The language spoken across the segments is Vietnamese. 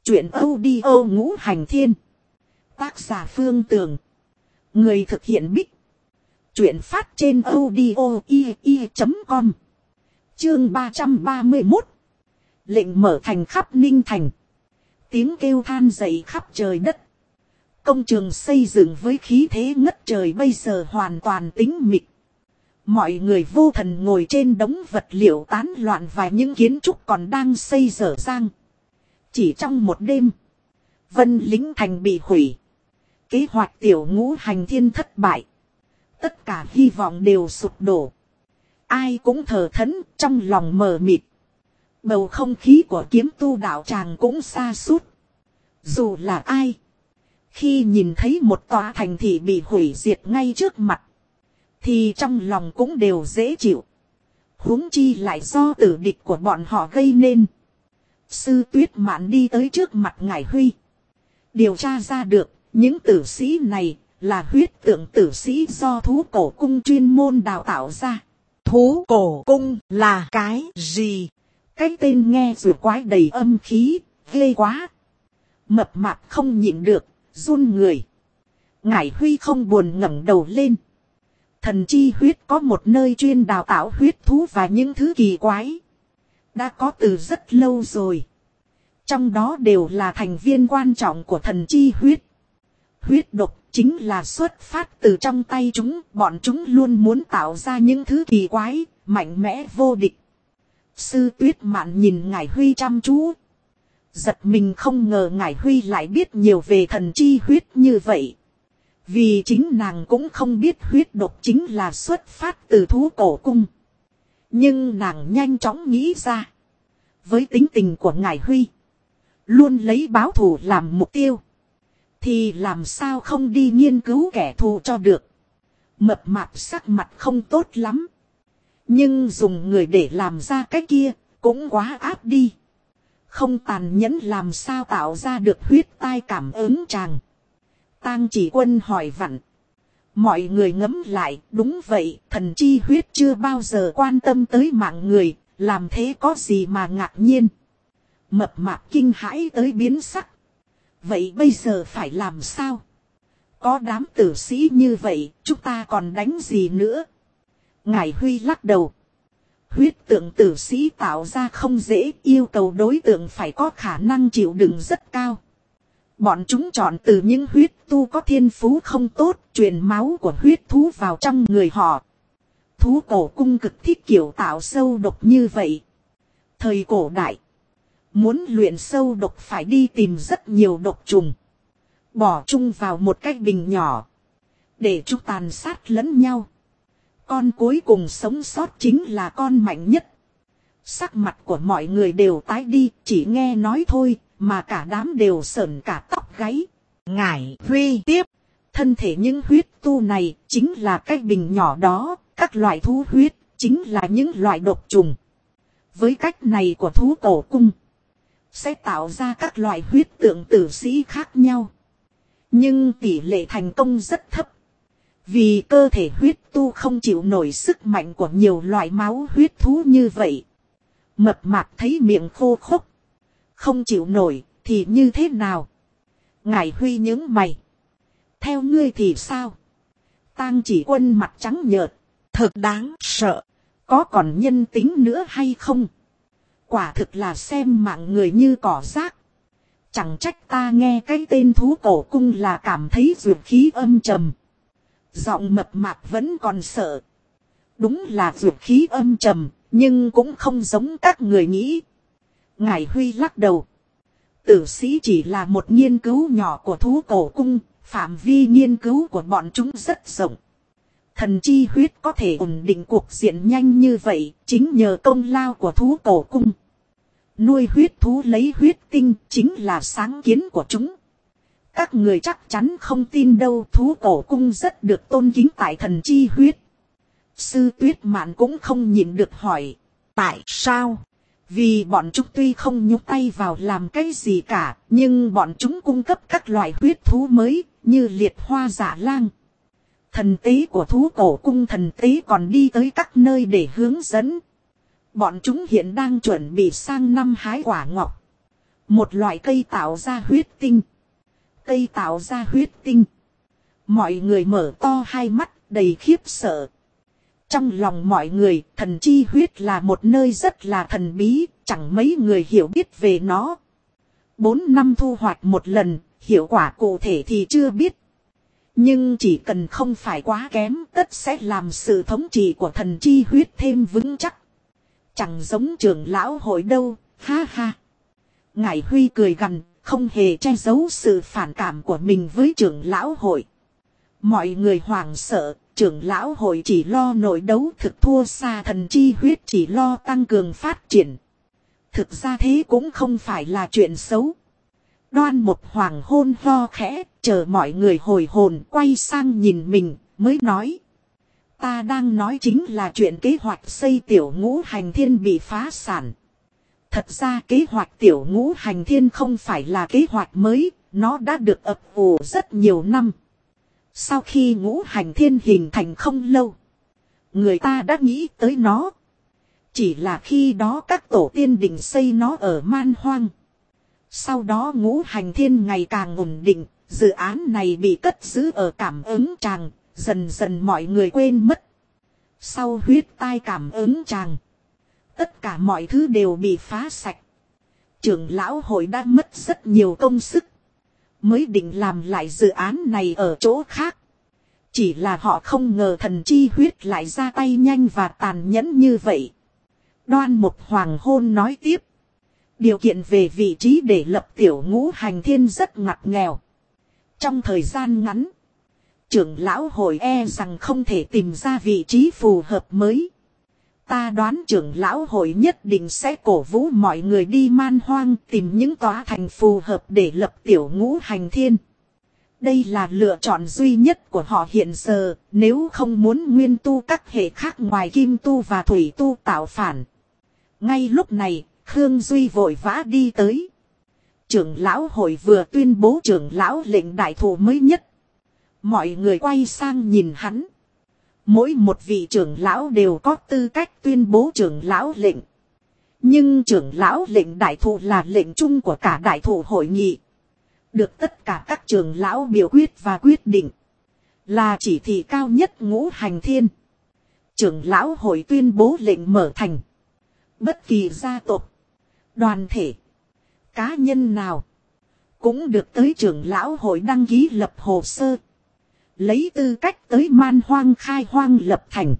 Chuyện audio Ngũ Hành Thiên. Tác giả Phương Tường. Người thực hiện Bích. Chuyện phát trên audio.com. Chương 331. Lệnh mở thành khắp Ninh Thành. Tiếng kêu than dậy khắp trời đất. Công trường xây dựng với khí thế ngất trời bây giờ hoàn toàn tĩnh mịch. Mọi người vô thần ngồi trên đống vật liệu tán loạn và những kiến trúc còn đang xây dở dang. Chỉ trong một đêm, Vân Lĩnh Thành bị hủy. Kế hoạch tiểu Ngũ Hành Thiên thất bại. Tất cả hy vọng đều sụp đổ. Ai cũng thờ thẫn, trong lòng mờ mịt. Bầu không khí của kiếm tu đạo tràng cũng sa sút. Dù là ai, khi nhìn thấy một tòa thành thị bị hủy diệt ngay trước mặt, thì trong lòng cũng đều dễ chịu. Huống chi lại do tử địch của bọn họ gây nên. Sư Tuyết Mạn đi tới trước mặt Ngải Huy. Điều tra ra được, những tử sĩ này là huyết tượng tử sĩ do Thú Cổ Cung chuyên môn đào tạo ra. Thú Cổ Cung là cái gì? Cái tên nghe dù quái đầy âm khí, ghê quá. Mập mạp không nhịn được, run người. Ngải Huy không buồn ngẩng đầu lên. Thần chi huyết có một nơi chuyên đào tạo huyết thú và những thứ kỳ quái. Đã có từ rất lâu rồi. Trong đó đều là thành viên quan trọng của thần chi huyết. Huyết độc chính là xuất phát từ trong tay chúng. Bọn chúng luôn muốn tạo ra những thứ kỳ quái, mạnh mẽ vô địch. Sư Tuyết Mạn nhìn Ngải Huy chăm chú. Giật mình không ngờ Ngải Huy lại biết nhiều về thần chi huyết như vậy. Vì chính nàng cũng không biết huyết độc chính là xuất phát từ Thú Cổ Cung. Nhưng nàng nhanh chóng nghĩ ra. Với tính tình của Ngải Huy, luôn lấy báo thù làm mục tiêu, thì làm sao không đi nghiên cứu kẻ thù cho được. Mập mạp sắc mặt không tốt lắm. Nhưng dùng người để làm ra cái kia, cũng quá áp đi. Không tàn nhẫn làm sao tạo ra được huyết tai cảm ứng chàng. Tang Chỉ Quân hỏi vặn. Mọi người ngẫm lại, đúng vậy, thần chi huyết chưa bao giờ quan tâm tới mạng người, làm thế có gì mà ngạc nhiên. Mập mạp kinh hãi tới biến sắc. Vậy bây giờ phải làm sao? Có đám tử sĩ như vậy, chúng ta còn đánh gì nữa? Ngải Huy lắc đầu. Huyết tượng tử sĩ tạo ra không dễ, yêu cầu đối tượng phải có khả năng chịu đựng rất cao. Bọn chúng chọn từ những huyết tu có thiên phú không tốt, truyền máu của huyết thú vào trong người họ. Thú Cổ Cung cực thích kiểu tạo sâu độc như vậy. Thời cổ đại, muốn luyện sâu độc phải đi tìm rất nhiều độc trùng. Bỏ chung vào một cái bình nhỏ, để chúng tàn sát lẫn nhau. Con cuối cùng sống sót chính là con mạnh nhất. Sắc mặt của mọi người đều tái đi, chỉ nghe nói thôi, mà cả đám đều sởn cả tóc gáy. Ngải Huy tiếp. Thân thể những huyết tu này chính là cái bình nhỏ đó, các loại thú huyết chính là những loại độc trùng. Với cách này của Thú Cổ Cung, sẽ tạo ra các loại huyết tượng tử sĩ khác nhau. Nhưng tỷ lệ thành công rất thấp. Vì cơ thể huyết tu không chịu nổi sức mạnh của nhiều loại máu huyết thú như vậy. Mập mạp thấy miệng khô khốc. Không chịu nổi thì như thế nào? Ngải Huy nhướng mày. Theo ngươi thì sao? Tang Chỉ Quân mặt trắng nhợt. Thật đáng sợ. Có còn nhân tính nữa hay không? Quả thực là xem mạng người như cỏ rác. Chẳng trách ta nghe cái tên Thú Cổ Cung là cảm thấy dược khí âm trầm. Giọng mập mạp vẫn còn sợ. Đúng là dược khí âm trầm, nhưng cũng không giống các người nghĩ. Ngải Huy lắc đầu. Tử sĩ chỉ là một nghiên cứu nhỏ của Thú Cổ Cung, phạm vi nghiên cứu của bọn chúng rất rộng. Thần chi huyết có thể ổn định cuộc diện nhanh như vậy, chính nhờ công lao của Thú Cổ Cung. Nuôi huyết thú lấy huyết tinh chính là sáng kiến của chúng. Các người chắc chắn không tin đâu, Thú Cổ Cung rất được tôn kính tại thần chi huyết. Sư Tuyết Mạn cũng không nhịn được hỏi. Tại sao? Vì bọn chúng tuy không nhúc tay vào làm cái gì cả, nhưng bọn chúng cung cấp các loại huyết thú mới, như liệt hoa dạ lang. Thần tế của Thú Cổ Cung thần tế còn đi tới các nơi để hướng dẫn. Bọn chúng hiện đang chuẩn bị sang năm hái quả ngọc. Một loại cây tạo ra huyết tinh. Cây tạo ra huyết tinh. Mọi người mở to hai mắt đầy khiếp sợ. Trong lòng mọi người, thần chi huyết là một nơi rất là thần bí, chẳng mấy người hiểu biết về nó. 4 năm thu hoạch một lần, hiệu quả cụ thể thì chưa biết. Nhưng chỉ cần không phải quá kém, tất sẽ làm sự thống trị của thần chi huyết thêm vững chắc. Chẳng giống trưởng lão hội đâu, ha ha. Ngải Huy cười gằn, không hề che giấu sự phản cảm của mình với trưởng lão hội. Mọi người hoảng sợ, trưởng lão hội chỉ lo nội đấu thực thua xa thần chi huyết, chỉ lo tăng cường phát triển. Thực ra thế cũng không phải là chuyện xấu. Đoan một hoàng hôn lo khẽ, chờ mọi người hồi hồn quay sang nhìn mình, mới nói. Ta đang nói chính là chuyện kế hoạch xây tiểu ngũ hành thiên bị phá sản. Thật ra kế hoạch tiểu ngũ hành thiên không phải là kế hoạch mới, nó đã được ấp ủ rất nhiều năm. Sau khi ngũ hành thiên hình thành không lâu, người ta đã nghĩ tới nó. Chỉ là khi đó các tổ tiên định xây nó ở man hoang. Sau đó ngũ hành thiên ngày càng ổn định, dự án này bị cất giữ ở cảm ứng tràng, dần dần mọi người quên mất. Sau huyết tai cảm ứng tràng, tất cả mọi thứ đều bị phá sạch. Trưởng lão hội đã mất rất nhiều công sức, mới định làm lại dự án này ở chỗ khác. Chỉ là họ không ngờ thần chi huyết lại ra tay nhanh và tàn nhẫn như vậy. Đoan một hoàng hôn nói tiếp. Điều kiện về vị trí để lập tiểu ngũ hành thiên rất ngặt nghèo. Trong thời gian ngắn, trưởng lão hội e rằng không thể tìm ra vị trí phù hợp mới. Ta đoán trưởng lão hội nhất định sẽ cổ vũ mọi người đi man hoang tìm những tòa thành phù hợp để lập tiểu ngũ hành thiên. Đây là lựa chọn duy nhất của họ hiện giờ, nếu không muốn nguyên tu các hệ khác ngoài kim tu và thủy tu tạo phản. Ngay lúc này, Khương Duy vội vã đi tới. Trưởng lão hội vừa tuyên bố trưởng lão lệnh đại thụ mới nhất. Mọi người quay sang nhìn hắn. Mỗi một vị trưởng lão đều có tư cách tuyên bố trưởng lão lệnh. Nhưng trưởng lão lệnh đại thụ là lệnh chung của cả đại thụ hội nghị. Được tất cả các trưởng lão biểu quyết và quyết định. Là chỉ thị cao nhất ngũ hành thiên. Trưởng lão hội tuyên bố lệnh mở thành. Bất kỳ gia tộc, đoàn thể, cá nhân nào cũng được tới trưởng lão hội đăng ký lập hồ sơ. Lấy tư cách tới man hoang khai hoang lập thành.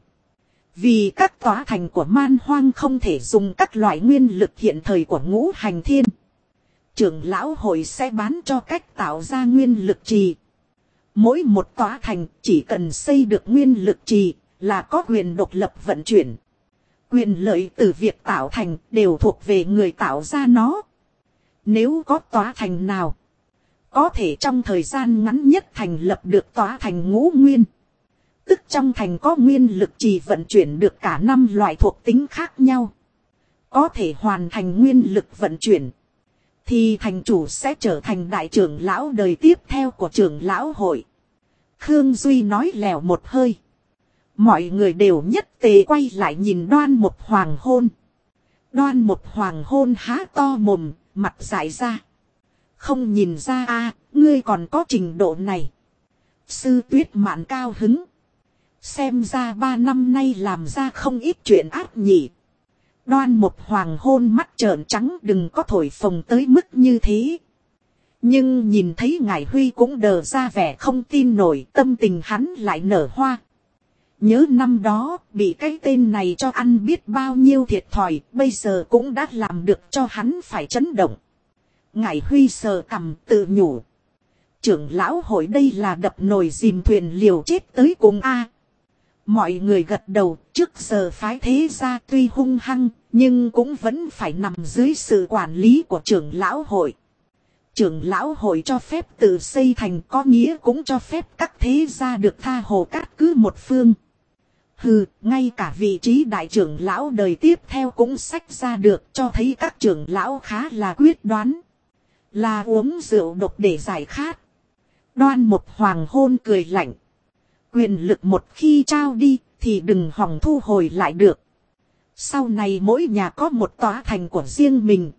Vì các tòa thành của man hoang không thể dùng các loại nguyên lực hiện thời của ngũ hành thiên. Trưởng lão hội sẽ bán cho cách tạo ra nguyên lực trì. Mỗi một tòa thành chỉ cần xây được nguyên lực trì là có quyền độc lập vận chuyển. Quyền lợi từ việc tạo thành đều thuộc về người tạo ra nó. Nếu có tòa thành nào có thể trong thời gian ngắn nhất thành lập được tòa thành ngũ nguyên. Tức trong thành có nguyên lực trì vận chuyển được cả 5 loại thuộc tính khác nhau. Có thể hoàn thành nguyên lực vận chuyển. Thì thành chủ sẽ trở thành đại trưởng lão đời tiếp theo của trưởng lão hội. Khương Duy nói lèo một hơi. Mọi người đều nhất tề quay lại nhìn đoan một hoàng hôn. Đoan một hoàng hôn há to mồm, mặt dại ra. Không nhìn ra a, ngươi còn có trình độ này. Sư Tuyết Mạn cao hứng. Xem ra 3 năm nay làm ra không ít chuyện ác nhỉ. Đoan một hoàng hôn mắt trợn trắng, đừng có thổi phồng tới mức như thế. Nhưng nhìn thấy Ngải Huy cũng đờ ra vẻ không tin nổi, tâm tình hắn lại nở hoa. Nhớ năm đó, bị cái tên này cho ăn biết bao nhiêu thiệt thòi, bây giờ cũng đã làm được cho hắn phải chấn động. Ngải Huy sờ cằm tự nhủ. Trưởng lão hội đây là đập nồi dìm thuyền liều chết tới cùng a. Mọi người gật đầu, trước giờ phái thế gia tuy hung hăng, nhưng cũng vẫn phải nằm dưới sự quản lý của trưởng lão hội. Trưởng lão hội cho phép tự xây thành có nghĩa cũng cho phép các thế gia được tha hồ cát cứ một phương. Hừ, ngay cả vị trí đại trưởng lão đời tiếp theo cũng xách ra được, cho thấy các trưởng lão khá là quyết đoán. Là uống rượu độc để giải khát. Đoan một hoàng hôn cười lạnh. Quyền lực một khi trao đi thì đừng hòng thu hồi lại được. Sau này mỗi nhà có một tòa thành của riêng mình,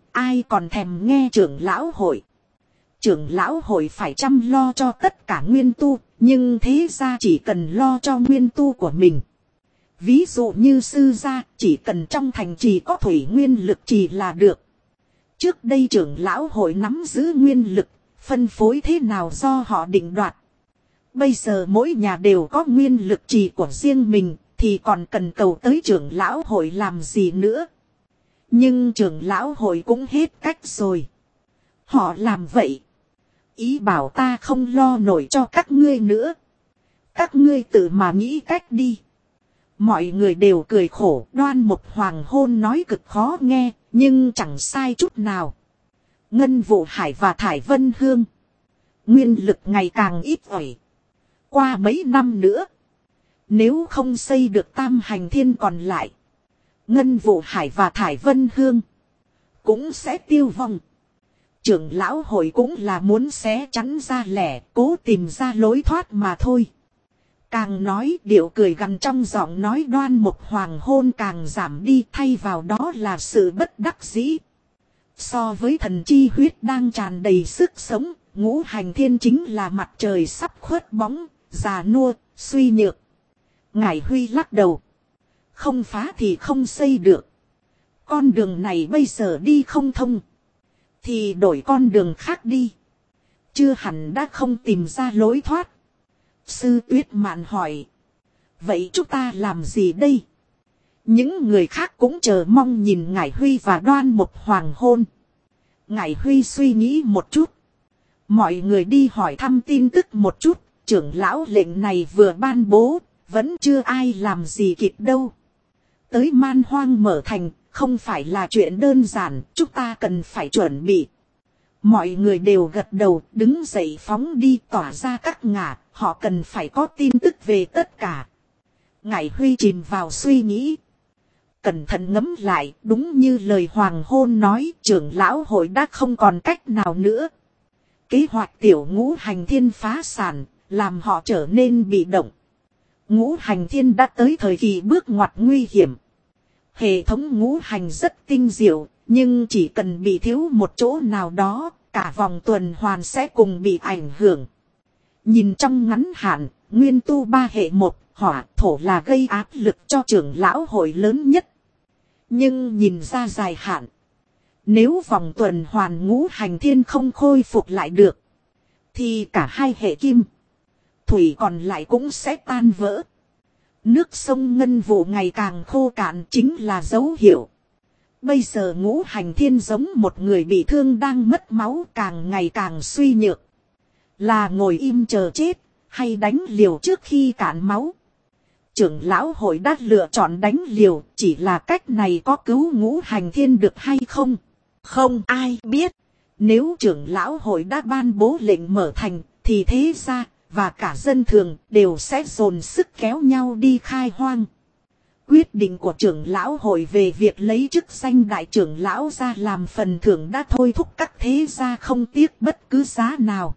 ai còn thèm nghe trưởng lão hội. Trưởng lão hội phải chăm lo cho tất cả nguyên tu, nhưng thế gia chỉ cần lo cho nguyên tu của mình. Ví dụ như sư gia, chỉ cần trong thành trì có thủy nguyên lực trì là được. Trước đây trưởng lão hội nắm giữ nguyên lực, phân phối thế nào do họ định đoạt. Bây giờ mỗi nhà đều có nguyên lực trì của riêng mình, thì còn cần cầu tới trưởng lão hội làm gì nữa. Nhưng trưởng lão hội cũng hết cách rồi. Họ làm vậy. Ý bảo ta không lo nổi cho các ngươi nữa. Các ngươi tự mà nghĩ cách đi. Mọi người đều cười khổ. Đoan Mục Hoàng Hôn nói cực khó nghe, nhưng chẳng sai chút nào. Ngân Vũ Hải và Thải Vân Hương, nguyên lực ngày càng ít ỏi. Qua mấy năm nữa, nếu không xây được tam hành thiên còn lại, Ngân Vũ Hải và Thải Vân Hương cũng sẽ tiêu vong. Trưởng lão hội cũng là muốn xé chắn ra lẻ, cố tìm ra lối thoát mà thôi. Càng nói điệu cười gằn trong giọng nói Đoan Mục Hoàng Hôn càng giảm đi, thay vào đó là sự bất đắc dĩ. So với thần chi huyết đang tràn đầy sức sống, ngũ hành thiên chính là mặt trời sắp khuất bóng, già nua, suy nhược. Ngải Huy lắc đầu. Không phá thì không xây được. Con đường này bây giờ đi không thông, thì đổi con đường khác đi. Chưa hẳn đã không tìm ra lối thoát. Sư Tuyết Mạn hỏi. Vậy chúng ta làm gì đây? Những người khác cũng chờ mong nhìn Ngải Huy và Đoan Mục Hoàng Hôn. Ngải Huy suy nghĩ một chút. Mọi người đi hỏi thăm tin tức một chút. Trưởng lão lệnh này vừa ban bố, vẫn chưa ai làm gì kịp đâu. Tới Man Hoang mở thành, không phải là chuyện đơn giản, chúng ta cần phải chuẩn bị. Mọi người đều gật đầu, đứng dậy phóng đi tỏa ra các ngả, họ cần phải có tin tức về tất cả. Ngải Huy chìm vào suy nghĩ. Cẩn thận ngẫm lại, đúng như lời Hoàng Hôn nói, trưởng lão hội đã không còn cách nào nữa. Kế hoạch tiểu ngũ hành thiên phá sản, làm họ trở nên bị động. Ngũ hành thiên đã tới thời kỳ bước ngoặt nguy hiểm. Hệ thống ngũ hành rất tinh diệu, nhưng chỉ cần bị thiếu một chỗ nào đó, cả vòng tuần hoàn sẽ cùng bị ảnh hưởng. Nhìn trong ngắn hạn, nguyên tu ba hệ một, hỏa, thổ là gây áp lực cho trưởng lão hội lớn nhất. Nhưng nhìn ra dài hạn, nếu vòng tuần hoàn ngũ hành thiên không khôi phục lại được, thì cả hai hệ kim, thủy còn lại cũng sẽ tan vỡ. Nước sông Ngân Vũ ngày càng khô cạn chính là dấu hiệu. Bây giờ ngũ hành thiên giống một người bị thương đang mất máu, càng ngày càng suy nhược. Là ngồi im chờ chết, hay đánh liều trước khi cạn máu. Trưởng lão hội đã lựa chọn đánh liều, chỉ là cách này có cứu ngũ hành thiên được hay không? Không ai biết. Nếu trưởng lão hội đã ban bố lệnh mở thành, thì thế ra, và cả dân thường đều sẽ dồn sức kéo nhau đi khai hoang. Quyết định của trưởng lão hội về việc lấy chức danh đại trưởng lão ra làm phần thưởng đã thôi thúc các thế gia không tiếc bất cứ giá nào.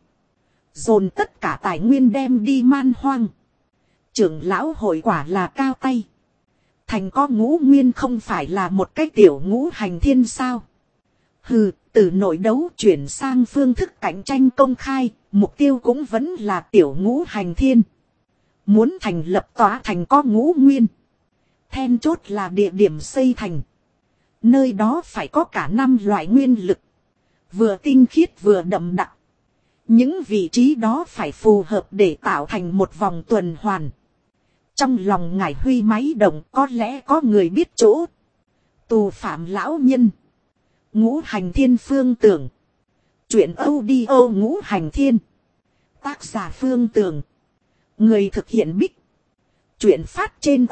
Dồn tất cả tài nguyên đem đi Man Hoang. Trưởng lão hội quả là cao tay. Thành có ngũ nguyên không phải là một cái tiểu ngũ hành thiên sao? Hừ, từ nội đấu chuyển sang phương thức cạnh tranh công khai, mục tiêu cũng vẫn là tiểu ngũ hành thiên. Muốn thành lập tòa thành có ngũ nguyên. Then chốt là địa điểm xây thành. Nơi đó phải có cả 5 loại nguyên lực. Vừa tinh khiết vừa đậm đặc. Những vị trí đó phải phù hợp để tạo thành một vòng tuần hoàn. Trong lòng Ngải Huy máy động, có lẽ có người biết chỗ. Tù phạm lão nhân. Ngũ hành thiên Phương Tưởng. Chuyện audio ngũ hành thiên. Tác giả Phương Tưởng. Người thực hiện Bích. Chuyện phát trên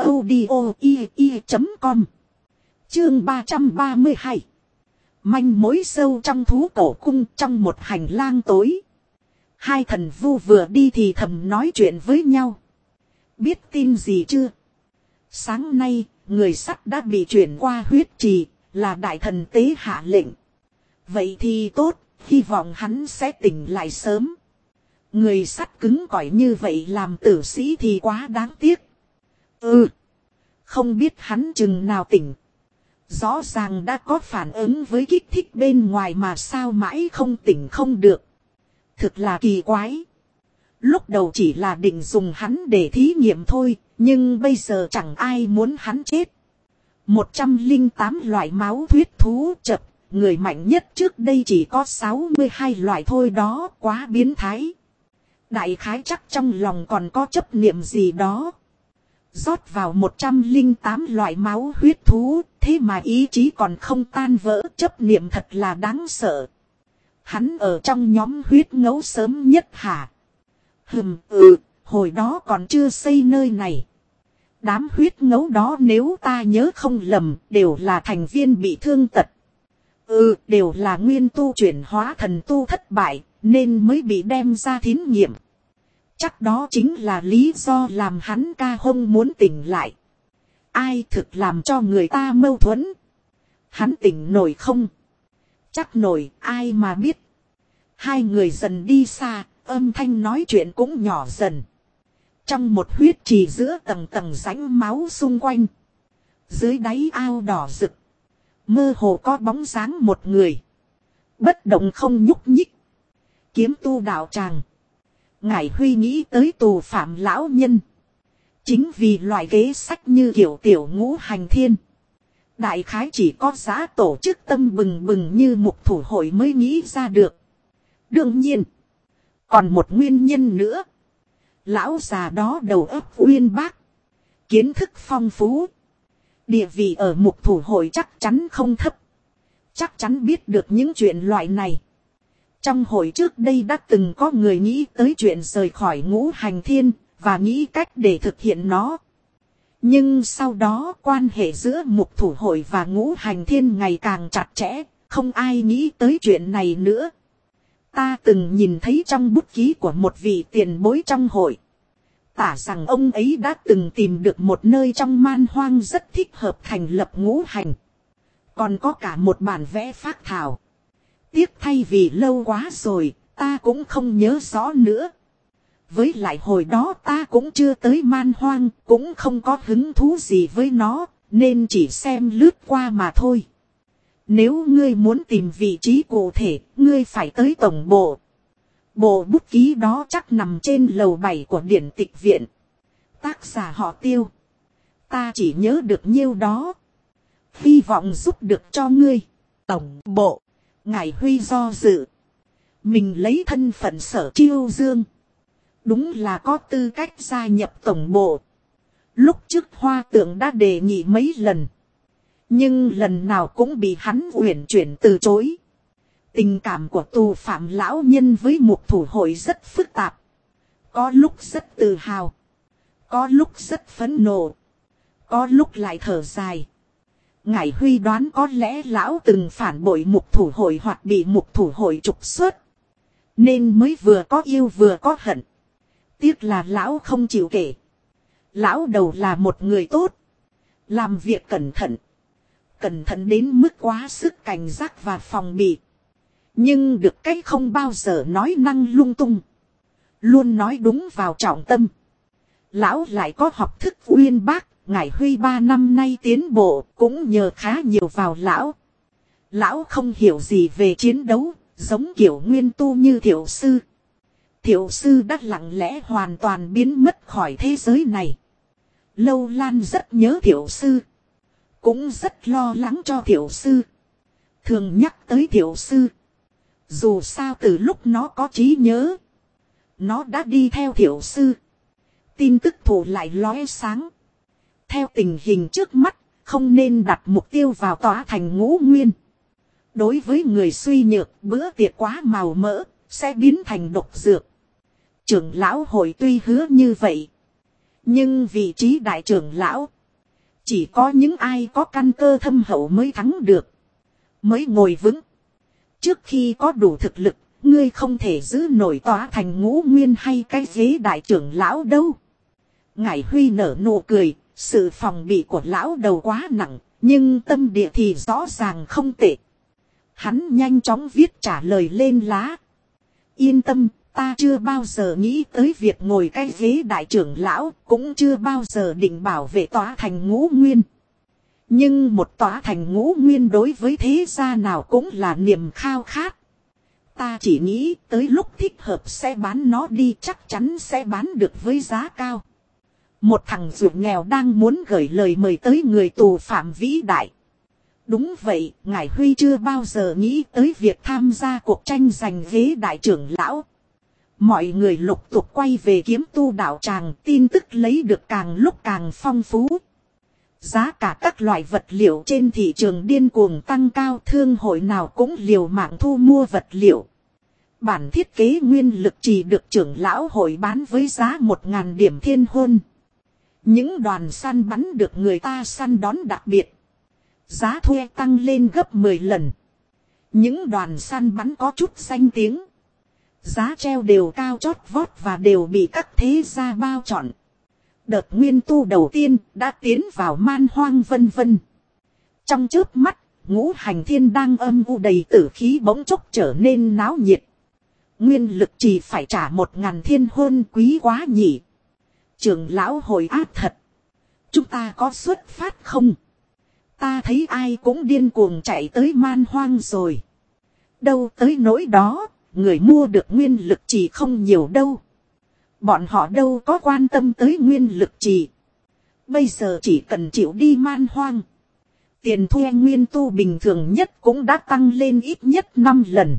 audio.com. Chương 332. Manh mối sâu trong thú cổ cung, trong một hành lang tối. Hai thần vu vừa đi thì thầm nói chuyện với nhau. Biết tin gì chưa? Sáng nay, người sắt đã bị chuyển qua huyết trì, là đại thần tế hạ lệnh. Vậy thì tốt, hy vọng hắn sẽ tỉnh lại sớm. Người sắt cứng cỏi như vậy làm tử sĩ thì quá đáng tiếc. Không biết hắn chừng nào tỉnh. Rõ ràng đã có phản ứng với kích thích bên ngoài mà sao mãi không tỉnh không được. Thực là kỳ quái. Lúc đầu chỉ là định dùng hắn để thí nghiệm thôi, nhưng bây giờ chẳng ai muốn hắn chết. 108 loại máu huyết thú chập, người mạnh nhất trước đây chỉ có 62 loại thôi đó, quá biến thái. Đại khái chắc trong lòng còn có chấp niệm gì đó. Rót vào 108 loại máu huyết thú, thế mà ý chí còn không tan vỡ, chấp niệm thật là đáng sợ. Hắn ở trong nhóm huyết ngấu sớm nhất hả? Hồi đó còn chưa xây nơi này. Đám huyết ngấu đó nếu ta nhớ không lầm, đều là thành viên bị thương tật. Đều là nguyên tu chuyển hóa thần tu thất bại, nên mới bị đem ra thí nghiệm. Chắc đó chính là lý do làm hắn ca hông muốn tỉnh lại. Ai thực làm cho người ta mâu thuẫn? Hắn tỉnh nổi không? Chắc nổi, ai mà biết. Hai người dần đi xa, âm thanh nói chuyện cũng nhỏ dần. Trong một huyết trì giữa tầng tầng rãnh máu xung quanh. Dưới đáy ao đỏ rực. Mơ hồ có bóng dáng một người. Bất động không nhúc nhích. Kiếm tu đạo tràng. Ngải Huy nghĩ tới tù phạm lão nhân. Chính vì loại kế sách như kiểu tiểu ngũ hành thiên. Đại khái chỉ có giá tổ chức tâm bừng bừng như mục thủ hội mới nghĩ ra được. Đương nhiên. Còn một nguyên nhân nữa. Lão già đó đầu óc uyên bác. Kiến thức phong phú. Địa vị ở mục thủ hội chắc chắn không thấp. Chắc chắn biết được những chuyện loại này. Trong hội trước đây đã từng có người nghĩ tới chuyện rời khỏi ngũ hành thiên và nghĩ cách để thực hiện nó. Nhưng sau đó quan hệ giữa mục thủ hội và ngũ hành thiên ngày càng chặt chẽ, không ai nghĩ tới chuyện này nữa. Ta từng nhìn thấy trong bút ký của một vị tiền bối trong hội. Tả rằng ông ấy đã từng tìm được một nơi trong man hoang rất thích hợp thành lập ngũ hành. Còn có cả một bản vẽ phác thảo. Tiếc thay vì lâu quá rồi, ta cũng không nhớ rõ nữa. Với lại hồi đó ta cũng chưa tới man hoang, cũng không có hứng thú gì với nó, nên chỉ xem lướt qua mà thôi. Nếu ngươi muốn tìm vị trí cụ thể, ngươi phải tới tổng bộ. Bộ bút ký đó chắc nằm trên lầu 7 của điển tịch viện. Tác giả họ Tiêu. Ta chỉ nhớ được nhiêu đó. Hy vọng giúp được cho ngươi. Tổng bộ. Ngải Huy do dự. Mình lấy thân phận Sở Chiêu Dương. Đúng là có tư cách gia nhập tổng bộ. Lúc trước Hoa Tượng đã đề nghị mấy lần. Nhưng lần nào cũng bị hắn uyển chuyển từ chối. Tình cảm của tù phạm lão nhân với mục thủ hội rất phức tạp. Có lúc rất tự hào. Có lúc rất phẫn nộ. Có lúc lại thở dài. Ngải Huy đoán có lẽ lão từng phản bội mục thủ hội hoặc bị mục thủ hội trục xuất. Nên mới vừa có yêu vừa có hận. Tiếc là lão không chịu kể. Lão đầu là một người tốt. Làm việc cẩn thận. Cẩn thận đến mức quá sức cảnh giác và phòng bị. Nhưng được cái không bao giờ nói năng lung tung. Luôn nói đúng vào trọng tâm. Lão lại có học thức uyên bác. Ngải Huy 3 năm nay tiến bộ cũng nhờ khá nhiều vào lão. Lão không hiểu gì về chiến đấu. Giống kiểu nguyên tu như Thiệu Sư. Thiệu Sư đã lặng lẽ hoàn toàn biến mất khỏi thế giới này. Lâu Lan rất nhớ Thiệu Sư. Cũng rất lo lắng cho Thiệu Sư. Thường nhắc tới Thiệu Sư. Dù sao từ lúc nó có trí nhớ. Nó đã đi theo Thiệu Sư. Tin tức thủ lại lóe sáng. Theo tình hình trước mắt, không nên đặt mục tiêu vào tòa thành Ngũ Nguyên. Đối với người suy nhược, bữa tiệc quá màu mỡ, sẽ biến thành độc dược. Trưởng lão hội tuy hứa như vậy. Nhưng vị trí đại trưởng lão, chỉ có những ai có căn cơ thâm hậu mới thắng được. Mới ngồi vững. Trước khi có đủ thực lực, ngươi không thể giữ nổi tòa thành Ngũ Nguyên hay cái ghế đại trưởng lão đâu. Ngải Huy nở nụ cười, sự phòng bị của lão đầu quá nặng, nhưng tâm địa thì rõ ràng không tệ. Hắn nhanh chóng viết trả lời lên lá. Yên tâm, ta chưa bao giờ nghĩ tới việc ngồi cái ghế đại trưởng lão, cũng chưa bao giờ định bảo vệ tòa thành Ngũ Nguyên. Nhưng một tòa thành ngũ nguyên đối với thế gia nào cũng là niềm khao khát. Ta chỉ nghĩ tới lúc thích hợp sẽ bán nó đi, chắc chắn sẽ bán được với giá cao. Một thằng ruột nghèo đang muốn gửi lời mời tới người tù phạm vĩ đại. Đúng vậy, ngài Huy chưa bao giờ nghĩ tới việc tham gia cuộc tranh giành ghế đại trưởng lão. Mọi người lục tục quay về kiếm tu đạo tràng, tin tức lấy được càng lúc càng phong phú. Giá cả các loại vật liệu trên thị trường điên cuồng tăng cao, thương hội nào cũng liều mạng thu mua vật liệu. Bản thiết kế nguyên lực chỉ được trưởng lão hội bán với giá 1.000 điểm thiên hôn. Những đoàn săn bắn được người ta săn đón đặc biệt. Giá thuê tăng lên gấp 10 lần. Những đoàn săn bắn có chút danh tiếng. Giá treo đều cao chót vót và đều bị các thế gia bao trọn. Đợt nguyên tu đầu tiên đã tiến vào man hoang vân vân. Trong chớp mắt, ngũ hành thiên đang âm u đầy tử khí bỗng chốc trở nên náo nhiệt. Nguyên lực chỉ phải trả 1.000 thiên hôn, quý quá nhỉ. Trưởng lão hội ác thật. Chúng ta có xuất phát không? Ta thấy ai cũng điên cuồng chạy tới man hoang rồi. Đâu tới nỗi đó, người mua được nguyên lực chỉ không nhiều đâu. Bọn họ đâu có quan tâm tới nguyên lực trì. Bây giờ chỉ cần chịu đi man hoang. Tiền thuê nguyên tu bình thường nhất cũng đã tăng lên ít nhất 5 lần.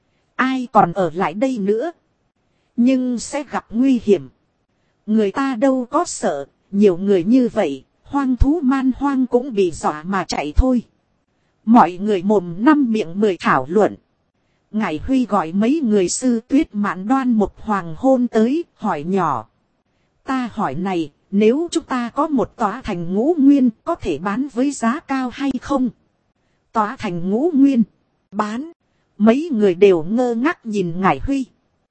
Ai còn ở lại đây nữa? Nhưng sẽ gặp nguy hiểm. Người ta đâu có sợ, nhiều người như vậy, hoang thú man hoang cũng bị dọa mà chạy thôi. Mọi người mồm năm miệng mười thảo luận. Ngải Huy gọi mấy người sư Tuyết Mạn Đoan một hoàng hôn tới, hỏi nhỏ. Ta hỏi này, nếu chúng ta có một tòa thành ngũ nguyên, có thể bán với giá cao hay không? Tòa thành ngũ nguyên, bán. Mấy người đều ngơ ngác nhìn Ngải Huy.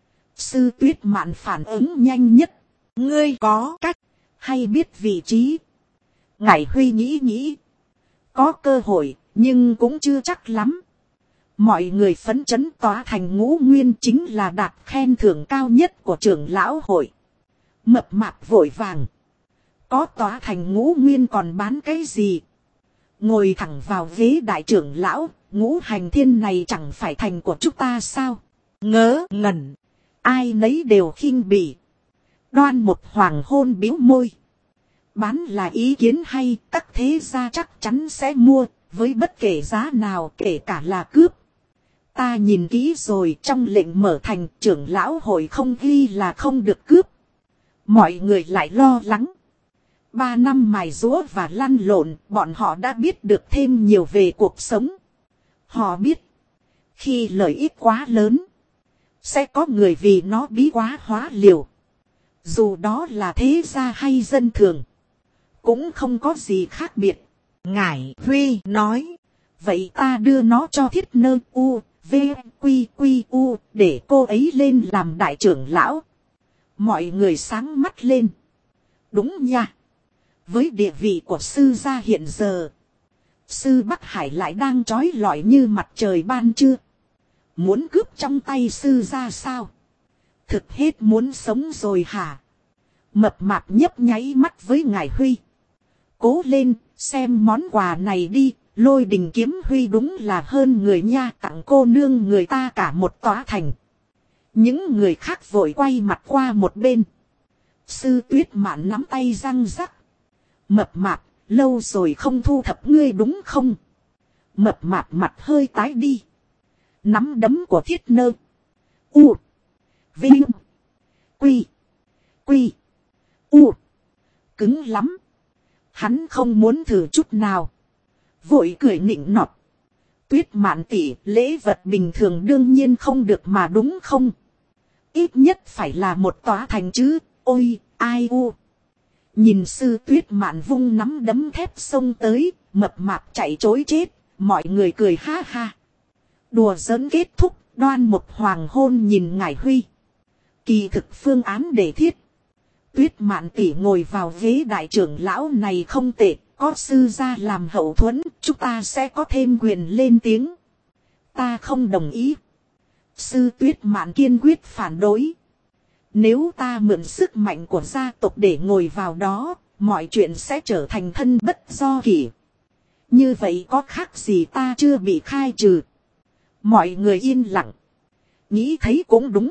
Sư Tuyết Mạn phản ứng nhanh nhất. Ngươi có cách, hay biết vị trí? Ngải Huy nghĩ. Có cơ hội, nhưng cũng chưa chắc lắm. Mọi người phấn chấn tòa thành ngũ nguyên chính là đạt khen thưởng cao nhất của trưởng lão hội. Mập mạp vội vàng. Có tòa thành ngũ nguyên còn bán cái gì? Ngồi thẳng vào ghế đại trưởng lão, ngũ hành thiên này chẳng phải thành của chúng ta sao? Ngớ ngẩn. Ai nấy đều khinh bỉ. Đoan một hoàng hôn bĩu môi. Bán là ý kiến hay, các thế gia chắc chắn sẽ mua, với bất kể giá nào, kể cả là cướp. Ta nhìn kỹ rồi, trong lệnh mở thành, trưởng lão hội không ghi là không được cướp. Mọi người lại lo lắng. 3 năm mài giũa và lăn lộn, bọn họ đã biết được thêm nhiều về cuộc sống. Họ biết, khi lợi ích quá lớn, sẽ có người vì nó bí quá hóa liều. Dù đó là thế gia hay dân thường, cũng không có gì khác biệt. Ngải Huy nói, vậy ta đưa nó cho Thiết Nơ U, V, Quy, Quy, U, để cô ấy lên làm đại trưởng lão. Mọi người sáng mắt lên. Đúng nha. Với địa vị của sư gia hiện giờ, sư Bắc Hải lại đang trói lọi như mặt trời ban trưa. Muốn cướp trong tay sư gia sao? Thực hết muốn sống rồi hả? Mập mạp nhấp nháy mắt với Ngải Huy. Cố lên, xem món quà này đi. Lôi Đình Kiếm Huy đúng là hơn người nha, tặng cô nương người ta cả một tòa thành. Những người khác vội quay mặt qua một bên. Sư Tuyết Mạn nắm tay răng rắc. Mập mạp, lâu rồi không thu thập ngươi đúng không? Mập mạp mặt hơi tái đi. Nắm đấm của Thiết Nơ U, Vinh, Quy, Quy, U cứng lắm. Hắn không muốn thử chút nào. Vội cười nịnh nọt. Tuyết Mạn tỷ, lễ vật bình thường đương nhiên không được mà đúng không? Ít nhất phải là một tòa thành chứ. Ôi, ai u. Nhìn sư Tuyết Mạn vung nắm đấm thép xông tới, mập mạp chạy trối chết, mọi người cười ha ha. Đùa giỡn kết thúc, Đoan một hoàng hôn nhìn Ngải Huy. Kỳ thực phương án để thiết. Tuyết Mạn tỷ ngồi vào ghế đại trưởng lão này không tệ, có sư gia làm hậu thuẫn, chúng ta sẽ có thêm quyền lên tiếng. Ta không đồng ý. Sư Tuyết Mạn kiên quyết phản đối. Nếu ta mượn sức mạnh của gia tộc để ngồi vào đó, mọi chuyện sẽ trở thành thân bất do kỷ. Như vậy có khác gì ta chưa bị khai trừ. Mọi người yên lặng. Nghĩ thấy cũng đúng.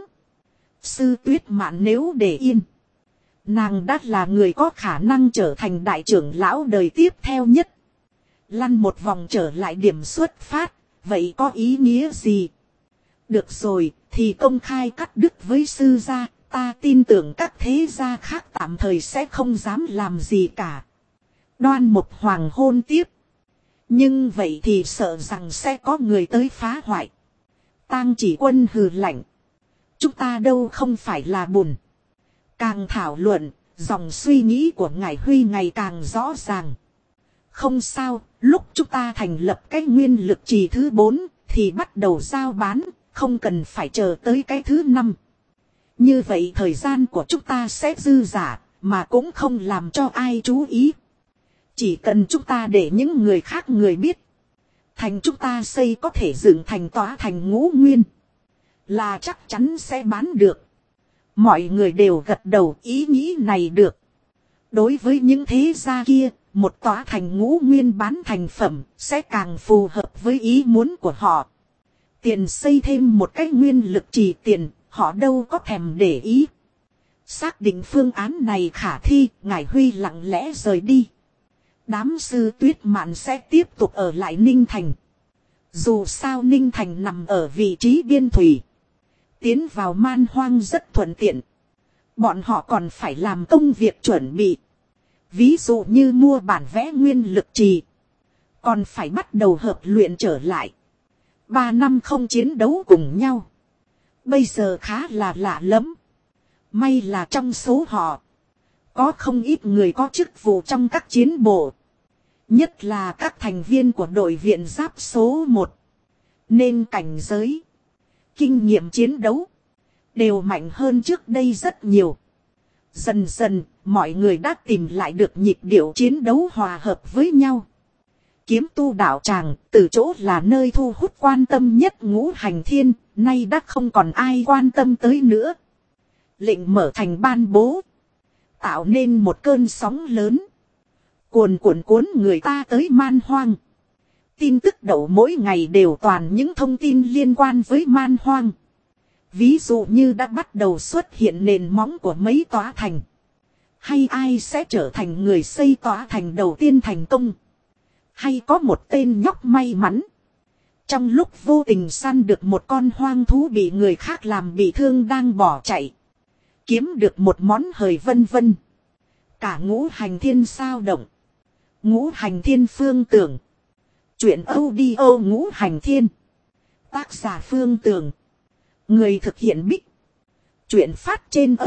Sư Tuyết Mạn nếu để yên, nàng đã là người có khả năng trở thành đại trưởng lão đời tiếp theo nhất. Lăn một vòng trở lại điểm xuất phát, vậy có ý nghĩa gì? Được rồi, thì công khai cắt đứt với sư gia, ta tin tưởng các thế gia khác tạm thời sẽ không dám làm gì cả. Đoan Mục Hoàng hôn tiếp. Nhưng vậy thì sợ rằng sẽ có người tới phá hoại. Tang Chỉ Quân hừ lạnh. Chúng ta đâu không phải là bùn. Càng thảo luận, dòng suy nghĩ của ngài Huy ngày càng rõ ràng. Không sao, lúc chúng ta thành lập cái nguyên lực trì thứ 4 thì bắt đầu giao bán, không cần phải chờ tới cái thứ 5. Như vậy thời gian của chúng ta sẽ dư dả, mà cũng không làm cho ai chú ý. Chỉ cần chúng ta để những người khác người biết. Thành chúng ta xây có thể dựng thành tòa thành Ngũ Nguyên. Là chắc chắn sẽ bán được. Mọi người đều gật đầu ý nghĩ này được. Đối với những thế gia kia, một tòa thành Ngũ Nguyên bán thành phẩm sẽ càng phù hợp với ý muốn của họ. Tiền xây thêm một cái nguyên lực trì tiền, họ đâu có thèm để ý. Xác định phương án này khả thi, ngài Huy lặng lẽ rời đi. Đám sư Tuyết Mạn sẽ tiếp tục ở lại Ninh Thành. Dù sao Ninh Thành nằm ở vị trí biên thủy. Tiến vào Man Hoang rất thuận tiện. Bọn họ còn phải làm công việc chuẩn bị. Ví dụ như mua bản vẽ nguyên lực trì. Còn phải bắt đầu hợp luyện trở lại. 3 năm không chiến đấu cùng nhau. Bây giờ khá là lạ lắm. May là trong số họ. Có không ít người có chức vụ trong các chiến bộ. Nhất là các thành viên của đội viện giáp số 1. Nên cảnh giới. Kinh nghiệm chiến đấu. Đều mạnh hơn trước đây rất nhiều. Dần dần, mọi người đã tìm lại được nhịp điệu chiến đấu hòa hợp với nhau. Kiếm tu đạo tràng, từ chỗ là nơi thu hút quan tâm nhất Ngũ Hành Thiên, nay đã không còn ai quan tâm tới nữa. Lệnh mở thành ban bố. Tạo nên một cơn sóng lớn. Cuồn cuộn cuốn người ta tới Man Hoang. Tin tức đậu mỗi ngày đều toàn những thông tin liên quan với Man Hoang. Ví dụ như đã bắt đầu xuất hiện nền móng của mấy tòa thành. Hay ai sẽ trở thành người xây tòa thành đầu tiên thành công. Hay có một tên nhóc may mắn. Trong lúc vô tình săn được một con hoang thú bị người khác làm bị thương đang bỏ chạy. Kiếm được một món hời vân vân. Cả Ngũ Hành Thiên sao động. Ngũ Hành Thiên Phương Tưởng. Chuyện audio Ngũ Hành Thiên. Tác giả Phương Tưởng. Người thực hiện Bích. Chuyện phát trên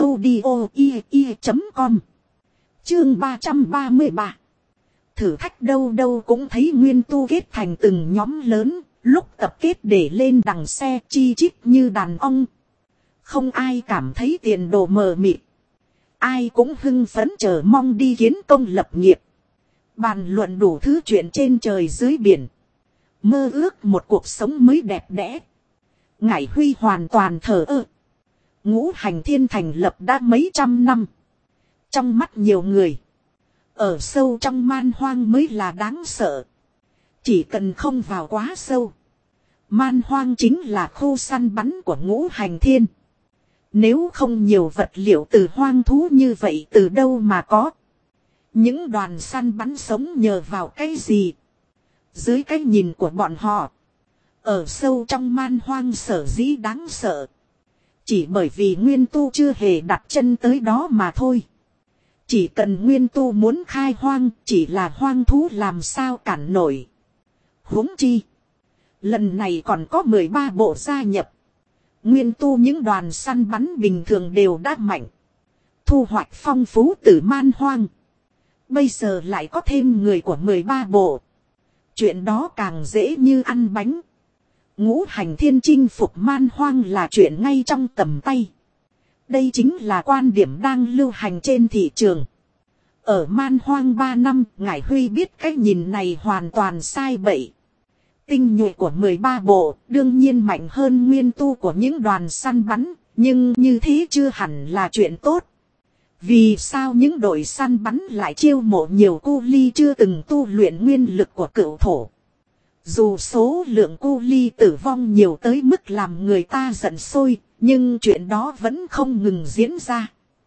audio.com. Chương 333. Thử thách đâu đâu cũng thấy nguyên tu kết thành từng nhóm lớn. Lúc tập kết để lên đằng xe chi chít như đàn ong. Không ai cảm thấy tiền đồ mờ mịt. Ai cũng hưng phấn chờ mong đi kiến công lập nghiệp. Bàn luận đủ thứ chuyện trên trời dưới biển. Mơ ước một cuộc sống mới đẹp đẽ. Ngải Huy hoàn toàn thờ ơ. Ngũ Hành Thiên thành lập đã mấy trăm năm. Trong mắt nhiều người. Ở sâu trong Man Hoang mới là đáng sợ. Chỉ cần không vào quá sâu. Man Hoang chính là khu săn bắn của Ngũ Hành Thiên. Nếu không nhiều vật liệu từ hoang thú như vậy từ đâu mà có. Những đoàn săn bắn sống nhờ vào cái gì? Dưới cái nhìn của bọn họ. Ở sâu trong Man Hoang sở dĩ đáng sợ. Chỉ bởi vì nguyên tu chưa hề đặt chân tới đó mà thôi. Chỉ cần nguyên tu muốn khai hoang, chỉ là hoang thú làm sao cản nổi. Huống chi. Lần này còn có 13 bộ gia nhập. Nguyên tu những đoàn săn bắn bình thường đều đã mạnh. Thu hoạch phong phú từ Man Hoang. Bây giờ lại có thêm người của 13 bộ. Chuyện đó càng dễ như ăn bánh. Ngũ Hành Thiên chinh phục Man Hoang là chuyện ngay trong tầm tay. Đây chính là quan điểm đang lưu hành trên thị trường. Ở Man Hoang 3 năm, Ngải Huy biết cái nhìn này hoàn toàn sai bậy. Tinh nhuệ của 13 bộ đương nhiên mạnh hơn nguyên tu của những đoàn săn bắn, nhưng như thế chưa hẳn là chuyện tốt. Vì sao những đội săn bắn lại chiêu mộ nhiều cu ly chưa từng tu luyện nguyên lực của cửu thổ? Dù số lượng cu ly tử vong nhiều tới mức làm người ta giận sôi, nhưng chuyện đó vẫn không ngừng diễn ra.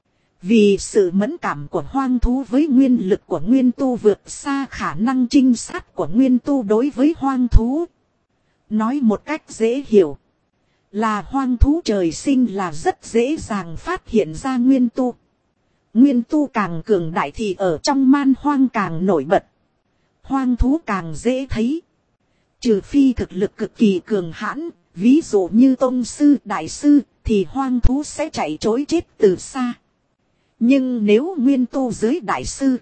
Vì sự mẫn cảm của hoang thú với nguyên lực của nguyên tu vượt xa khả năng trinh sát của nguyên tu đối với hoang thú. Nói một cách dễ hiểu, là hoang thú trời sinh là rất dễ dàng phát hiện ra nguyên tu. Nguyên tu càng cường đại thì ở trong man hoang càng nổi bật. Hoang thú càng dễ thấy. Trừ phi thực lực cực kỳ cường hãn, ví dụ như tông sư, đại sư, thì hoang thú sẽ chạy trối chết từ xa. Nhưng nếu nguyên tu dưới đại sư,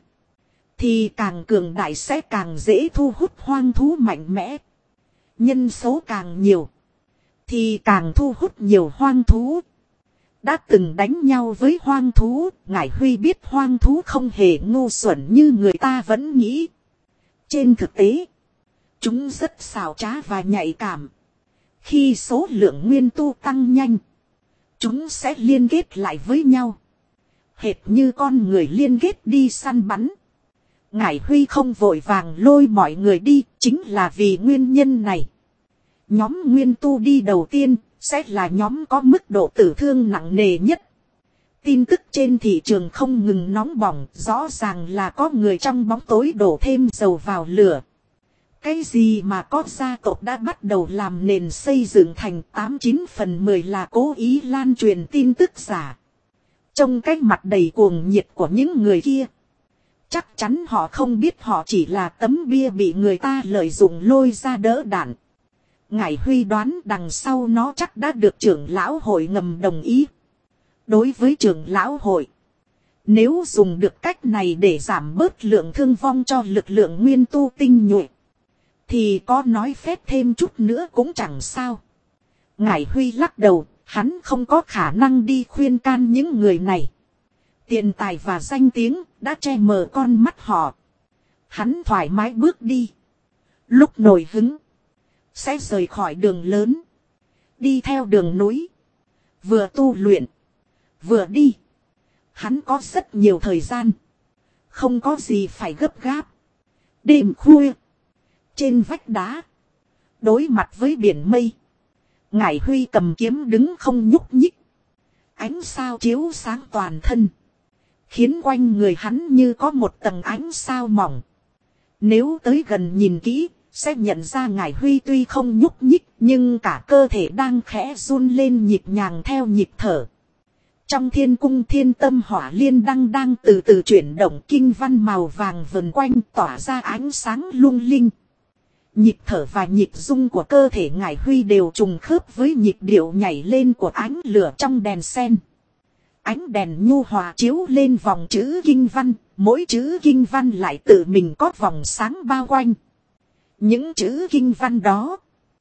thì càng cường đại sẽ càng dễ thu hút hoang thú mạnh mẽ. Nhân số càng nhiều, thì càng thu hút nhiều hoang thú. Đã từng đánh nhau với hoang thú, Ngải Huy biết hoang thú không hề ngu xuẩn như người ta vẫn nghĩ. Trên thực tế, chúng rất xảo trá và nhạy cảm. Khi số lượng nguyên tu tăng nhanh, chúng sẽ liên kết lại với nhau. Hệt như con người liên kết đi săn bắn. Ngải Huy không vội vàng lôi mọi người đi, chính là vì nguyên nhân này. Nhóm nguyên tu đi đầu tiên, sẽ là nhóm có mức độ tử thương nặng nề nhất. Tin tức trên thị trường không ngừng nóng bỏng, rõ ràng là có người trong bóng tối đổ thêm dầu vào lửa. Cái gì mà có gia tộc đã bắt đầu làm nền xây dựng thành 89/10 là cố ý lan truyền tin tức giả. Trong cái mặt đầy cuồng nhiệt của những người kia, chắc chắn họ không biết họ chỉ là tấm bia bị người ta lợi dụng lôi ra đỡ đạn. Ngải Huy đoán đằng sau nó chắc đã được trưởng lão hội ngầm đồng ý. Đối với trưởng lão hội, nếu dùng được cách này để giảm bớt lượng thương vong cho lực lượng nguyên tu tinh nhuệ, thì có nói phép thêm chút nữa cũng chẳng sao. Ngải Huy lắc đầu, hắn không có khả năng đi khuyên can những người này. Tiền tài và danh tiếng đã che mờ con mắt họ. Hắn thoải mái bước đi. Lúc nổi hứng, sẽ rời khỏi đường lớn, đi theo đường núi, vừa tu luyện, vừa đi. Hắn có rất nhiều thời gian, không có gì phải gấp gáp. Đêm khuya, trên vách đá, đối mặt với biển mây, Ngải Huy cầm kiếm đứng không nhúc nhích. Ánh sao chiếu sáng toàn thân, khiến quanh người hắn như có một tầng ánh sao mỏng. Nếu tới gần nhìn kỹ, sẽ nhận ra Ngải Huy tuy không nhúc nhích, nhưng cả cơ thể đang khẽ run lên nhịp nhàng theo nhịp thở. Trong thiên cung thiên tâm hỏa liên đăng đang từ từ chuyển động, kinh văn màu vàng vần quanh tỏa ra ánh sáng lung linh. Nhịp thở và nhịp rung của cơ thể Ngải Huy đều trùng khớp với nhịp điệu nhảy lên của ánh lửa trong đèn sen. Ánh đèn nhu hòa chiếu lên vòng chữ kinh văn, mỗi chữ kinh văn lại tự mình có vòng sáng bao quanh. Những chữ kinh văn đó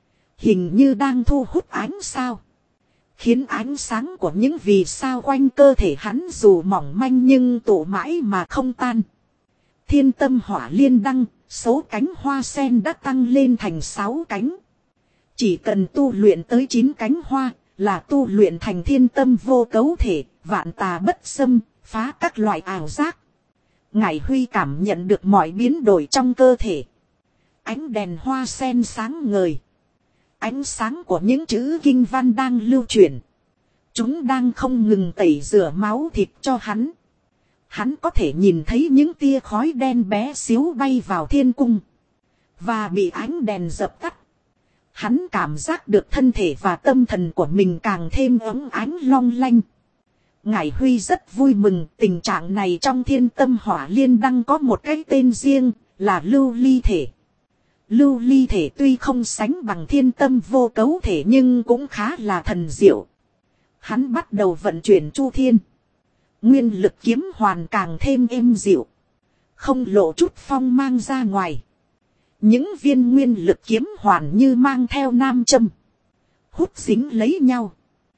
hình như đang thu hút ánh sao, khiến ánh sáng của những vì sao quanh cơ thể hắn dù mỏng manh nhưng tụ mãi mà không tan. Thiên tâm hỏa liên đăng, số cánh hoa sen đã tăng lên thành 6 cánh. Chỉ cần tu luyện tới 9 cánh hoa là tu luyện thành thiên tâm vô cấu thể, vạn tà bất xâm, phá các loại ảo giác. Ngải Huy cảm nhận được mọi biến đổi trong cơ thể. Ánh đèn hoa sen sáng ngời. Ánh sáng của những chữ kinh văn đang lưu chuyển. Chúng đang không ngừng tẩy rửa máu thịt cho hắn. Hắn có thể nhìn thấy những tia khói đen bé xíu bay vào thiên cung, và bị ánh đèn dập tắt. Hắn cảm giác được thân thể và tâm thần của mình càng thêm óng ánh long lanh. Ngải Huy rất vui mừng, tình trạng này trong thiên tâm hỏa liên đăng có một cái tên riêng, là lưu ly thể. Lưu ly thể tuy không sánh bằng thiên tâm vô cấu thể nhưng cũng khá là thần diệu. Hắn bắt đầu vận chuyển chu thiên. Nguyên lực kiếm hoàn càng thêm êm dịu, không lộ chút phong mang ra ngoài. Những viên nguyên lực kiếm hoàn như mang theo nam châm, hút dính lấy nhau,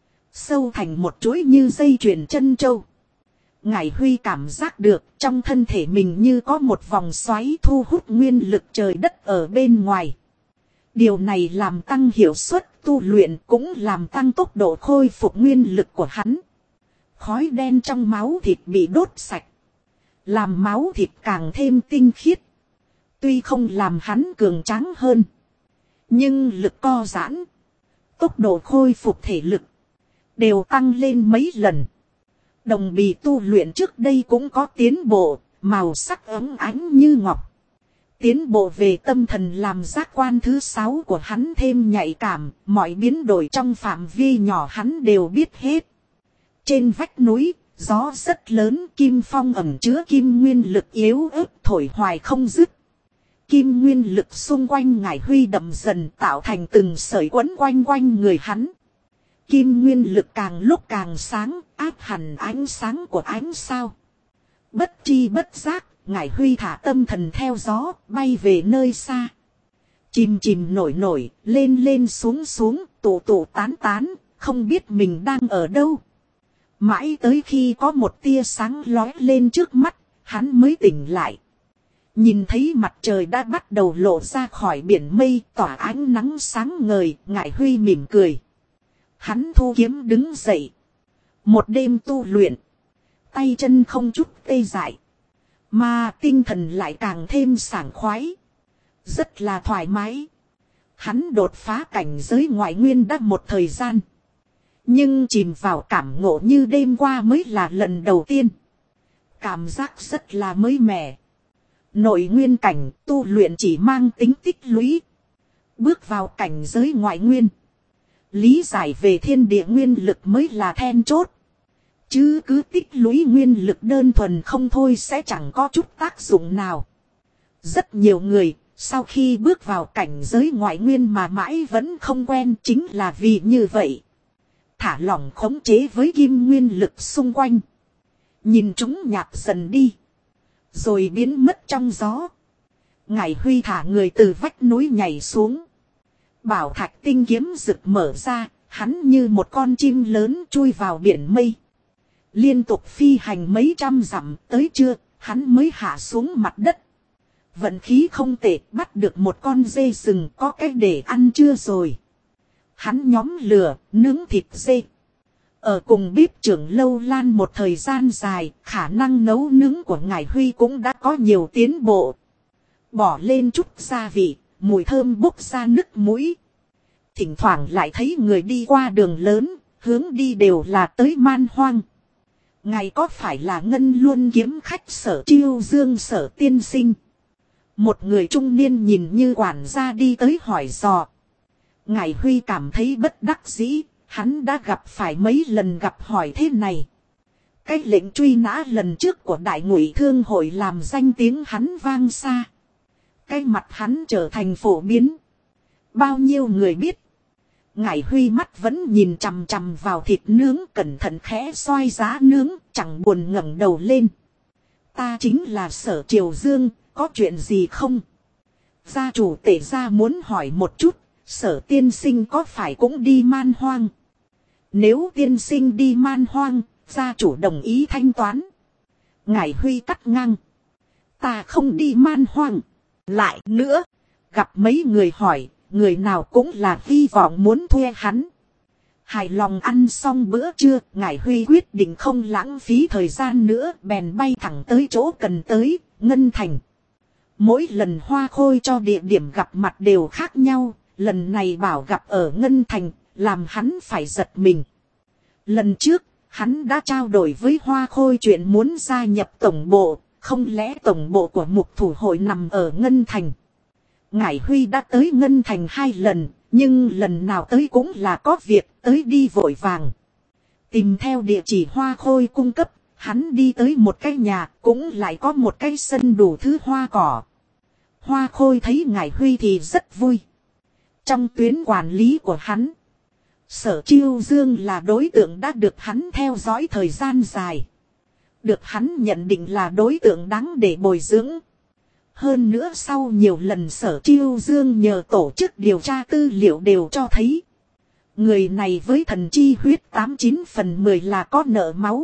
sâu thành một chuỗi như dây chuyền chân châu. Ngải Huy cảm giác được trong thân thể mình như có một vòng xoáy thu hút nguyên lực trời đất ở bên ngoài. Điều này làm tăng hiệu suất tu luyện, cũng làm tăng tốc độ khôi phục nguyên lực của hắn. Khói đen trong máu thịt bị đốt sạch. Làm máu thịt càng thêm tinh khiết. Tuy không làm hắn cường tráng hơn. Nhưng lực co giãn. Tốc độ khôi phục thể lực. Đều tăng lên mấy lần. Đồng bì tu luyện trước đây cũng có tiến bộ. Màu sắc ấm ánh như ngọc. Tiến bộ về tâm thần làm giác quan thứ 6 của hắn thêm nhạy cảm. Mọi biến đổi trong phạm vi nhỏ hắn đều biết hết. Trên vách núi, gió rất lớn, kim phong ẩm chứa kim nguyên lực yếu ớt thổi hoài không dứt. Kim nguyên lực xung quanh Ngải Huy đậm dần tạo thành từng sợi quấn quanh quanh người hắn. Kim nguyên lực càng lúc càng sáng, áp hẳn ánh sáng của ánh sao. Bất tri bất giác, Ngải Huy thả tâm thần theo gió, bay về nơi xa. Chìm chìm nổi nổi, lên lên xuống xuống, tụ tụ tán tán, không biết mình đang ở đâu. Mãi tới khi có một tia sáng lóe lên trước mắt, hắn mới tỉnh lại. Nhìn thấy mặt trời đã bắt đầu lộ ra khỏi biển mây, tỏa ánh nắng sáng ngời, Ngải Huy mỉm cười. Hắn thu kiếm đứng dậy. Một đêm tu luyện, tay chân không chút tê dại, mà tinh thần lại càng thêm sảng khoái. Rất là thoải mái. Hắn đột phá cảnh giới ngoại nguyên đã một thời gian. Nhưng chìm vào cảm ngộ như đêm qua mới là lần đầu tiên. Cảm giác rất là mới mẻ. Nội nguyên cảnh tu luyện chỉ mang tính tích lũy. Bước vào cảnh giới ngoại nguyên. Lý giải về thiên địa nguyên lực mới là then chốt. Chứ cứ tích lũy nguyên lực đơn thuần không thôi sẽ chẳng có chút tác dụng nào. Rất nhiều người sau khi bước vào cảnh giới ngoại nguyên mà mãi vẫn không quen chính là vì như vậy. Thả lỏng khống chế với kim nguyên lực xung quanh. Nhìn chúng nhạt dần đi. Rồi biến mất trong gió. Ngải Huy thả người từ vách núi nhảy xuống. Bảo thạch tinh kiếm rực mở ra. Hắn như một con chim lớn chui vào biển mây. Liên tục phi hành mấy trăm dặm tới trưa. Hắn mới hạ xuống mặt đất. Vận khí không tệ, bắt được một con dê rừng có cái để ăn trưa rồi. Hắn nhóm lửa, nướng thịt dê. Ở cùng bếp trưởng lâu lan một thời gian dài, khả năng nấu nướng của Ngải Huy cũng đã có nhiều tiến bộ. Bỏ lên chút gia vị, mùi thơm bốc ra nức mũi. Thỉnh thoảng lại thấy người đi qua đường lớn, hướng đi đều là tới man hoang. Ngài có phải là Ngân Luân kiếm khách Sở Chiêu Dương Sở tiên sinh? Một người trung niên nhìn như quản gia đi tới hỏi dò. Ngải Huy cảm thấy bất đắc dĩ, hắn đã gặp phải mấy lần gặp hỏi thế này. Cái lệnh truy nã lần trước của Đại Ngụy Thương hội làm danh tiếng hắn vang xa. Cái mặt hắn trở thành phổ biến. Bao nhiêu người biết. Ngải Huy mắt vẫn nhìn chằm chằm vào thịt nướng, cẩn thận khẽ xoay giá nướng, chẳng buồn ngẩng đầu lên. Ta chính là Sở Triều Dương, có chuyện gì không? Gia chủ Tể gia muốn hỏi một chút, Sở tiên sinh có phải cũng đi man hoang? Nếu tiên sinh đi man hoang, gia chủ đồng ý thanh toán. Ngải Huy cắt ngang. Ta không đi man hoang. Lại nữa, gặp mấy người hỏi, người nào cũng là hy vọng muốn thuê hắn. Hài lòng ăn xong bữa trưa, Ngải Huy quyết định không lãng phí thời gian nữa, bèn bay thẳng tới chỗ cần tới, Ngân Thành. Mỗi lần Hoa Khôi cho địa điểm gặp mặt đều khác nhau, lần này bảo gặp ở Ngân Thành, làm hắn phải giật mình. Lần trước, hắn đã trao đổi với Hoa Khôi chuyện muốn gia nhập tổng bộ, không lẽ tổng bộ của mục thủ hội nằm ở Ngân Thành. Ngải Huy đã tới Ngân Thành 2 lần, nhưng lần nào tới cũng là có việc, tới đi vội vàng. Tìm theo địa chỉ Hoa Khôi cung cấp, hắn đi tới một cái nhà, cũng lại có một cái sân đủ thứ hoa cỏ. Hoa Khôi thấy Ngải Huy thì rất vui. Trong tuyến quản lý của hắn, Sở Chiêu Dương là đối tượng đã được hắn theo dõi thời gian dài. Được hắn nhận định là đối tượng đáng để bồi dưỡng. Hơn nữa sau nhiều lần Sở Chiêu Dương nhờ tổ chức điều tra tư liệu đều cho thấy. Người này với thần chi huyết 89 phần 10 là có nợ máu.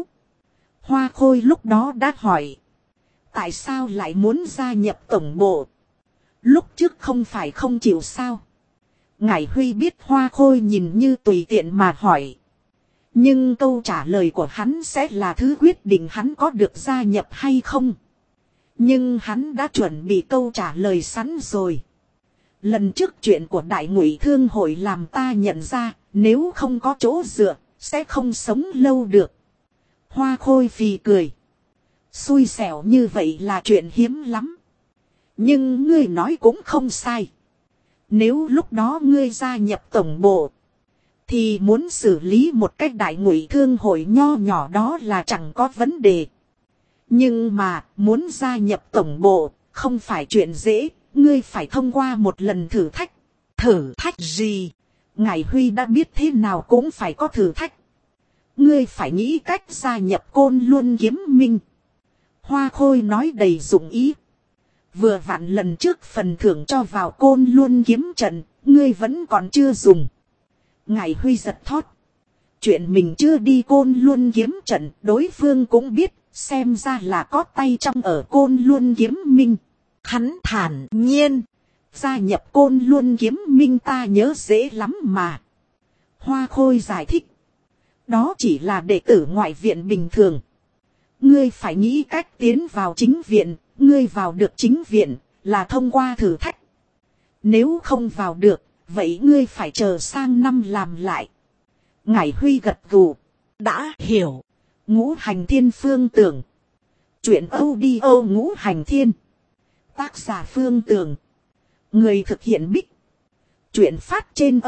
Hoa Khôi lúc đó đã hỏi. Tại sao lại muốn gia nhập tổng bộ? Lúc trước không phải không chịu sao? Ngải Huy biết Hoa Khôi nhìn như tùy tiện mà hỏi. Nhưng câu trả lời của hắn sẽ là thứ quyết định hắn có được gia nhập hay không. Nhưng hắn đã chuẩn bị câu trả lời sẵn rồi. Lần trước chuyện của Đại Ngụy Thương hội làm ta nhận ra, nếu không có chỗ dựa, sẽ không sống lâu được. Hoa Khôi phì cười. Xui xẻo như vậy là chuyện hiếm lắm. Nhưng ngươi nói cũng không sai. Nếu lúc đó ngươi gia nhập tổng bộ, thì muốn xử lý một cách Đại Ngụy Thương hội nho nhỏ đó là chẳng có vấn đề. Nhưng mà muốn gia nhập tổng bộ không phải chuyện dễ, ngươi phải thông qua một lần thử thách. Thử thách gì? Ngải Huy đã biết thế nào cũng phải có thử thách. Ngươi phải nghĩ cách gia nhập Côn Luân Kiếm Minh. Hoa Khôi nói đầy dụng ý. Vừa vặn lần trước phần thưởng cho vào Côn Luân kiếm trận, ngươi vẫn còn chưa dùng. Ngải Huy giật thót. Chuyện mình chưa đi Côn Luân kiếm trận, đối phương cũng biết, xem ra là có tay trong ở Côn Luân kiếm minh. Hắn thản nhiên. Gia nhập Côn Luân kiếm minh ta nhớ dễ lắm mà. Hoa Khôi giải thích. Đó chỉ là đệ tử ngoại viện bình thường. Ngươi phải nghĩ cách tiến vào chính viện. Ngươi vào được chính viện là thông qua thử thách. Nếu không vào được, vậy ngươi phải chờ sang năm làm lại. Ngải Huy gật gù. Đã hiểu. Ngũ Hành Thiên Phương Tưởng. Chuyện audio Ngũ Hành Thiên. Tác giả Phương Tưởng. Người thực hiện Bích. Chuyện phát trên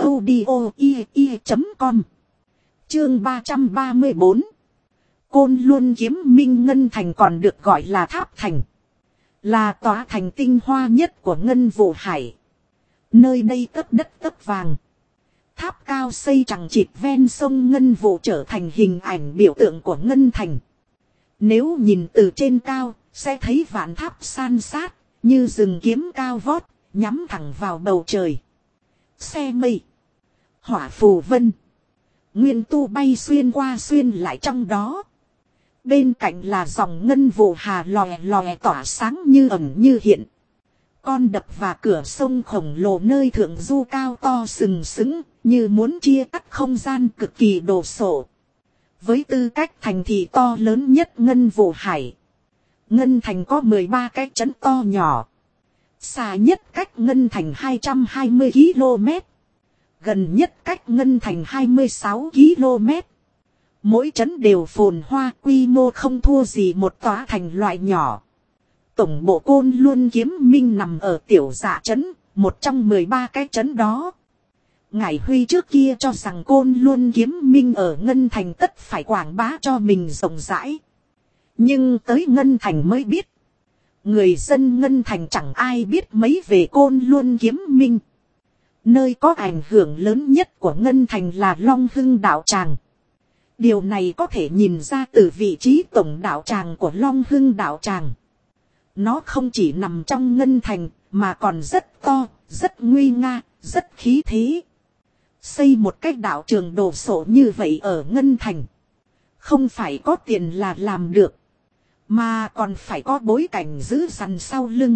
audio.com. Chương 334. Côn Luân Kiếm Minh Ngân Thành còn được gọi là Tháp Thành. Là tòa thành tinh hoa nhất của Ngân Vũ Hải. Nơi đây tấp đất tấp vàng. Tháp cao xây chằng chịt ven sông Ngân Vũ trở thành hình ảnh biểu tượng của Ngân Thành. Nếu nhìn từ trên cao, sẽ thấy vạn tháp san sát, như rừng kiếm cao vót, nhắm thẳng vào bầu trời. Xe mây, hỏa phù vân, nguyên tu bay xuyên qua xuyên lại trong đó. Bên cạnh là dòng Ngân Vũ Hà lòe lòe tỏa sáng như ẩn như hiện. Con đập và cửa sông khổng lồ nơi thượng du cao to sừng sững, như muốn chia cắt không gian cực kỳ đồ sộ. Với tư cách thành thị to lớn nhất Ngân Vũ Hải, Ngân Thành có 13 cái trấn to nhỏ. Xa nhất cách Ngân Thành 220 km. Gần nhất cách Ngân Thành 26 km. Mỗi trấn đều phồn hoa, quy mô không thua gì một tòa thành loại nhỏ. Tổng bộ Côn Luân Kiếm Minh nằm ở Tiểu Dạ trấn, một trong 13 cái trấn đó. Ngải Huy trước kia cho rằng Côn Luân Kiếm Minh ở Ngân Thành tất phải quảng bá cho mình rộng rãi. Nhưng tới Ngân Thành mới biết. Người dân Ngân Thành chẳng ai biết mấy về Côn Luân Kiếm Minh. Nơi có ảnh hưởng lớn nhất của Ngân Thành là Long Hưng Đạo Tràng. Điều này có thể nhìn ra từ vị trí tổng đạo tràng của Long Hưng Đạo Tràng. Nó không chỉ nằm trong Ngân Thành, mà còn rất to, rất nguy nga, rất khí thế. Xây một cái đạo trường đồ sộ như vậy ở Ngân Thành. Không phải có tiền là làm được, mà còn phải có bối cảnh giữ dằn sau lưng.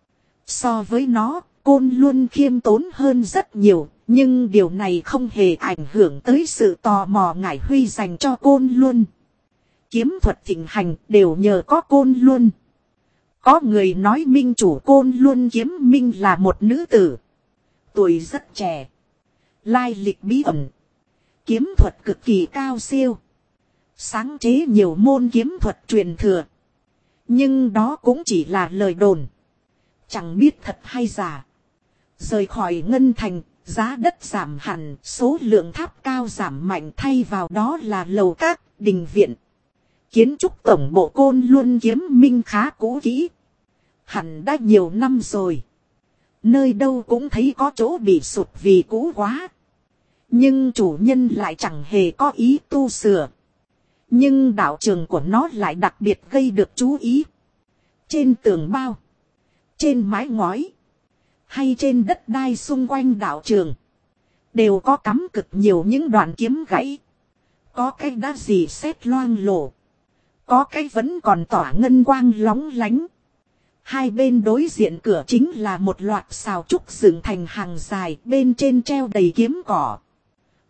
So với nó, Côn Luân khiêm tốn hơn rất nhiều, nhưng điều này không hề ảnh hưởng tới sự tò mò Ngải Huy dành cho Côn Luân. Kiếm thuật thịnh hành đều nhờ có Côn Luân. Có người nói minh chủ Côn Luân Kiếm Minh là một nữ tử. Tuổi rất trẻ. Lai lịch bí ẩn. Kiếm thuật cực kỳ cao siêu. Sáng chế nhiều môn kiếm thuật truyền thừa. Nhưng đó cũng chỉ là lời đồn. Chẳng biết thật hay giả. Rời khỏi Ngân Thành, giá đất giảm hẳn, số lượng tháp cao giảm mạnh, thay vào đó là lầu các, đình viện. Kiến trúc tổng bộ Côn Luân Kiếm Minh khá cũ kỹ. Hẳn đã nhiều năm rồi. Nơi đâu cũng thấy có chỗ bị sụt vì cũ quá. Nhưng chủ nhân lại chẳng hề có ý tu sửa. Nhưng đạo trường của nó lại đặc biệt gây được chú ý. Trên tường bao, trên mái ngói, hay trên đất đai xung quanh đạo trường, đều có cắm cực nhiều những đoạn kiếm gãy. Có cái đã dì xét loang lổ, có cái vẫn còn tỏa ngân quang lóng lánh. Hai bên đối diện cửa chính là một loạt sào trúc dựng thành hàng dài, bên trên treo đầy kiếm cỏ.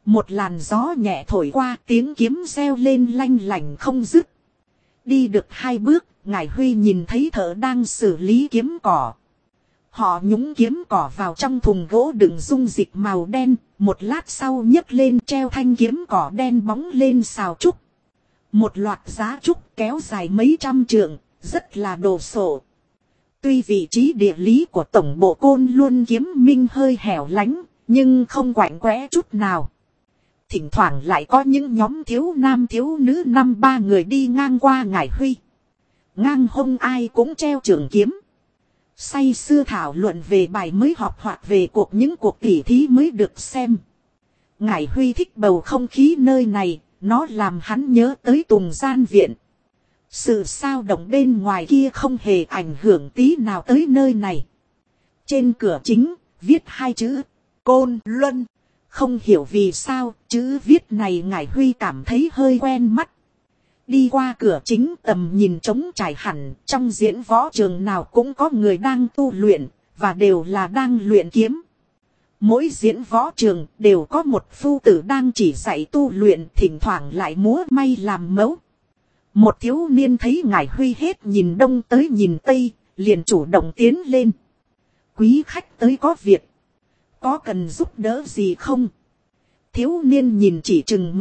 Một làn gió nhẹ thổi qua, tiếng kiếm reo lên lanh lành không dứt. Đi được 2 bước, Ngải Huy nhìn thấy thợ đang xử lý kiếm cỏ. Họ nhúng kiếm cỏ vào trong thùng gỗ đựng dung dịch màu đen, một lát sau nhấc lên treo thanh kiếm cỏ đen bóng lên xào trúc. Một loạt giá trúc kéo dài mấy trăm trượng, rất là đồ sộ. Tuy vị trí địa lý của tổng bộ Côn Luân Kiếm Minh hơi hẻo lánh, nhưng không quạnh quẽ chút nào. Thỉnh thoảng lại có những nhóm thiếu nam thiếu nữ 5-3 người đi ngang qua Ngải Huy. Ngang hông ai cũng treo trường kiếm. Say sưa thảo luận về bài mới học hoặc về những cuộc tỉ thí mới được xem. Ngải Huy thích bầu không khí nơi này, nó làm hắn nhớ tới Tùng Gian Viện. Sự sao động bên ngoài kia không hề ảnh hưởng tí nào tới nơi này. Trên cửa chính, viết 2 chữ, Côn Luân. Không hiểu vì sao, chữ viết này Ngải Huy cảm thấy hơi quen mắt. Đi qua cửa chính tầm nhìn trống trải hẳn, trong diễn võ trường nào cũng có người đang tu luyện, và đều là đang luyện kiếm. Mỗi diễn võ trường đều có một phu tử đang chỉ dạy tu luyện, thỉnh thoảng lại múa may làm mẫu. Một thiếu niên thấy Ngải Huy hết nhìn đông tới nhìn tây, liền chủ động tiến lên. Quý khách tới có việc. Có cần giúp đỡ gì không? Thiếu niên nhìn chỉ chừng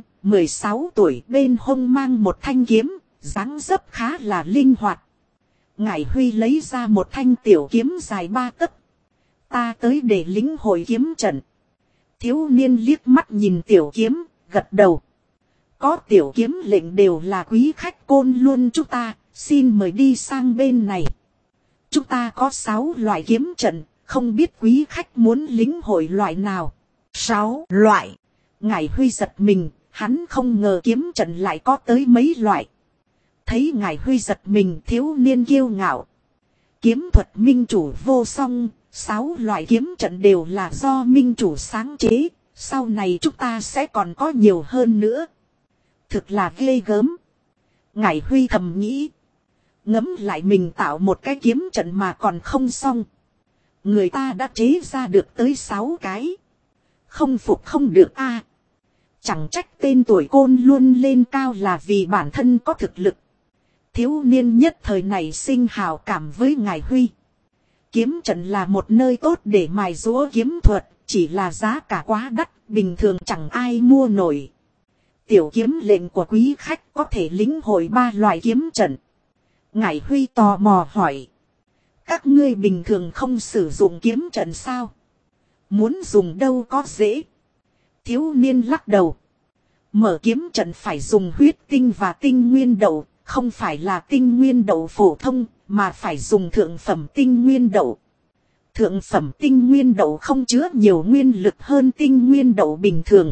15-16 tuổi, bên hông mang một thanh kiếm, dáng dấp khá là linh hoạt. Ngải Huy lấy ra một thanh tiểu kiếm dài 3 tấc. Ta tới để lĩnh hội kiếm trận. Thiếu niên liếc mắt nhìn tiểu kiếm, gật đầu. Có tiểu kiếm lệnh đều là quý khách Côn Luân chúng ta, xin mời đi sang bên này. Chúng ta có 6 loại kiếm trận, không biết quý khách muốn lĩnh hội loại nào. 6 loại. Ngải Huy giật mình, hắn không ngờ kiếm trận lại có tới mấy loại. Thấy Ngải Huy giật mình, thiếu niên kiêu ngạo. Kiếm thuật minh chủ vô song, 6 loại kiếm trận đều là do minh chủ sáng chế, sau này chúng ta sẽ còn có nhiều hơn nữa. Thực là ghê gớm. Ngải Huy thầm nghĩ. Ngẫm lại mình tạo một cái kiếm trận mà còn không xong. Người ta đã chế ra được tới 6 cái. Không phục không được a. Chẳng trách tên tuổi Côn luôn lên cao là vì bản thân có thực lực. Thiếu niên nhất thời này sinh hào cảm với Ngải Huy. Kiếm trận là một nơi tốt để mài giũa kiếm thuật, chỉ là giá cả quá đắt, bình thường chẳng ai mua nổi. Tiểu kiếm lệnh của quý khách có thể lĩnh hội 3 loại kiếm trận. Ngải Huy tò mò hỏi. Các ngươi bình thường không sử dụng kiếm trận sao? Muốn dùng đâu có dễ. Thiếu niên lắc đầu. Mở kiếm trận phải dùng huyết tinh và tinh nguyên đậu, không phải là tinh nguyên đậu phổ thông, mà phải dùng thượng phẩm tinh nguyên đậu. Thượng phẩm tinh nguyên đậu không chứa nhiều nguyên lực hơn tinh nguyên đậu bình thường,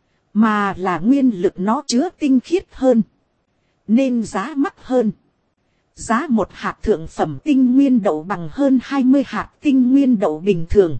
mà là nguyên lực nó chứa tinh khiết hơn, nên giá mắc hơn. Giá một hạt thượng phẩm tinh nguyên đậu bằng hơn 20 hạt tinh nguyên đậu bình thường,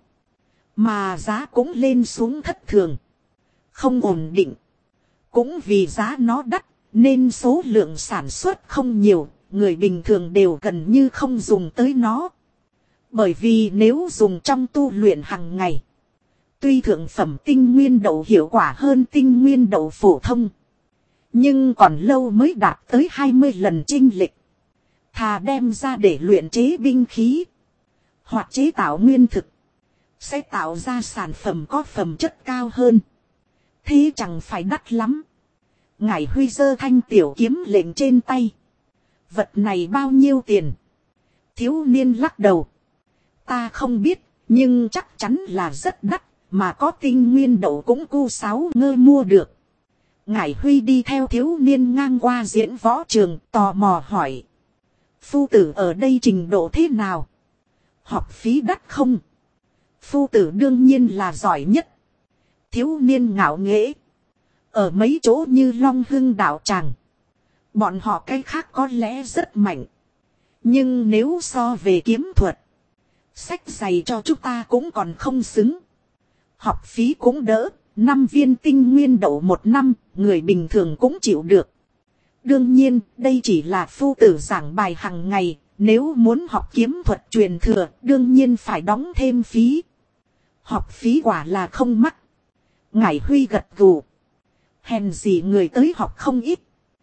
mà giá cũng lên xuống thất thường, không ổn định. Cũng vì giá nó đắt, nên số lượng sản xuất không nhiều, người bình thường đều gần như không dùng tới nó. Bởi vì nếu dùng trong tu luyện hàng ngày, tuy thượng phẩm tinh nguyên đậu hiệu quả hơn tinh nguyên đậu phổ thông, nhưng còn lâu mới đạt tới 20 lần chênh lệch. Thà đem ra để luyện chế binh khí, hoặc chế tạo nguyên thực, sẽ tạo ra sản phẩm có phẩm chất cao hơn. Thế chẳng phải đắt lắm. Ngải Huy giơ thanh tiểu kiếm lệnh trên tay. Vật này bao nhiêu tiền? Thiếu niên lắc đầu. Ta không biết, nhưng chắc chắn là rất đắt, mà có tinh nguyên đậu cũng cu 6 ngơ mua được. Ngải Huy đi theo thiếu niên ngang qua diễn võ trường, tò mò hỏi. Phu tử ở đây trình độ thế nào? Học phí đắt không? Phu tử đương nhiên là giỏi nhất. Thiếu niên ngạo nghễ. Ở mấy chỗ như Long Hưng đạo tràng, bọn họ cái khác có lẽ rất mạnh. Nhưng nếu so về kiếm thuật, sách giày cho chúng ta cũng còn không xứng. Học phí cũng đỡ, 5 viên tinh nguyên đậu 1 năm, người bình thường cũng chịu được. Đương nhiên, đây chỉ là phu tử giảng bài hàng ngày, nếu muốn học kiếm thuật truyền thừa, đương nhiên phải đóng thêm phí. Học phí quả là không mắc. Ngải Huy gật gù. Hèn gì người tới học không ít.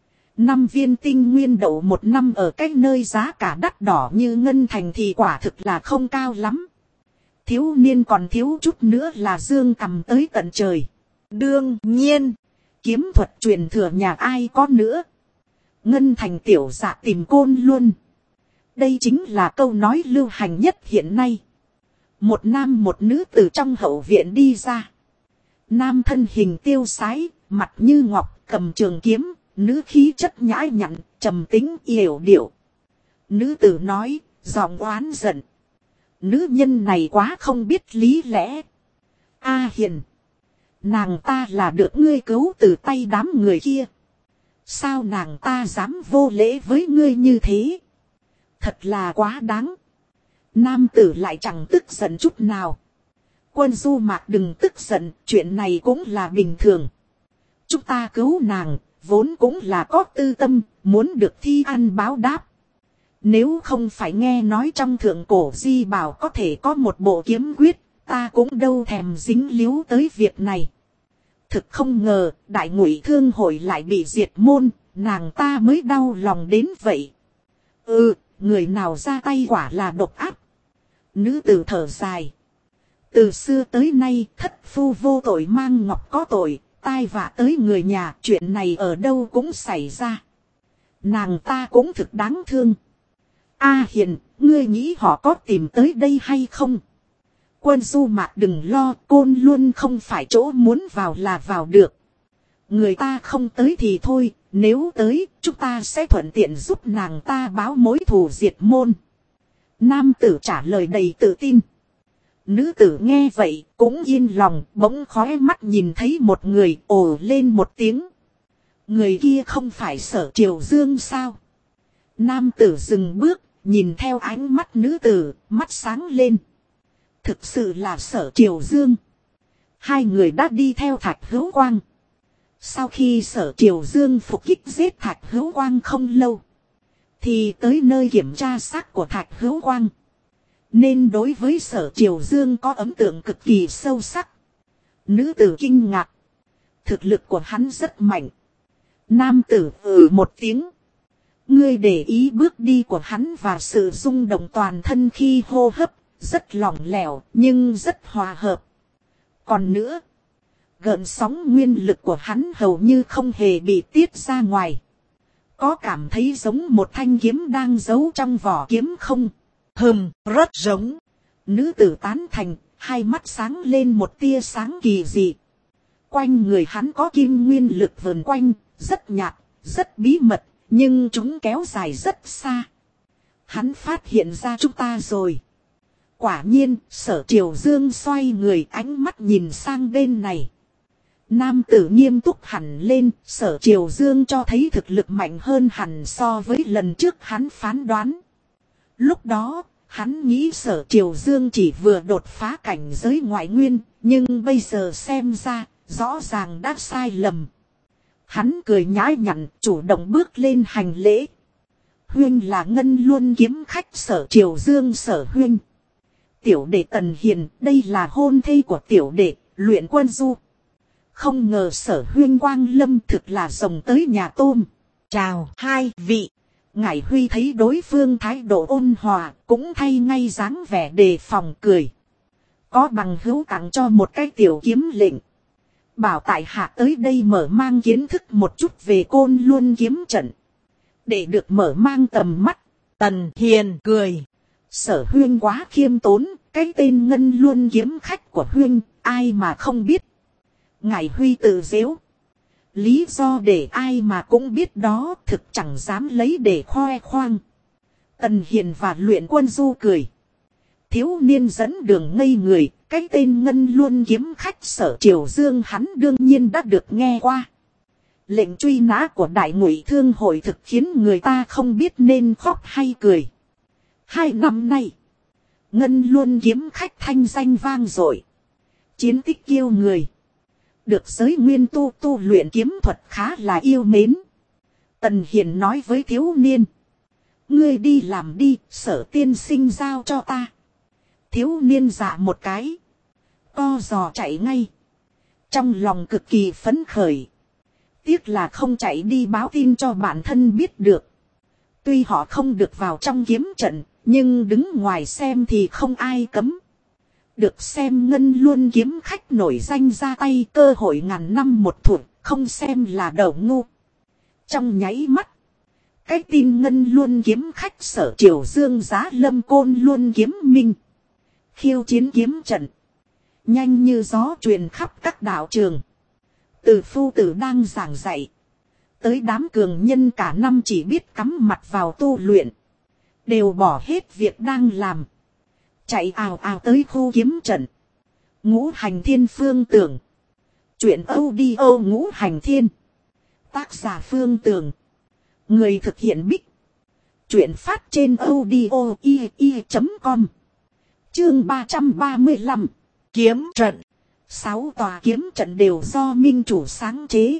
5 viên tinh nguyên đậu 1 năm ở cái nơi giá cả đắt đỏ như Ngân Thành thì quả thực là không cao lắm. Thiếu niên còn thiếu chút nữa là dương cầm tới tận trời. Đương nhiên, kiếm thuật truyền thừa nhà ai có nữa. Ngân Thành tiểu dạ tìm Côn Luân. Đây chính là câu nói lưu hành nhất hiện nay. Một nam một nữ từ trong hậu viện đi ra. Nam thân hình tiêu sái, mặt như ngọc, cầm trường kiếm. Nữ khí chất nhã nhặn, trầm tính yểu điệu. Nữ tử nói, giọng oán giận. Nữ nhân này quá không biết lý lẽ. A Hiền. Nàng ta là được ngươi cứu từ tay đám người kia. Sao nàng ta dám vô lễ với ngươi như thế? Thật là quá đáng. Nam tử lại chẳng tức giận chút nào. Quân Du Mạc đừng tức giận, chuyện này cũng là bình thường. Chúng ta cứu nàng, vốn cũng là có tư tâm, muốn được thi ăn báo đáp. Nếu không phải nghe nói trong thượng cổ di bảo có thể có một bộ kiếm quyết, ta cũng đâu thèm dính líu tới việc này. Thực không ngờ, Đại Ngụy Thương hội lại bị diệt môn, nàng ta mới đau lòng đến vậy. Người nào ra tay quả là độc ác. Nữ tử thở dài. Từ xưa tới nay, thất phu vô tội mang ngọc có tội, tai vạ tới người nhà, chuyện này ở đâu cũng xảy ra. Nàng ta cũng thực đáng thương. A Hiền, ngươi nghĩ họ có tìm tới đây hay không? Quân Du Mạc đừng lo, Côn Luân không phải chỗ muốn vào là vào được. Người ta không tới thì thôi, nếu tới, chúng ta sẽ thuận tiện giúp nàng ta báo mối thù diệt môn. Nam tử trả lời đầy tự tin. Nữ tử nghe vậy, cũng yên lòng, bỗng khóe mắt nhìn thấy một người ồ lên một tiếng. Người kia không phải Sở Triều Dương sao? Nam tử dừng bước, nhìn theo ánh mắt nữ tử, mắt sáng lên. Thực sự là Sở Triều Dương. Hai người đã đi theo Thạch Hữu Quang. Sau khi Sở Triều Dương phục kích giết Thạch Hữu Quang không lâu, thì tới nơi kiểm tra xác của Thạch Hữu Quang. Nên đối với Sở Triều Dương có ấn tượng cực kỳ sâu sắc. Nữ tử kinh ngạc. Thực lực của hắn rất mạnh. Nam tử một tiếng. Ngươi để ý bước đi của hắn và sự rung động toàn thân khi hô hấp. Rất lỏng lẻo nhưng rất hòa hợp. Còn nữa, gợn sóng nguyên lực của hắn hầu như không hề bị tiết ra ngoài. Có cảm thấy giống một thanh kiếm đang giấu trong vỏ kiếm không? Rất giống. Nữ tử tán thành, hai mắt sáng lên một tia sáng kỳ dị. Quanh người hắn có kim nguyên lực vờn quanh, rất nhạt, rất bí mật, nhưng chúng kéo dài rất xa. Hắn phát hiện ra chúng ta rồi. Quả nhiên, Sở Triều Dương xoay người ánh mắt nhìn sang bên này. Nam tử nghiêm túc hẳn lên, Sở Triều Dương cho thấy thực lực mạnh hơn hẳn so với lần trước hắn phán đoán. Lúc đó, hắn nghĩ Sở Triều Dương chỉ vừa đột phá cảnh giới ngoại nguyên, nhưng bây giờ xem ra, rõ ràng đã sai lầm. Hắn cười nhã nhặn, chủ động bước lên hành lễ. Huynh là Ngân Luân kiếm khách Sở Triều Dương Sở Huynh. Tiểu đệ Tần Hiền, đây là hôn thê của tiểu đệ, Luyện Quân Du. Không ngờ Sở Huynh quang lâm thực là rồng tới nhà tôm. Chào hai vị. Ngải Huy thấy đối phương thái độ ôn hòa, cũng thay ngay dáng vẻ đề phòng cười. Có bằng hữu tặng cho một cái tiểu kiếm lệnh. Bảo tại hạ tới đây mở mang kiến thức một chút về Côn Luân kiếm trận. Để được mở mang tầm mắt. Tần Hiền cười. Sở Huynh quá khiêm tốn, cái tên Ngân Luân kiếm khách của Huynh, ai mà không biết. Ngải Huy tự giễu. Lý do để ai mà cũng biết đó thực chẳng dám lấy để khoe khoang. Tần Hiền và Luyện Quân Du cười. Thiếu niên dẫn đường ngây người, cái tên Ngân Luân kiếm khách Sở Triều Dương hắn đương nhiên đã được nghe qua. Lệnh truy nã của Đại Ngụy Thương hội thực khiến người ta không biết nên khóc hay cười. 2 năm nay, Ngân Luân kiếm khách thanh danh vang dội, chiến tích kiêu người. Được giới nguyên tu luyện kiếm thuật khá là yêu mến. Tần Hiền nói với thiếu niên. Ngươi đi làm đi, Sở tiên sinh giao cho ta. Thiếu niên dạ một cái. Co giò chạy ngay. Trong lòng cực kỳ phấn khởi. Tiếc là không chạy đi báo tin cho bản thân biết được. Tuy họ không được vào trong kiếm trận, nhưng đứng ngoài xem thì không ai cấm. Được xem Ngân Luân kiếm khách nổi danh ra tay, cơ hội ngàn năm một thủa, không xem là đầu ngu. Trong nháy mắt, cái tin Ngân Luân kiếm khách Sở Triều Dương giá lâm Côn Luân kiếm minh, khiêu chiến kiếm trận, nhanh như gió truyền khắp các đạo trường. Từ phu tử đang giảng dạy, tới đám cường nhân cả năm chỉ biết cắm mặt vào tu luyện, đều bỏ hết việc đang làm, chạy ào ào tới khu kiếm trận. Ngũ Hành Thiên Phương Tường. Chuyện audio Ngũ Hành Thiên. Tác giả Phương Tường. Người thực hiện Bích. Chuyện phát trên audio.com. Chương 335. Kiếm trận. 6 tòa kiếm trận đều do minh chủ sáng chế.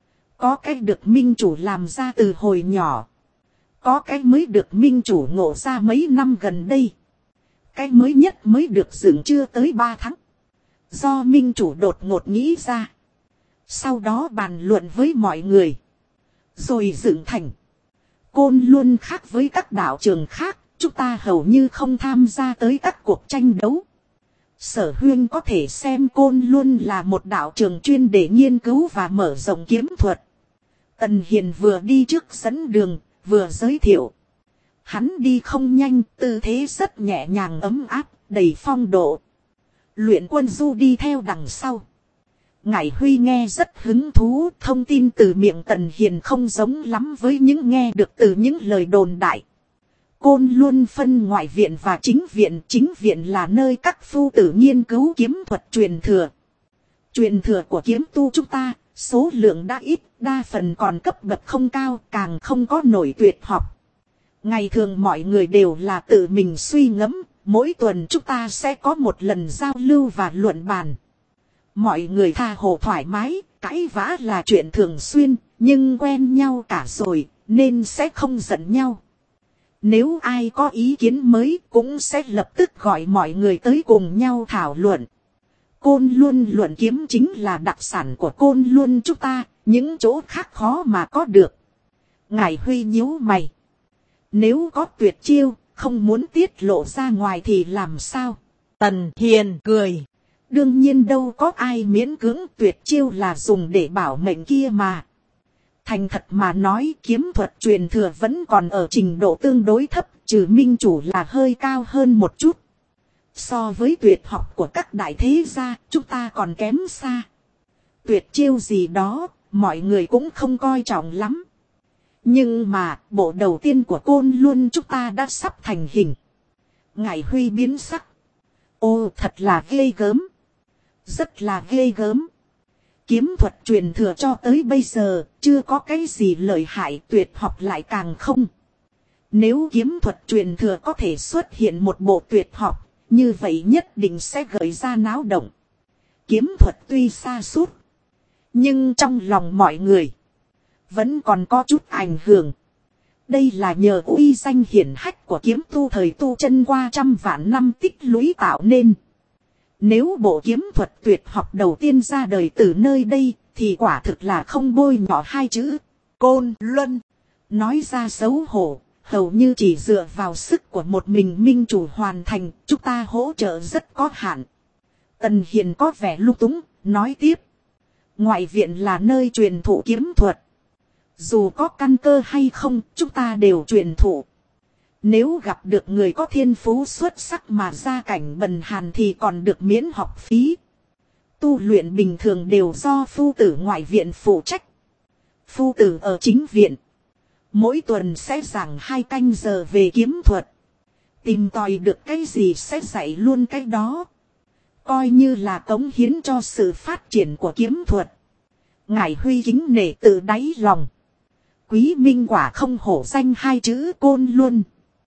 Có cái được minh chủ làm ra từ hồi nhỏ. Có cái mới được minh chủ ngộ ra mấy năm gần đây. Cái mới nhất mới được dựng chưa tới 3 tháng. Do minh chủ đột ngột nghĩ ra. Sau đó bàn luận với mọi người. Rồi dựng thành. Côn Luân khác với các đạo trường khác. Chúng ta hầu như không tham gia tới các cuộc tranh đấu. Sở Huyên có thể xem Côn Luân là một đạo trường chuyên để nghiên cứu và mở rộng kiếm thuật. Tần Hiền vừa đi trước dẫn đường, vừa giới thiệu. Hắn đi không nhanh, tư thế rất nhẹ nhàng ấm áp, đầy phong độ. Luyện Quân Du đi theo đằng sau. Ngải Huy nghe rất hứng thú, thông tin từ miệng Tần Hiền không giống lắm với những nghe được từ những lời đồn đại. Côn Luân phân ngoại viện và chính viện là nơi các phu tử nghiên cứu kiếm thuật truyền thừa. Truyền thừa của kiếm tu chúng ta, số lượng đã ít, đa phần còn cấp bậc không cao, càng không có nổi tuyệt học. Ngày thường mọi người đều là tự mình suy ngẫm, mỗi tuần chúng ta sẽ có một lần giao lưu và luận bàn. Mọi người tha hồ thoải mái, cãi vã là chuyện thường xuyên, nhưng quen nhau cả rồi, nên sẽ không giận nhau. Nếu ai có ý kiến mới cũng sẽ lập tức gọi mọi người tới cùng nhau thảo luận. Côn Luân luận kiếm chính là đặc sản của Côn Luân chúng ta, những chỗ khác khó mà có được. Ngải Huy nhíu mày. Nếu có tuyệt chiêu, không muốn tiết lộ ra ngoài thì làm sao? Tần Hiền cười. Đương nhiên đâu có ai miễn cưỡng, tuyệt chiêu là dùng để bảo mệnh kia mà. Thành thật mà nói, kiếm thuật truyền thừa vẫn còn ở trình độ tương đối thấp, trừ minh chủ là hơi cao hơn một chút. So với tuyệt học của các đại thế gia, chúng ta còn kém xa. Tuyệt chiêu gì đó, mọi người cũng không coi trọng lắm. Nhưng mà, bộ đầu tiên của Côn Luân chúng ta đã sắp thành hình. Ngải Huy biến sắc. Ô, thật là ghê gớm. Rất là ghê gớm. Kiếm thuật truyền thừa cho tới bây giờ, chưa có cái gì lợi hại, tuyệt học lại càng không. Nếu kiếm thuật truyền thừa có thể xuất hiện một bộ tuyệt học, như vậy nhất định sẽ gợi ra náo động. Kiếm thuật tuy xa suốt, nhưng trong lòng mọi người vẫn còn có chút ảnh hưởng. Đây là nhờ uy danh hiển hách của kiếm tu thời tu chân qua trăm vạn năm tích lũy tạo nên. Nếu bộ kiếm thuật tuyệt học đầu tiên ra đời từ nơi đây, thì quả thực là không bôi nhọ hai chữ Côn Luân. Nói ra xấu hổ, hầu như chỉ dựa vào sức của một mình minh chủ hoàn thành, chúng ta hỗ trợ rất có hạn. Tần Hiền có vẻ lung túng, nói tiếp. Ngoại viện là nơi truyền thụ kiếm thuật. Dù có căn cơ hay không, chúng ta đều truyền thụ. Nếu gặp được người có thiên phú xuất sắc mà gia cảnh bần hàn thì còn được miễn học phí. Tu luyện bình thường đều do phu tử ngoại viện phụ trách. Phu tử ở chính viện. Mỗi tuần sẽ giảng 2 canh giờ về kiếm thuật. Tìm tòi được cái gì sẽ dạy luôn cái đó. Coi như là cống hiến cho sự phát triển của kiếm thuật. Ngải Huy kính nể từ đáy lòng. Quý minh quả không hổ danh 2 chữ Côn Luân.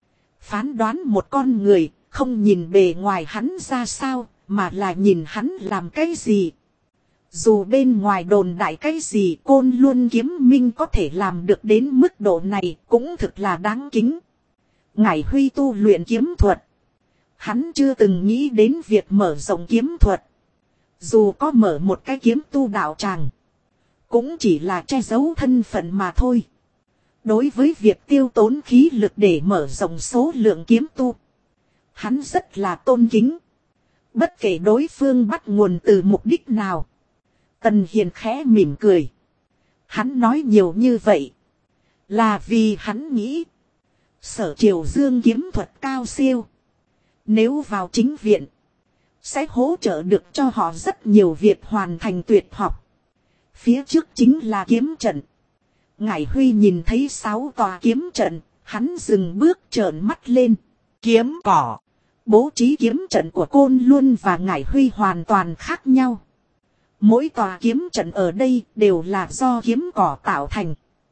Phán đoán một con người, không nhìn bề ngoài hắn ra sao, mà là nhìn hắn làm cái gì. Dù bên ngoài đồn đại cái gì, Côn Luân kiếm minh có thể làm được đến mức độ này, cũng thực là đáng kính. Ngải Huy tu luyện kiếm thuật. Hắn chưa từng nghĩ đến việc mở rộng kiếm thuật. Dù có mở một cái kiếm tu đạo tràng, cũng chỉ là che giấu thân phận mà thôi. Đối với việc tiêu tốn khí lực để mở rộng số lượng kiếm tu, hắn rất là tôn kính. Bất kể đối phương bắt nguồn từ mục đích nào. Tần Hiền khẽ mỉm cười. Hắn nói nhiều như vậy là vì hắn nghĩ Sở Triều Dương kiếm thuật cao siêu. Nếu vào chính viện, sẽ hỗ trợ được cho họ rất nhiều việc hoàn thành tuyệt học. Phía trước chính là kiếm trận. Ngải Huy nhìn thấy 6 tòa kiếm trận, hắn dừng bước trợn mắt lên. Kiếm cỏ. Bố trí kiếm trận của Côn Luân và Ngải Huy hoàn toàn khác nhau. Mỗi tòa kiếm trận ở đây đều là do kiếm cỏ tạo thành.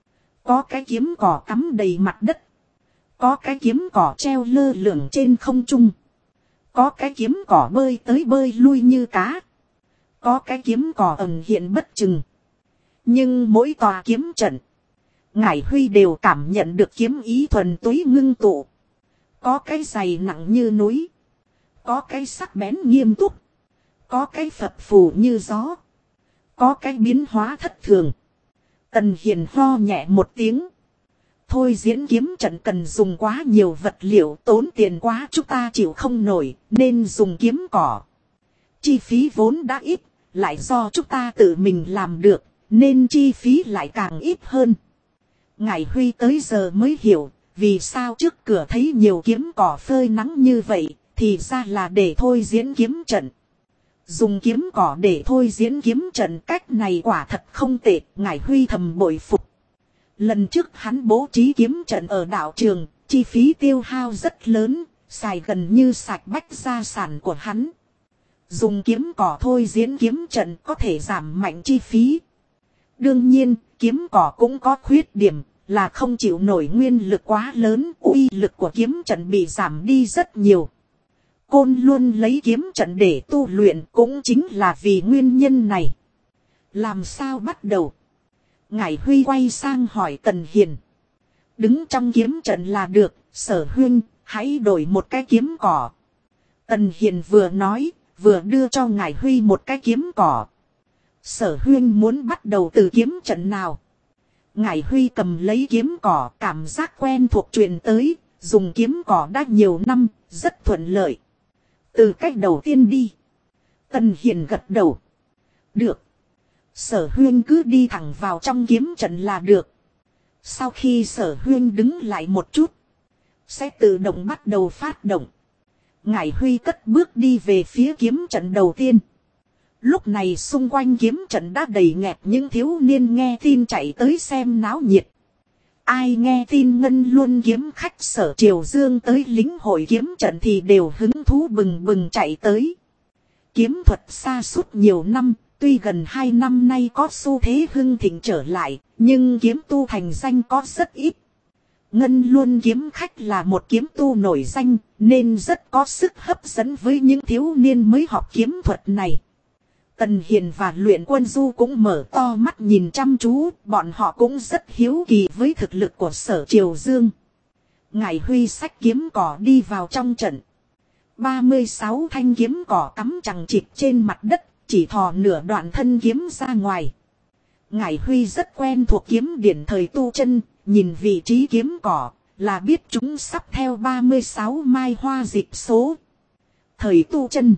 Có cái kiếm cỏ cắm đầy mặt đất. Có cái kiếm cỏ treo lơ lửng trên không trung. Có cái kiếm cỏ bơi tới bơi lui như cá. Có cái kiếm cỏ ẩn hiện bất chừng. Nhưng mỗi tòa kiếm trận, Ngải Huy đều cảm nhận được kiếm ý thuần túy ngưng tụ. Có cái dày nặng như núi. Có cái sắc bén nghiêm túc. Có cái phập phù như gió. Có cái biến hóa thất thường. Tần Hiền ho nhẹ một tiếng. Thôi diễn kiếm trận cần dùng quá nhiều vật liệu, tốn tiền quá, chúng ta chịu không nổi, nên dùng kiếm cỏ. Chi phí vốn đã ít, lại do chúng ta tự mình làm được, nên chi phí lại càng ít hơn. Ngải Huy tới giờ mới hiểu, vì sao trước cửa thấy nhiều kiếm cỏ phơi nắng như vậy, thì ra là để thôi diễn kiếm trận. Dùng kiếm cỏ để thôi diễn kiếm trận, cách này quả thật không tệ, Ngải Huy thầm bội phục. Lần trước hắn bố trí kiếm trận ở đạo trường, chi phí tiêu hao rất lớn, xài gần như sạch bách gia sản của hắn. Dùng kiếm cỏ thôi diễn kiếm trận có thể giảm mạnh chi phí. Đương nhiên, kiếm cỏ cũng có khuyết điểm, là không chịu nổi nguyên lực quá lớn, uy lực của kiếm trận bị giảm đi rất nhiều. Côn luôn lấy kiếm trận để tu luyện cũng chính là vì nguyên nhân này. Làm sao bắt đầu? Ngải Huy quay sang hỏi Tần Hiền. Đứng trong kiếm trận là được, Sở huynh, hãy đổi một cái kiếm cỏ. Tần Hiền vừa nói, vừa đưa cho Ngải Huy một cái kiếm cỏ. Sở huynh muốn bắt đầu từ kiếm trận nào? Ngải Huy cầm lấy kiếm cỏ, cảm giác quen thuộc truyền tới, dùng kiếm cỏ đã nhiều năm, rất thuận lợi. Từ cách đầu tiên đi. Tần Hiền gật đầu. Được. Sở huynh cứ đi thẳng vào trong kiếm trận là được. Sau khi Sở huynh đứng lại một chút, sẽ tự động bắt đầu phát động. Ngải Huy cất bước đi về phía kiếm trận đầu tiên. Lúc này xung quanh kiếm trận đã đầy nghẹt những thiếu niên nghe tin chạy tới xem náo nhiệt. Ai nghe tin Ngân Luân kiếm khách Sở Triều Dương tới lính hội kiếm trận thì đều hứng thú bừng bừng chạy tới. Kiếm thuật sa sút nhiều năm, tuy gần 2 năm nay có xu thế hưng thịnh trở lại, nhưng kiếm tu thành danh có rất ít. Ngân Luân kiếm khách là một kiếm tu nổi danh, nên rất có sức hấp dẫn với những thiếu niên mới học kiếm thuật này. Tần Hiền và Luyện Quân Du cũng mở to mắt nhìn chăm chú, bọn họ cũng rất hiếu kỳ với thực lực của Sở Triều Dương. Ngải Huy xách kiếm cỏ đi vào trong trận. 36 thanh kiếm cỏ cắm chằng chịt trên mặt đất, chỉ thò nửa đoạn thân kiếm ra ngoài. Ngải Huy rất quen thuộc kiếm điển thời tu chân, nhìn vị trí kiếm cỏ, là biết chúng sắp theo 36 mai hoa dịch số. Thời tu chân,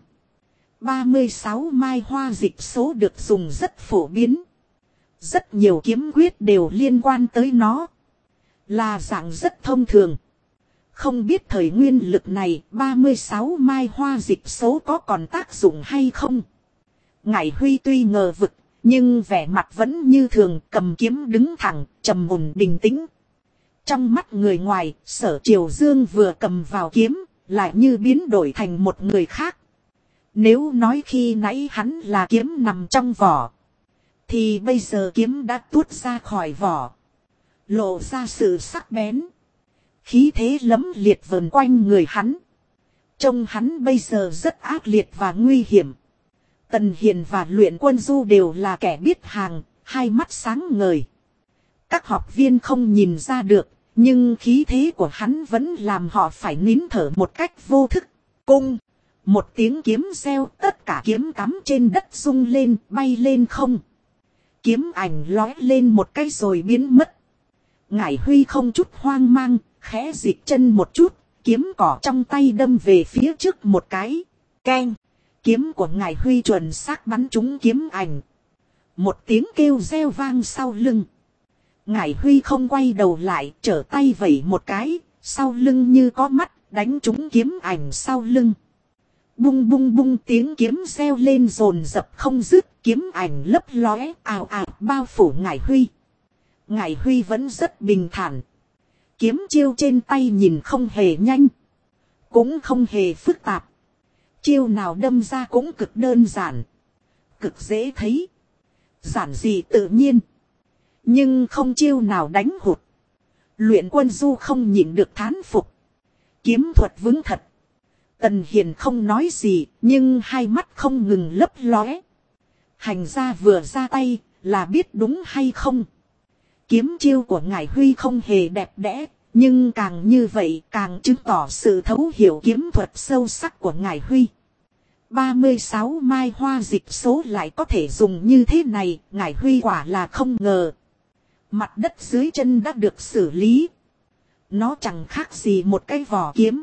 36 mai hoa dịch số được dùng rất phổ biến. Rất nhiều kiếm quyết đều liên quan tới nó. Là dạng rất thông thường. Không biết thời nguyên lực này 36 mai hoa dịch số có còn tác dụng hay không. Ngải Huy tuy ngờ vực, nhưng vẻ mặt vẫn như thường, cầm kiếm đứng thẳng, trầm ổn bình tĩnh. Trong mắt người ngoài, Sở Triều Dương vừa cầm vào kiếm, lại như biến đổi thành một người khác. Nếu nói khi nãy hắn là kiếm nằm trong vỏ, thì bây giờ kiếm đã tuốt ra khỏi vỏ, lộ ra sự sắc bén. Khí thế lẫm liệt vờn quanh người hắn. Trông hắn bây giờ rất ác liệt và nguy hiểm. Tần Hiền và Luyện Quân Du đều là kẻ biết hàng, hai mắt sáng ngời. Các học viên không nhìn ra được, nhưng khí thế của hắn vẫn làm họ phải nín thở một cách vô thức. Cung! Một tiếng kiếm reo, tất cả kiếm cắm trên đất rung lên, bay lên không. Kiếm ảnh lóe lên một cái rồi biến mất. Ngải Huy không chút hoang mang, khẽ dịch chân một chút, kiếm cỏ trong tay đâm về phía trước một cái. Keng! Kiếm của Ngải Huy chuẩn xác bắn trúng kiếm ảnh. Một tiếng kêu reo vang sau lưng. Ngải Huy không quay đầu lại, trở tay vẩy một cái, sau lưng như có mắt, đánh trúng kiếm ảnh sau lưng. Bung bung bung, tiếng kiếm reo lên dồn dập không dứt, kiếm ảnh lấp lóe ào ào bao phủ Ngải Huy. Ngải Huy vẫn rất bình thản. Kiếm chiêu trên tay nhìn không hề nhanh, cũng không hề phức tạp. Chiêu nào đâm ra cũng cực đơn giản, cực dễ thấy, giản dị tự nhiên. Nhưng không chiêu nào đánh hụt. Luyện Quân Du không nhịn được thán phục. Kiếm thuật vững thật. Tần Hiền không nói gì, nhưng hai mắt không ngừng lấp lóe. Hành gia vừa ra tay, là biết đúng hay không. Kiếm chiêu của Ngải Huy không hề đẹp đẽ, nhưng càng như vậy càng chứng tỏ sự thấu hiểu kiếm thuật sâu sắc của Ngải Huy. 36 mai hoa dịch số lại có thể dùng như thế này, Ngải Huy quả là không ngờ. Mặt đất dưới chân đã được xử lý. Nó chẳng khác gì một cái vỏ kiếm.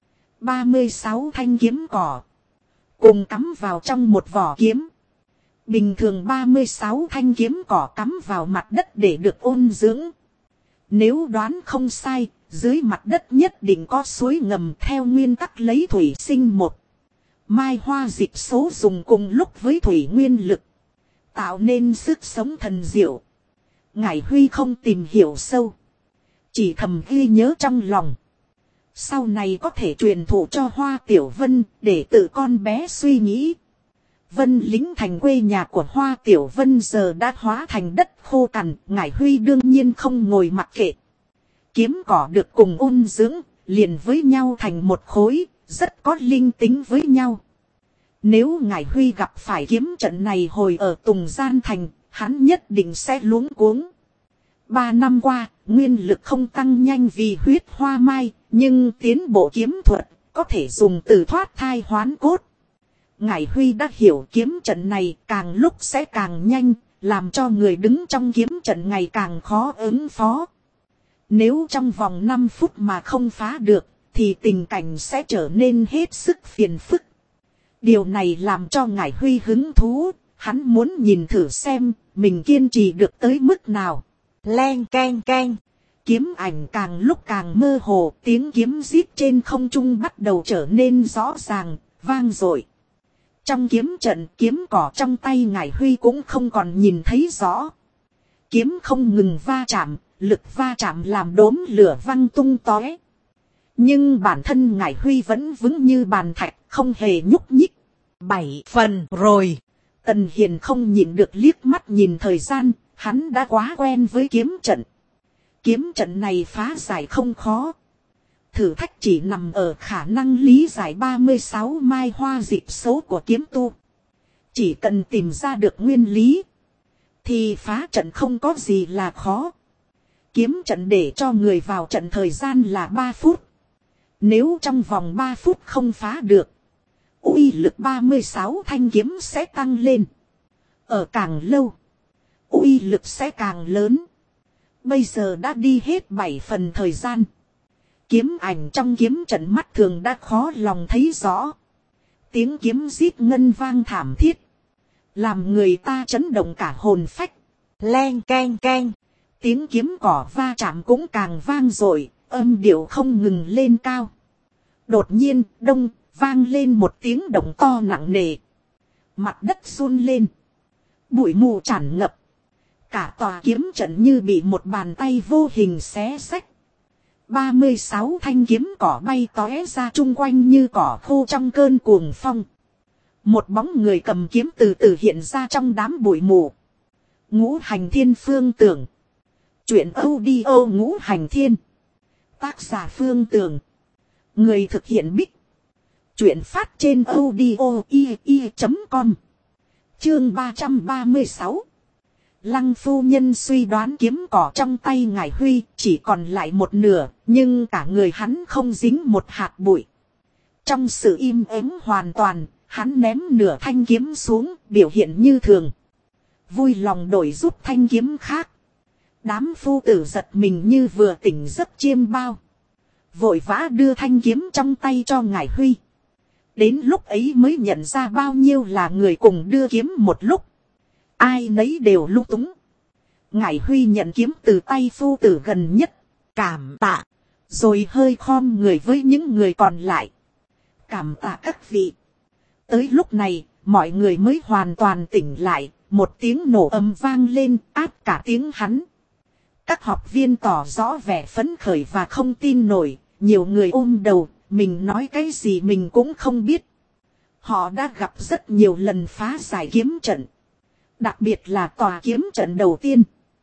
36 thanh kiếm cỏ cùng cắm vào trong một vỏ kiếm. Bình thường 36 thanh kiếm cỏ cắm vào mặt đất để được ôn dưỡng. Nếu đoán không sai, dưới mặt đất nhất định có suối ngầm theo nguyên tắc lấy thủy sinh một. Mai hoa dịch số dùng cùng lúc với thủy nguyên lực, tạo nên sức sống thần diệu. Ngải Huy không tìm hiểu sâu, chỉ thầm ghi nhớ trong lòng. Sau này có thể truyền thụ cho Hoa Tiểu Vân để tự con bé suy nghĩ. Vân Lính thành quê nhà của Hoa Tiểu Vân giờ đã hóa thành đất khô cằn. Ngải Huy đương nhiên không ngồi mặc kệ. Kiếm cỏ được cùng ôn dưỡng, liền với nhau thành một khối, rất có linh tính với nhau. Nếu Ngải Huy gặp phải kiếm trận này hồi ở Tùng Gian Thành, hắn nhất định sẽ luống cuống. 3 năm qua, nguyên lực không tăng nhanh vì huyết hoa mai, nhưng tiến bộ kiếm thuật có thể dùng từ thoát thai hoán cốt. Ngải Huy đã hiểu kiếm trận này càng lúc sẽ càng nhanh, làm cho người đứng trong kiếm trận ngày càng khó ứng phó. Nếu trong vòng 5 phút mà không phá được, thì tình cảnh sẽ trở nên hết sức phiền phức. Điều này làm cho Ngải Huy hứng thú, hắn muốn nhìn thử xem mình kiên trì được tới mức nào. Len keng keng. Kiếm ảnh càng lúc càng mơ hồ, tiếng kiếm rít trên không trung bắt đầu trở nên rõ ràng, vang dội. Trong kiếm trận, kiếm cỏ trong tay Ngải Huy cũng không còn nhìn thấy rõ. Kiếm không ngừng va chạm, lực va chạm làm đốm lửa văng tung tóe. Nhưng bản thân Ngải Huy vẫn vững như bàn thạch, không hề nhúc nhích. 7 phần rồi. Tần Hiền không nhịn được liếc mắt nhìn thời gian, hắn đã quá quen với kiếm trận. Kiếm trận này phá giải không khó. Thử thách chỉ nằm ở khả năng lý giải 36 mai hoa dịch số của kiếm tu. Chỉ cần tìm ra được nguyên lý, thì phá trận không có gì là khó. Kiếm trận để cho người vào trận thời gian là 3 phút. Nếu trong vòng 3 phút không phá được, uy lực 36 thanh kiếm sẽ tăng lên. Ở càng lâu, uy lực sẽ càng lớn. Bây giờ đã đi hết 7 phần thời gian. Kiếm ảnh trong kiếm trận mắt thường đã khó lòng thấy rõ. Tiếng kiếm rít ngân vang thảm thiết, làm người ta chấn động cả hồn phách. Len keng keng. Tiếng kiếm cỏ va chạm cũng càng vang dội, âm điệu không ngừng lên cao. Đột nhiên, đông, vang lên một tiếng động to nặng nề. Mặt đất run lên. Bụi mù tràn ngập. Cả tòa kiếm trận như bị một bàn tay vô hình xé xách. 36 thanh kiếm cỏ bay tóe ra chung quanh như cỏ khô trong cơn cuồng phong. Một bóng người cầm kiếm từ từ hiện ra trong đám bụi mù. Ngũ Hành Thiên Phương Tưởng. Chuyện audio Ngũ Hành Thiên. Tác giả Phương Tưởng. Người thực hiện Bích. Chuyện phát trên audio.com. Chương 336. Lăng phu nhân suy đoán kiếm cỏ trong tay Ngải Huy chỉ còn lại một nửa, nhưng cả người hắn không dính một hạt bụi. Trong sự im ắng hoàn toàn, hắn ném nửa thanh kiếm xuống, biểu hiện như thường. Vui lòng đổi rút thanh kiếm khác. Đám phu tử giật mình như vừa tỉnh giấc chiêm bao. Vội vã đưa thanh kiếm trong tay cho Ngải Huy. Đến lúc ấy mới nhận ra bao nhiêu là người cùng đưa kiếm một lúc. Ai nấy đều lung túng. Ngải Huy nhận kiếm từ tay phu tử gần nhất. Cảm tạ. Rồi hơi khom người với những người còn lại. Cảm tạ các vị. Tới lúc này, mọi người mới hoàn toàn tỉnh lại. Một tiếng nổ ầm vang lên, áp cả tiếng hắn. Các học viên tỏ rõ vẻ phấn khởi và không tin nổi. Nhiều người ôm đầu, mình nói cái gì mình cũng không biết. Họ đã gặp rất nhiều lần phá giải kiếm trận. Đặc biệt là tòa kiếm trận đầu tiên.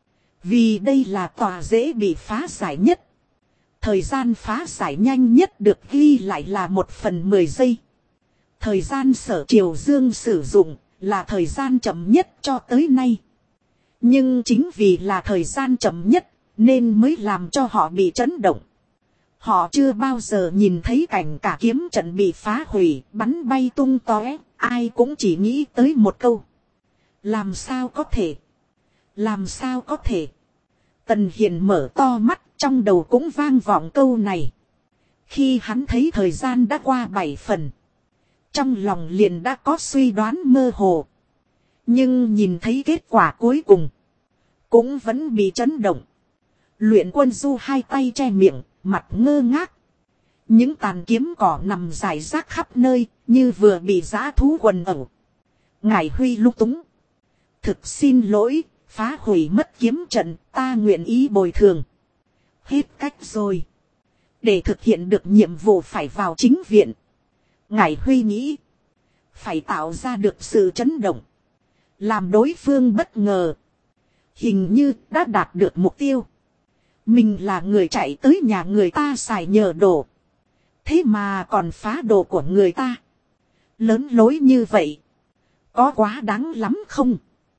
Vì đây là tòa dễ bị phá giải nhất. Thời gian phá giải nhanh nhất được ghi lại là 1/10 giây. Thời gian Sở Triều Dương sử dụng là thời gian chậm nhất cho tới nay. Nhưng chính vì là thời gian chậm nhất nên mới làm cho họ bị chấn động. Họ chưa bao giờ nhìn thấy cảnh cả kiếm trận bị phá hủy, bắn bay tung tóe, ai cũng chỉ nghĩ tới một câu. Làm sao có thể? Làm sao có thể? Tần Hiền mở to mắt, trong đầu cũng vang vọng câu này. Khi hắn thấy thời gian đã qua 7 phần, trong lòng liền đã có suy đoán mơ hồ. Nhưng nhìn thấy kết quả cuối cùng, cũng vẫn bị chấn động. Luyện Quân Du hai tay che miệng, mặt ngơ ngác. Những tàn kiếm cỏ nằm rải rác khắp nơi, như vừa bị dã thú quần ẩu. Ngải Huy lung túng. Thực xin lỗi, phá hủy mất kiếm trận, ta nguyện ý bồi thường. Hết cách rồi. Để thực hiện được nhiệm vụ phải vào chính viện. Ngải Huy nghĩ, phải tạo ra được sự chấn động, làm đối phương bất ngờ. Hình như đã đạt được mục tiêu. Mình là người chạy tới nhà người ta xài nhờ đồ. Thế mà còn phá đồ của người ta. Lớn lối như vậy, có quá đáng lắm không?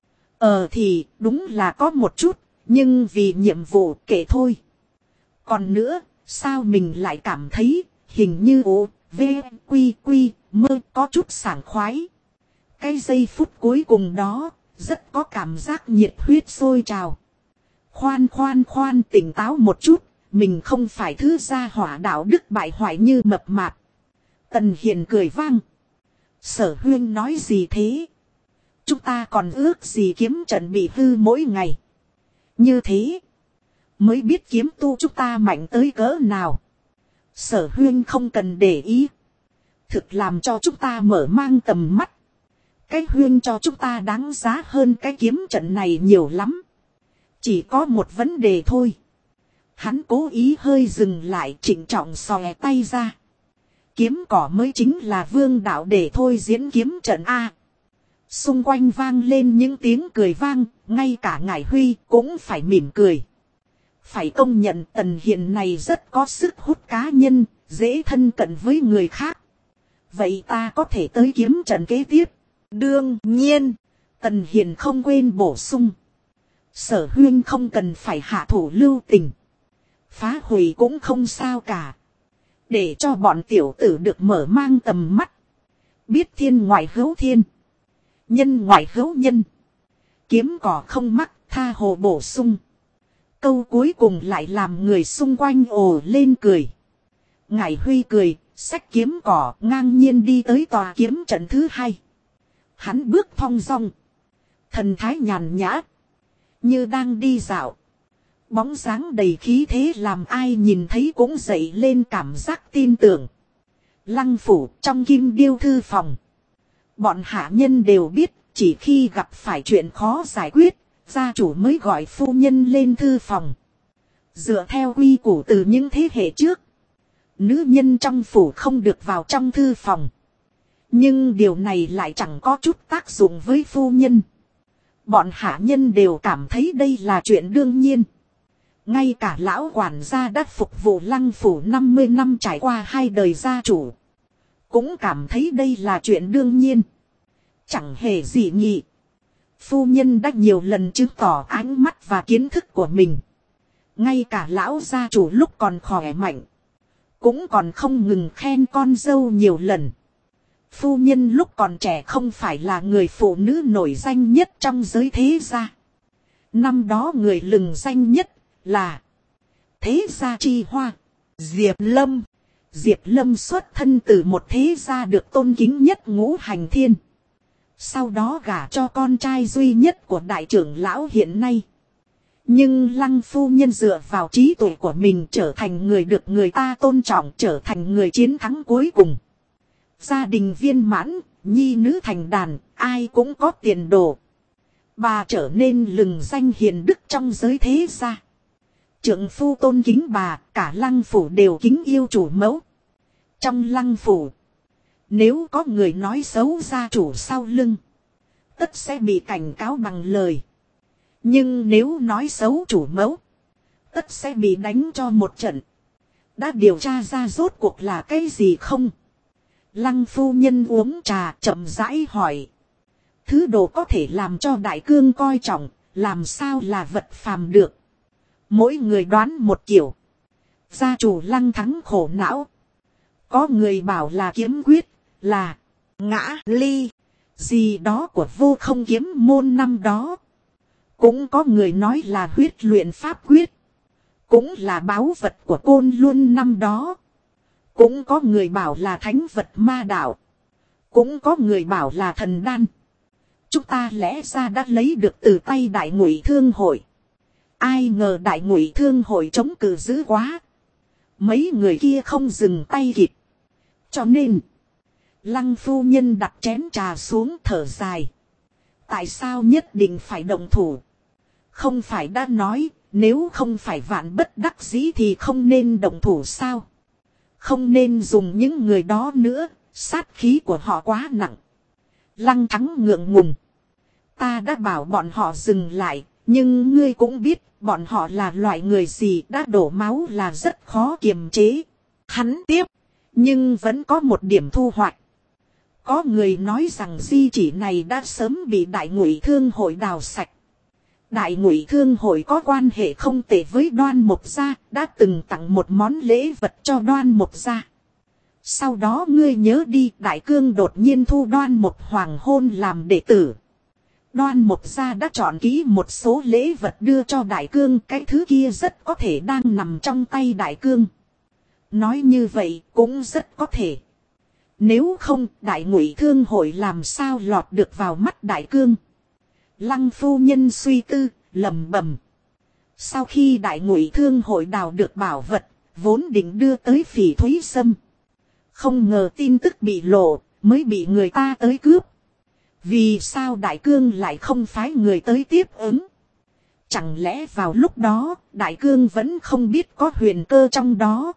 Thì đúng là có một chút. Nhưng vì nhiệm vụ kệ thôi. Còn nữa, sao mình lại cảm thấy hình như quy mơ có chút sảng khoái. Cái giây phút cuối cùng đó rất có cảm giác nhiệt huyết sôi trào. Khoan tỉnh táo một chút. Mình không phải thứ gia hỏa đạo đức bại hoại như mập mạp. Tần Hiền cười vang. Sở Huyên nói gì thế? Chúng ta còn ước gì kiếm trận bị hư mỗi ngày. Như thế mới biết kiếm tu chúng ta mạnh tới cỡ nào. Sở Huyên không cần để ý. Thực làm cho chúng ta mở mang tầm mắt. Cái Huyên cho chúng ta đáng giá hơn cái kiếm trận này nhiều lắm. Chỉ có một vấn đề thôi. Hắn cố ý hơi dừng lại, trịnh trọng xòe tay ra. Kiếm cỏ mới chính là vương đạo để thôi diễn kiếm trận A. Xung quanh vang lên những tiếng cười vang, ngay cả Ngải Huy cũng phải mỉm cười. Phải công nhận Tần Hiền này rất có sức hút cá nhân, dễ thân cận với người khác. Vậy ta có thể tới kiếm trận kế tiếp. Đương nhiên, Tần Hiền không quên bổ sung. Sở Huyên không cần phải hạ thủ lưu tình. Phá hủy cũng không sao cả. Để cho bọn tiểu tử được mở mang tầm mắt. Biết thiên ngoại hữu thiên. Nhân ngoại hữu nhân. Kiếm cỏ không mắc, tha hồ bổ sung. Câu cuối cùng lại làm người xung quanh ồ lên cười. Ngải Huy cười, xách kiếm cỏ ngang nhiên đi tới tòa kiếm trận thứ hai. Hắn bước thong dong. Thần thái nhàn nhã. Như đang đi dạo. Bóng dáng đầy khí thế làm ai nhìn thấy cũng dậy lên cảm giác tin tưởng. Lăng phủ trong Kim Điêu thư phòng. Bọn hạ nhân đều biết, chỉ khi gặp phải chuyện khó giải quyết, gia chủ mới gọi phu nhân lên thư phòng. Dựa theo quy củ từ những thế hệ trước, nữ nhân trong phủ không được vào trong thư phòng. Nhưng điều này lại chẳng có chút tác dụng với phu nhân. Bọn hạ nhân đều cảm thấy đây là chuyện đương nhiên. Ngay cả lão quản gia đã phục vụ Lăng phủ 50 năm trải qua 2 đời gia chủ, cũng cảm thấy đây là chuyện đương nhiên. Chẳng hề gì nhị. Phu nhân đã nhiều lần chứng tỏ ánh mắt và kiến thức của mình. Ngay cả lão gia chủ lúc còn khỏe mạnh, cũng còn không ngừng khen con dâu nhiều lần. Phu nhân lúc còn trẻ không phải là người phụ nữ nổi danh nhất trong giới thế gia. Năm đó người lừng danh nhất là thế gia chi hoa, Diệp Lâm. Diệp Lâm xuất thân từ một thế gia được tôn kính nhất Ngũ Hành Thiên. Sau đó gả cho con trai duy nhất của đại trưởng lão hiện nay. Nhưng Lăng phu nhân dựa vào trí tuệ của mình trở thành người được người ta tôn trọng, trở thành người chiến thắng cuối cùng. Gia đình viên mãn, nhi nữ thành đàn, ai cũng có tiền đồ. Bà trở nên lừng danh hiền đức trong giới thế gia. Trượng phu tôn kính bà, cả Lăng phủ đều kính yêu chủ mẫu. Trong Lăng phủ, nếu có người nói xấu gia chủ sau lưng, tất sẽ bị cảnh cáo bằng lời. Nhưng nếu nói xấu chủ mẫu, tất sẽ bị đánh cho một trận. Đã điều tra ra rốt cuộc là cái gì không? Lăng phu nhân uống trà chậm rãi hỏi. Thứ đồ có thể làm cho đại cương coi trọng, làm sao là vật phàm được. Mỗi người đoán một kiểu. Gia chủ Lăng Thắng khổ não. Có người bảo là kiếm quyết, là ngã ly, gì đó của Vô Không kiếm môn năm đó. Cũng có người nói là huyết luyện pháp quyết. Cũng là báu vật của Côn Luân năm đó. Cũng có người bảo là thánh vật ma đạo. Cũng có người bảo là thần đan. Chúng ta lẽ ra đã lấy được từ tay Đại Ngụy Thương hội. Ai ngờ Đại Ngụy Thương hội chống cự dữ quá. Mấy người kia không dừng tay kịp. Cho nên, Lăng phu nhân đặt chén trà xuống thở dài. Tại sao nhất định phải động thủ? Không phải đã nói, nếu không phải vạn bất đắc dĩ thì không nên động thủ sao? Không nên dùng những người đó nữa, sát khí của họ quá nặng. Lăng Thắng ngượng ngùng. Ta đã bảo bọn họ dừng lại, nhưng ngươi cũng biết bọn họ là loại người gì, đã đổ máu là rất khó kiềm chế. Hắn tiếp, nhưng vẫn có một điểm thu hoạch. Có người nói rằng di chỉ này đã sớm bị Đại Ngụy Thương hội đào sạch. Đại Ngụy Thương hội có quan hệ không tệ với Đoan Mộc gia, đã từng tặng một món lễ vật cho Đoan Mộc gia. Sau đó ngươi nhớ đi, Đại Cương đột nhiên thu Đoan Mộc hoàng hôn làm đệ tử. Đoan Mộc gia đã chọn kỹ một số lễ vật đưa cho Đại Cương, cái thứ kia rất có thể đang nằm trong tay Đại Cương. Nói như vậy cũng rất có thể. Nếu không, Đại Ngụy Thương hội làm sao lọt được vào mắt Đại Cương? Lăng phu nhân suy tư, lẩm bẩm. Sau khi Đại Ngụy Thương hội đào được bảo vật, vốn định đưa tới Phỉ Thúy Sâm. Không ngờ tin tức bị lộ, mới bị người ta tới cướp. Vì sao Đại Cương lại không phái người tới tiếp ứng? Chẳng lẽ vào lúc đó, Đại Cương vẫn không biết có huyền cơ trong đó?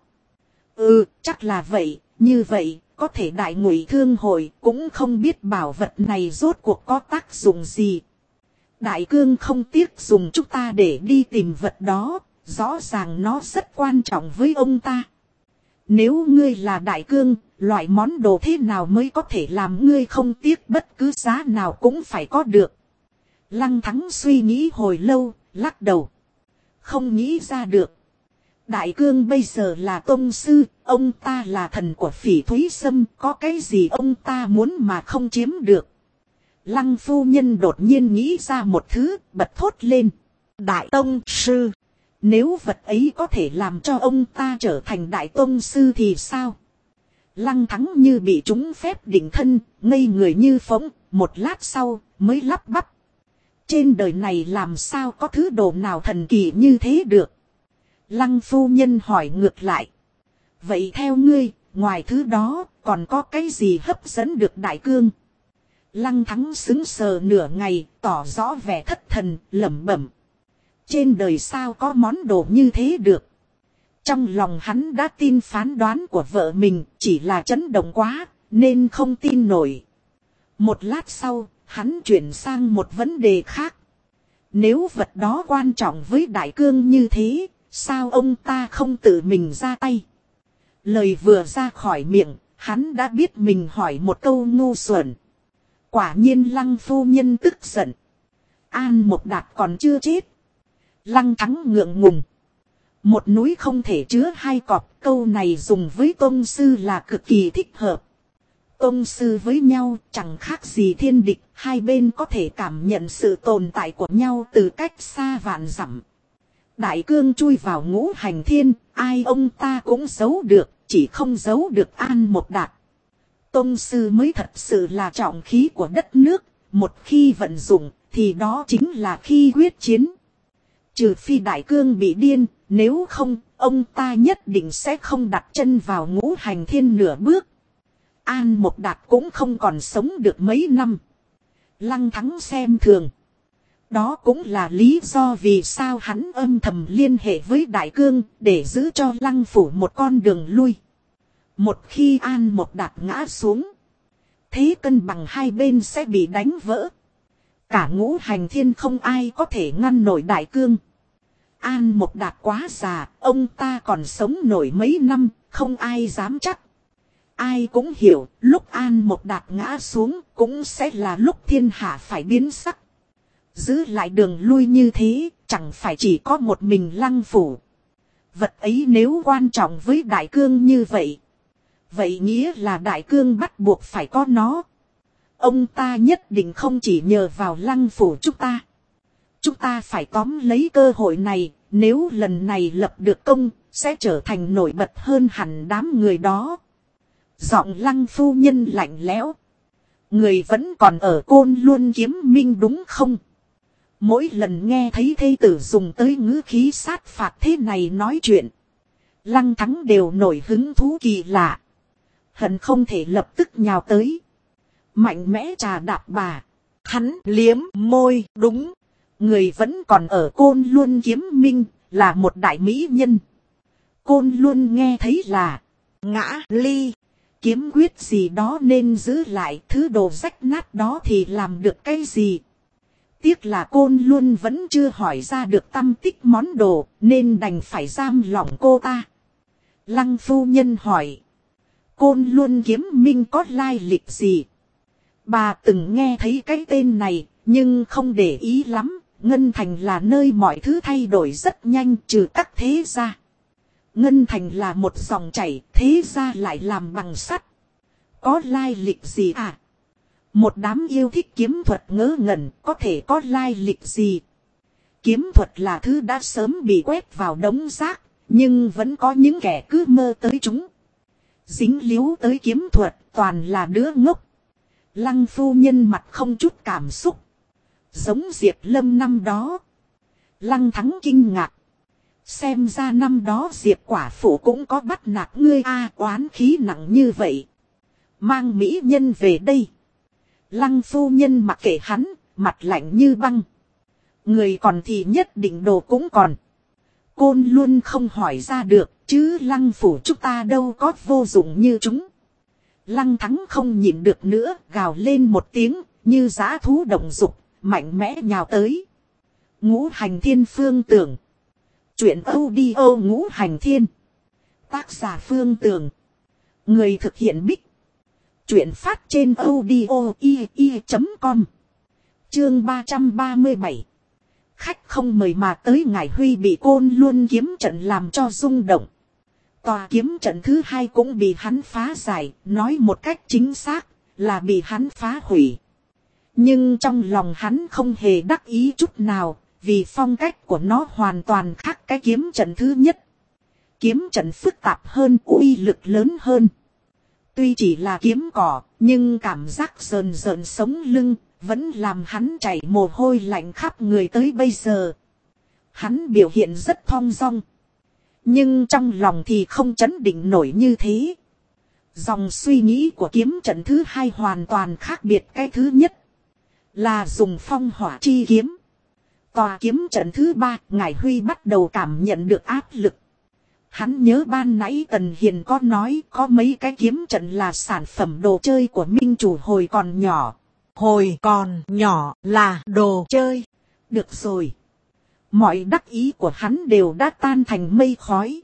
Chắc là vậy, như vậy. Có thể Đại Ngụy Thương hội cũng không biết bảo vật này rốt cuộc có tác dụng gì. Đại Cương không tiếc dùng chúng ta để đi tìm vật đó, rõ ràng nó rất quan trọng với ông ta. Nếu ngươi là Đại Cương, loại món đồ thế nào mới có thể làm ngươi không tiếc bất cứ giá nào cũng phải có được. Lăng Thắng suy nghĩ hồi lâu, lắc đầu. Không nghĩ ra được. Đại Cương bây giờ là tông sư, ông ta là thần của Phỉ Thúy Sâm, có cái gì ông ta muốn mà không chiếm được. Lăng phu nhân đột nhiên nghĩ ra một thứ, bật thốt lên. Đại tông sư, nếu vật ấy có thể làm cho ông ta trở thành đại tông sư thì sao? Lăng Thắng như bị trúng phép định thân, ngây người như phỗng, một lát sau mới lắp bắp. Trên đời này làm sao có thứ đồ nào thần kỳ như thế được? Lăng phu nhân hỏi ngược lại. Vậy theo ngươi, ngoài thứ đó, còn có cái gì hấp dẫn được Đại Cương? Lăng Thắng sững sờ nửa ngày, tỏ rõ vẻ thất thần, lẩm bẩm. Trên đời sao có món đồ như thế được? Trong lòng hắn đã tin phán đoán của vợ mình, chỉ là chấn động quá, nên không tin nổi. Một lát sau, hắn chuyển sang một vấn đề khác. Nếu vật đó quan trọng với Đại Cương như thế, sao ông ta không tự mình ra tay? Lời vừa ra khỏi miệng, hắn đã biết mình hỏi một câu ngu xuẩn. Quả nhiên Lăng phu nhân tức giận. An Mộc Đạt còn chưa chết. Lăng Thắng ngượng ngùng. Một núi không thể chứa hai cọp, câu này dùng với tôn sư là cực kỳ thích hợp. Tôn sư với nhau chẳng khác gì thiên địch, hai bên có thể cảm nhận sự tồn tại của nhau từ cách xa vạn dặm. Đại cương chui vào ngũ hành thiên, ai ông ta cũng giấu được, chỉ không giấu được An Một Đạt. Tôn sư mới thật sự là trọng khí của đất nước, một khi vận dụng thì đó chính là khi quyết chiến. Trừ phi đại cương bị điên, nếu không, ông ta nhất định sẽ không đặt chân vào ngũ hành thiên nửa bước. An Một Đạt cũng không còn sống được mấy năm. Lăng Thắng xem thường. Đó cũng là lý do vì sao hắn âm thầm liên hệ với đại cương để giữ cho Lăng phủ một con đường lui. Một khi An Một Đạt ngã xuống, thế cân bằng hai bên sẽ bị đánh vỡ. Cả ngũ hành thiên không ai có thể ngăn nổi đại cương. An Một Đạt quá già, ông ta còn sống nổi mấy năm, không ai dám chắc. Ai cũng hiểu, lúc An Một Đạt ngã xuống cũng sẽ là lúc thiên hạ phải biến sắc. Giữ lại đường lui như thế, chẳng phải chỉ có một mình Lăng phủ. Vật ấy nếu quan trọng với đại cương như vậy, vậy nghĩa là đại cương bắt buộc phải có nó. Ông ta nhất định không chỉ nhờ vào Lăng phủ chúng ta. Chúng ta phải tóm lấy cơ hội này, nếu lần này lập được công, sẽ trở thành nổi bật hơn hẳn đám người đó. Giọng Lăng phu nhân lạnh lẽo. Người vẫn còn ở Côn Luân Kiếm Minh đúng không? Mỗi lần nghe thấy thê tử dùng tới ngữ khí sát phạt thế này nói chuyện, Lăng Thắng đều nổi hứng thú kỳ lạ. Hận không thể lập tức nhào tới, mạnh mẽ trà đạp bà. Hắn liếm môi, đúng. Người vẫn còn ở Côn Luân Kiếm Minh, là một đại mỹ nhân. Côn Luân nghe thấy là Ngã ly. Kiếm quyết gì đó nên giữ lại, thứ đồ rách nát đó thì làm được cái gì. Tiếc là Côn Luân vẫn chưa hỏi ra được tâm tích món đồ, nên đành phải giam lỏng cô ta. Lăng phu nhân hỏi. Côn Luân Kiếm Minh có lai lịch gì? Bà từng nghe thấy cái tên này, nhưng không để ý lắm. Ngân Thành là nơi mọi thứ thay đổi rất nhanh, trừ các thế gia. Ngân Thành là một dòng chảy, thế gia lại làm bằng sắt. Có lai lịch gì à? Một đám yêu thích kiếm thuật ngớ ngẩn, có thể có lai lịch gì? Kiếm thuật là thứ đã sớm bị quét vào đống rác, nhưng vẫn có những kẻ cứ mơ tới chúng. Dính líu tới kiếm thuật, toàn là đứa ngốc. Lăng phu nhân mặt không chút cảm xúc. Giống Diệp Lâm năm đó. Lăng Thắng kinh ngạc. Xem ra năm đó Diệp quả phụ cũng có bắt nạt ngươi a, oán khí nặng như vậy. Mang mỹ nhân về đây. Lăng phu nhân mặc kệ hắn, mặt lạnh như băng. Người còn thì nhất định đồ cũng còn. Côn luôn không hỏi ra được, chứ Lăng phủ chúng ta đâu có vô dụng như chúng. Lăng Thắng không nhịn được nữa, gào lên một tiếng, như dã thú động dục, mạnh mẽ nhào tới. Ngũ hành thiên Phương Tường. Chuyện audio Ngũ hành thiên. Tác giả Phương Tường. Người thực hiện Bích. Chuyện phát trên audio.com. Chương 337. Khách không mời mà tới Ngải Huy bị Côn Luân kiếm trận làm cho rung động. Tòa kiếm trận thứ hai cũng bị hắn phá giải, nói một cách chính xác là bị hắn phá hủy. Nhưng trong lòng hắn không hề đắc ý chút nào, vì phong cách của nó hoàn toàn khác cái kiếm trận thứ nhất. Kiếm trận phức tạp hơn, uy lực lớn hơn. Tuy chỉ là kiếm cỏ, nhưng cảm giác rờn rợn sống lưng, vẫn làm hắn chảy mồ hôi lạnh khắp người tới bây giờ. Hắn biểu hiện rất thong dong. Nhưng trong lòng thì không chấn định nổi như thế. Dòng suy nghĩ của kiếm trận thứ hai hoàn toàn khác biệt cái thứ nhất. Là dùng phong hỏa chi kiếm. Tòa kiếm trận thứ ba, Ngải Huy bắt đầu cảm nhận được áp lực. Hắn nhớ ban nãy Tần Hiền có nói có mấy cái kiếm trận là sản phẩm đồ chơi của minh chủ hồi còn nhỏ. Hồi còn nhỏ là đồ chơi. Được rồi. Mọi đắc ý của hắn đều đã tan thành mây khói.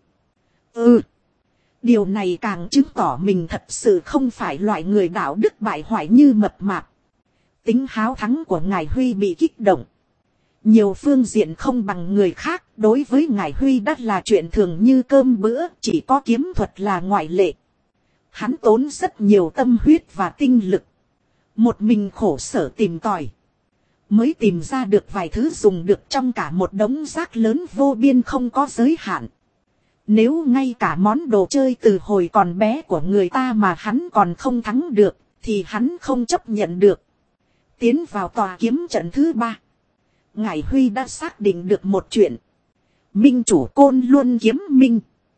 Điều này càng chứng tỏ mình thật sự không phải loại người đạo đức bại hoại như mập mạp. Tính háo thắng của Ngải Huy bị kích động. Nhiều phương diện không bằng người khác, đối với Ngải Huy đã là chuyện thường như cơm bữa, chỉ có kiếm thuật là ngoại lệ. Hắn tốn rất nhiều tâm huyết và tinh lực. Một mình khổ sở tìm tòi. Mới tìm ra được vài thứ dùng được trong cả một đống rác lớn vô biên không có giới hạn. Nếu ngay cả món đồ chơi từ hồi còn bé của người ta mà hắn còn không thắng được, thì hắn không chấp nhận được. Tiến vào tòa kiếm trận thứ 3. Ngải Huy đã xác định được một chuyện. Minh chủ Côn Luân Kiếm Minh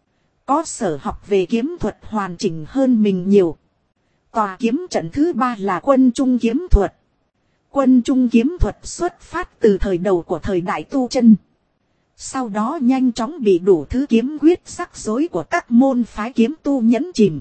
có sở học về kiếm thuật hoàn chỉnh hơn mình nhiều. Tòa kiếm trận thứ 3 là Quân Trung kiếm thuật. Quân Trung kiếm thuật xuất phát từ thời đầu của thời đại tu chân. Sau đó nhanh chóng bị đủ thứ kiếm quyết rắc rối của các môn phái kiếm tu nhấn chìm.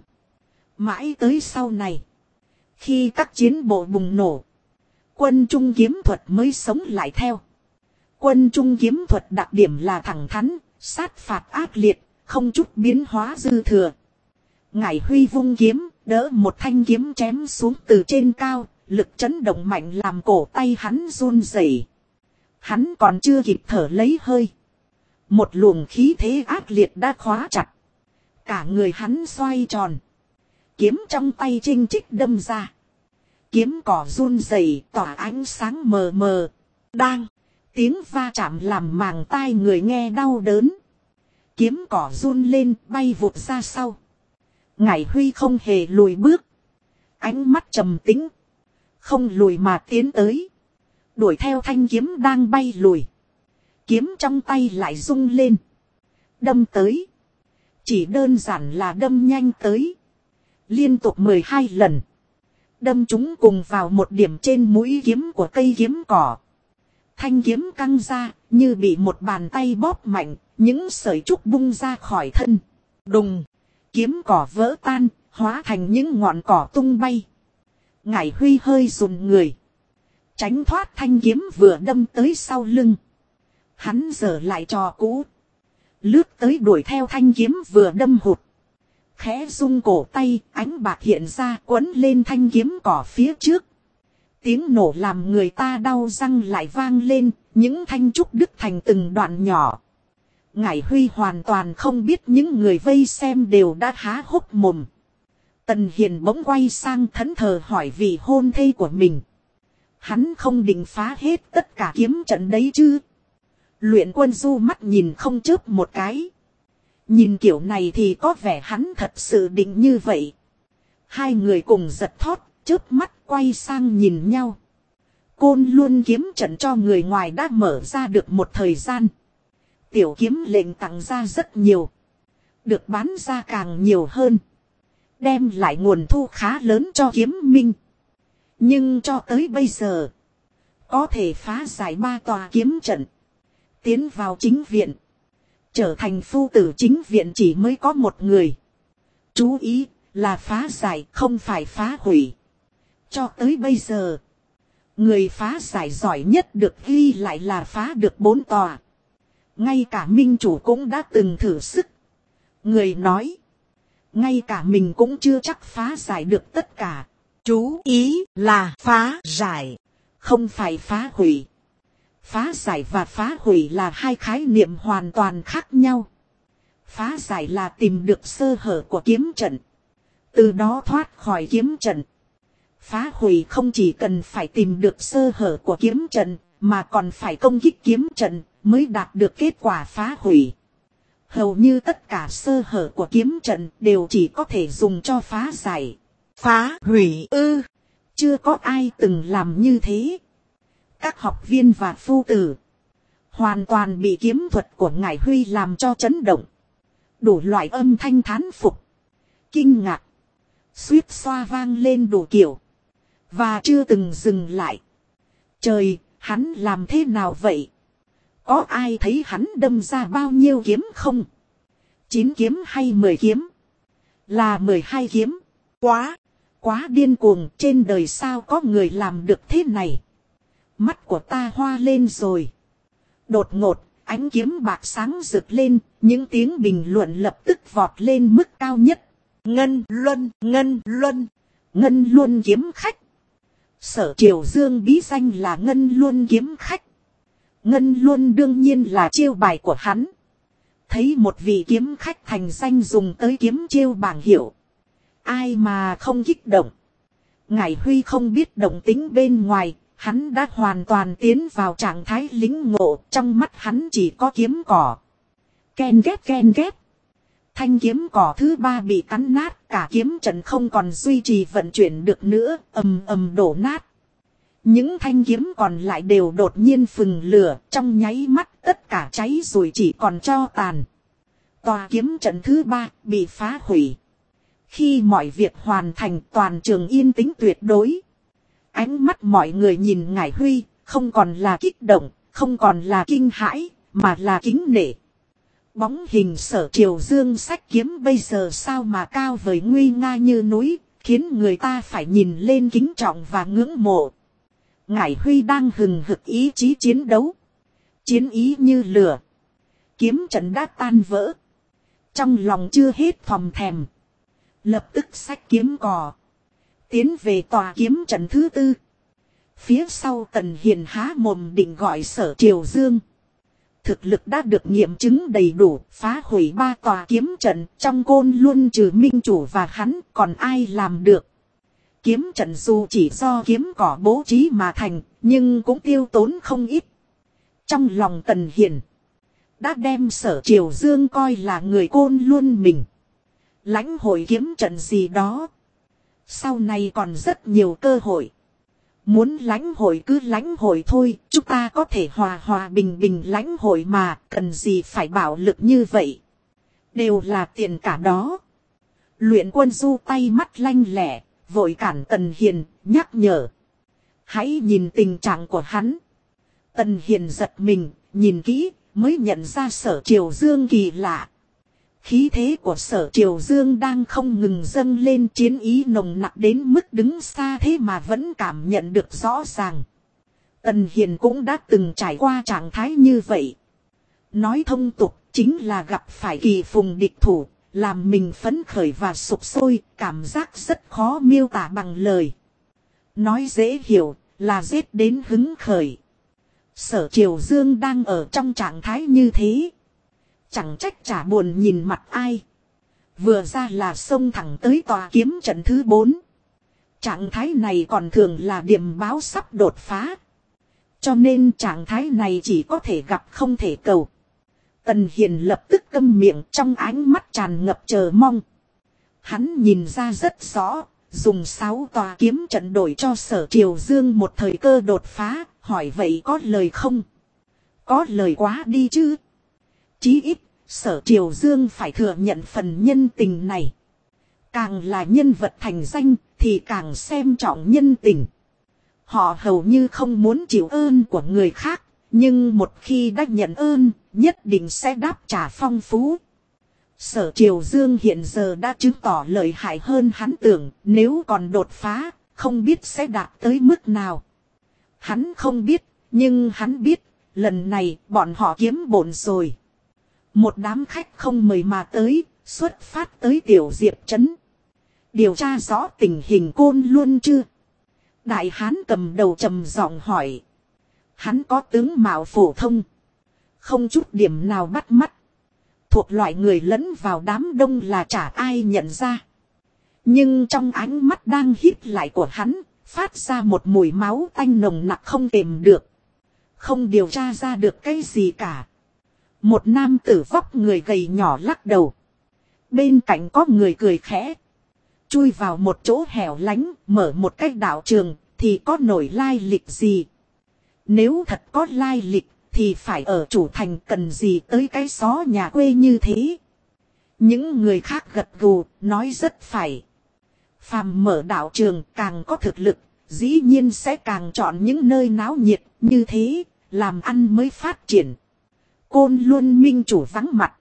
Mãi tới sau này, khi các chiến bộ bùng nổ, Quân Trung kiếm thuật mới sống lại theo. Quân Trung kiếm thuật đặc điểm là thẳng thắn, sát phạt ác liệt, không chút biến hóa dư thừa. Ngải Huy vung kiếm, đỡ một thanh kiếm chém xuống từ trên cao, lực chấn động mạnh làm cổ tay hắn run rẩy. Hắn còn chưa kịp thở lấy hơi. Một luồng khí thế ác liệt đã khóa chặt. Cả người hắn xoay tròn. Kiếm trong tay chinh chích đâm ra. Kiếm cỏ run rẩy tỏa ánh sáng mờ mờ. Đang. Tiếng va chạm làm màng tai người nghe đau đớn. Kiếm cỏ run lên bay vụt ra sau. Ngải Huy không hề lùi bước. Ánh mắt trầm tĩnh. Không lùi mà tiến tới. Đuổi theo thanh kiếm đang bay lùi. Kiếm trong tay lại rung lên. Đâm tới. Chỉ đơn giản là đâm nhanh tới. Liên tục 12 lần. Đâm chúng cùng vào một điểm trên mũi kiếm của cây kiếm cỏ. Thanh kiếm căng ra như bị một bàn tay bóp mạnh. Những sợi trúc bung ra khỏi thân. Đùng. Kiếm cỏ vỡ tan. Hóa thành những ngọn cỏ tung bay. Ngải Huy hơi run người. Tránh thoát thanh kiếm vừa đâm tới sau lưng. Hắn giở lại trò cũ. Lướt tới đuổi theo thanh kiếm vừa đâm hụt. Khẽ rung cổ tay, ánh bạc hiện ra quấn lên thanh kiếm cỏ phía trước. Tiếng nổ làm người ta đau răng lại vang lên, những thanh trúc đứt thành từng đoạn nhỏ. Ngải Huy hoàn toàn không biết những người vây xem đều đã há hốc mồm. Tần Hiền bỗng quay sang thẫn thờ hỏi vị hôn thê của mình. Hắn không định phá hết tất cả kiếm trận đấy chứ? Luyện Quân Du mắt nhìn không chớp một cái. Nhìn kiểu này thì có vẻ hắn thật sự định như vậy. Hai người cùng giật thót, chớp mắt quay sang nhìn nhau. Côn Luân kiếm trận cho người ngoài đã mở ra được một thời gian. Tiểu kiếm lệnh tặng ra rất nhiều. Được bán ra càng nhiều hơn. Đem lại nguồn thu khá lớn cho kiếm minh. Nhưng cho tới bây giờ, có thể phá giải 3 tòa kiếm trận. Tiến vào chính viện. Trở thành phu tử chính viện chỉ mới có một người. Chú ý là phá giải không phải phá hủy. Cho tới bây giờ, người phá giải giỏi nhất được ghi lại là phá được 4 tòa. Ngay cả minh chủ cũng đã từng thử sức. Người nói, ngay cả mình cũng chưa chắc phá giải được tất cả. Chú ý là phá giải, không phải phá hủy. Phá giải và phá hủy là hai khái niệm hoàn toàn khác nhau. Phá giải là tìm được sơ hở của kiếm trận. Từ đó thoát khỏi kiếm trận. Phá hủy không chỉ cần phải tìm được sơ hở của kiếm trận, mà còn phải công kích kiếm trận mới đạt được kết quả phá hủy. Hầu như tất cả sơ hở của kiếm trận đều chỉ có thể dùng cho phá giải. phá hủy ư? Chưa có ai từng làm như thế. Các học viên và phu tử hoàn toàn bị kiếm thuật của Ngải Huy làm cho chấn động. Đủ loại âm thanh thán phục, kinh ngạc, suýt xoa vang lên đủ kiểu. Và chưa từng dừng lại. Trời, hắn làm thế nào vậy? Có ai thấy hắn đâm ra bao nhiêu kiếm không? 9 kiếm hay 10 kiếm? Là 12 kiếm. Quá điên cuồng, trên đời sao có người làm được thế này? Mắt của ta hoa lên rồi. Đột ngột, ánh kiếm bạc sáng rực lên, những tiếng bình luận lập tức vọt lên mức cao nhất. Ngân Luân kiếm khách. Sở Triều Dương bí danh là Ngân Luân kiếm khách. Ngân Luân đương nhiên là chiêu bài của hắn. Thấy một vị kiếm khách thành danh dùng tới kiếm chiêu bảng hiệu. Ai mà không kích động. Ngải Huy không biết động tính bên ngoài. Hắn đã hoàn toàn tiến vào trạng thái lĩnh ngộ. Trong mắt hắn chỉ có kiếm cỏ. Ken két. Thanh kiếm cỏ thứ 3 bị cắn nát. Cả kiếm trận không còn duy trì vận chuyển được nữa. Ầm ầm đổ nát. Những thanh kiếm còn lại đều đột nhiên phừng lửa. Trong nháy mắt tất cả cháy rồi chỉ còn tro tàn. Tòa kiếm trận thứ 3 bị phá hủy. Khi mọi việc hoàn thành toàn trường yên tĩnh tuyệt đối. Ánh mắt mọi người nhìn Ngải Huy, không còn là kích động, không còn là kinh hãi, mà là kính nể. Bóng hình Sở Triều Dương sách kiếm bây giờ sao mà cao vời nguy nga như núi, khiến người ta phải nhìn lên kính trọng và ngưỡng mộ. Ngải Huy đang hừng hực ý chí chiến đấu. Chiến ý như lửa. Kiếm trận đã tan vỡ. Trong lòng chưa hết thòm thèm. Lập tức xách kiếm cò. Tiến về tòa kiếm trận thứ 4. Phía sau Tần Hiền há mồm định gọi Sở Triều Dương. Thực lực đã được nghiệm chứng đầy đủ. Phá hủy 3 tòa kiếm trận. Trong Côn Luân trừ minh chủ và hắn còn ai làm được. Kiếm trận dù chỉ do kiếm cỏ bố trí mà thành. Nhưng cũng tiêu tốn không ít. Trong lòng Tần Hiền. Đã đem Sở Triều Dương coi là người Côn Luân mình. Lãnh hội kiếm trận gì đó. Sau này còn rất nhiều cơ hội. Muốn lãnh hội cứ lãnh hội thôi. Chúng ta có thể hòa bình lãnh hội mà. Cần gì phải bạo lực như vậy. Đều là tiền cả đó. Luyện Quân Du tay mắt lanh lẹ. Vội cản Tần Hiền nhắc nhở. Hãy nhìn tình trạng của hắn. Tần Hiền giật mình. Nhìn kỹ mới nhận ra Sở Triều Dương kỳ lạ. Khí thế của Sở Triều Dương đang không ngừng dâng lên, chiến ý nồng nặc đến mức đứng xa thế mà vẫn cảm nhận được rõ ràng. Tần Hiền cũng đã từng trải qua trạng thái như vậy. Nói thông tục chính là gặp phải kỳ phùng địch thủ, làm mình phấn khởi và sục sôi, cảm giác rất khó miêu tả bằng lời. Nói dễ hiểu là giết đến hứng khởi. Sở Triều Dương đang ở trong trạng thái như thế. Chẳng trách chả buồn nhìn mặt ai. Vừa ra là xông thẳng tới tòa kiếm trận thứ 4. Trạng thái này còn thường là điểm báo sắp đột phá. Cho nên trạng thái này chỉ có thể gặp không thể cầu. Tần Hiền lập tức câm miệng, trong ánh mắt tràn ngập chờ mong. Hắn nhìn ra rất rõ. Dùng 6 tòa kiếm trận đổi cho Sở Triều Dương một thời cơ đột phá. Hỏi vậy có lời không? Có lời quá đi chứ. Chí ít, Sở Triều Dương phải thừa nhận phần nhân tình này. Càng là nhân vật thành danh, thì càng xem trọng nhân tình. Họ hầu như không muốn chịu ơn của người khác, nhưng một khi đã nhận ơn, nhất định sẽ đáp trả phong phú. Sở Triều Dương hiện giờ đã chứng tỏ lợi hại hơn hắn tưởng, nếu còn đột phá, không biết sẽ đạt tới mức nào. Hắn không biết, nhưng hắn biết, lần này bọn họ kiếm bổn rồi. Một đám khách không mời mà tới, xuất phát tới Tiểu Diệp Trấn. Điều tra rõ tình hình Côn Luân chưa? Đại Hán cầm đầu trầm giọng hỏi. Hắn có tướng mạo phổ thông. Không chút điểm nào bắt mắt. Thuộc loại người lẫn vào đám đông là chả ai nhận ra. Nhưng trong ánh mắt đang hít lại của hắn, phát ra một mùi máu tanh nồng nặc không kềm được. Không điều tra ra được cái gì cả. Một nam tử vóc người gầy nhỏ lắc đầu. Bên cạnh có người cười khẽ. Chui vào một chỗ hẻo lánh, mở một cái đạo trường, thì có nổi lai lịch gì? Nếu thật có lai lịch, thì phải ở chủ thành, cần gì tới cái xó nhà quê như thế? Những người khác gật gù, nói rất phải. Phàm mở đạo trường càng có thực lực, dĩ nhiên sẽ càng chọn những nơi náo nhiệt như thế, làm ăn mới phát triển. Côn Luân minh chủ vắng mặt.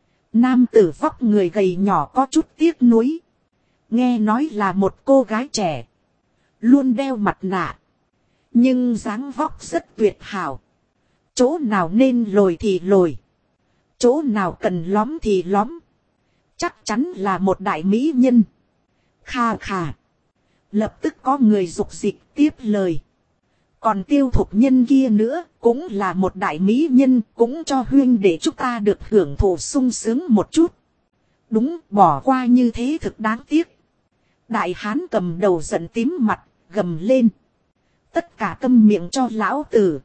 Nam tử vóc người gầy nhỏ có chút tiếc nuối. Nghe nói là một cô gái trẻ. Luôn đeo mặt nạ. Nhưng dáng vóc rất tuyệt hảo. Chỗ nào nên lồi thì lồi. Chỗ nào cần lõm thì lõm. Chắc chắn là một đại mỹ nhân. Kha khà. Lập tức có người dục dịch tiếp lời. Còn Tiêu Thục Nhân kia nữa, cũng là một đại mỹ nhân, cũng cho huynh để chúng ta được hưởng thụ sung sướng một chút. Đúng, bỏ qua như thế thực đáng tiếc. Đại hán cầm đầu giận tím mặt, gầm lên. Tất cả câm miệng cho lão tử.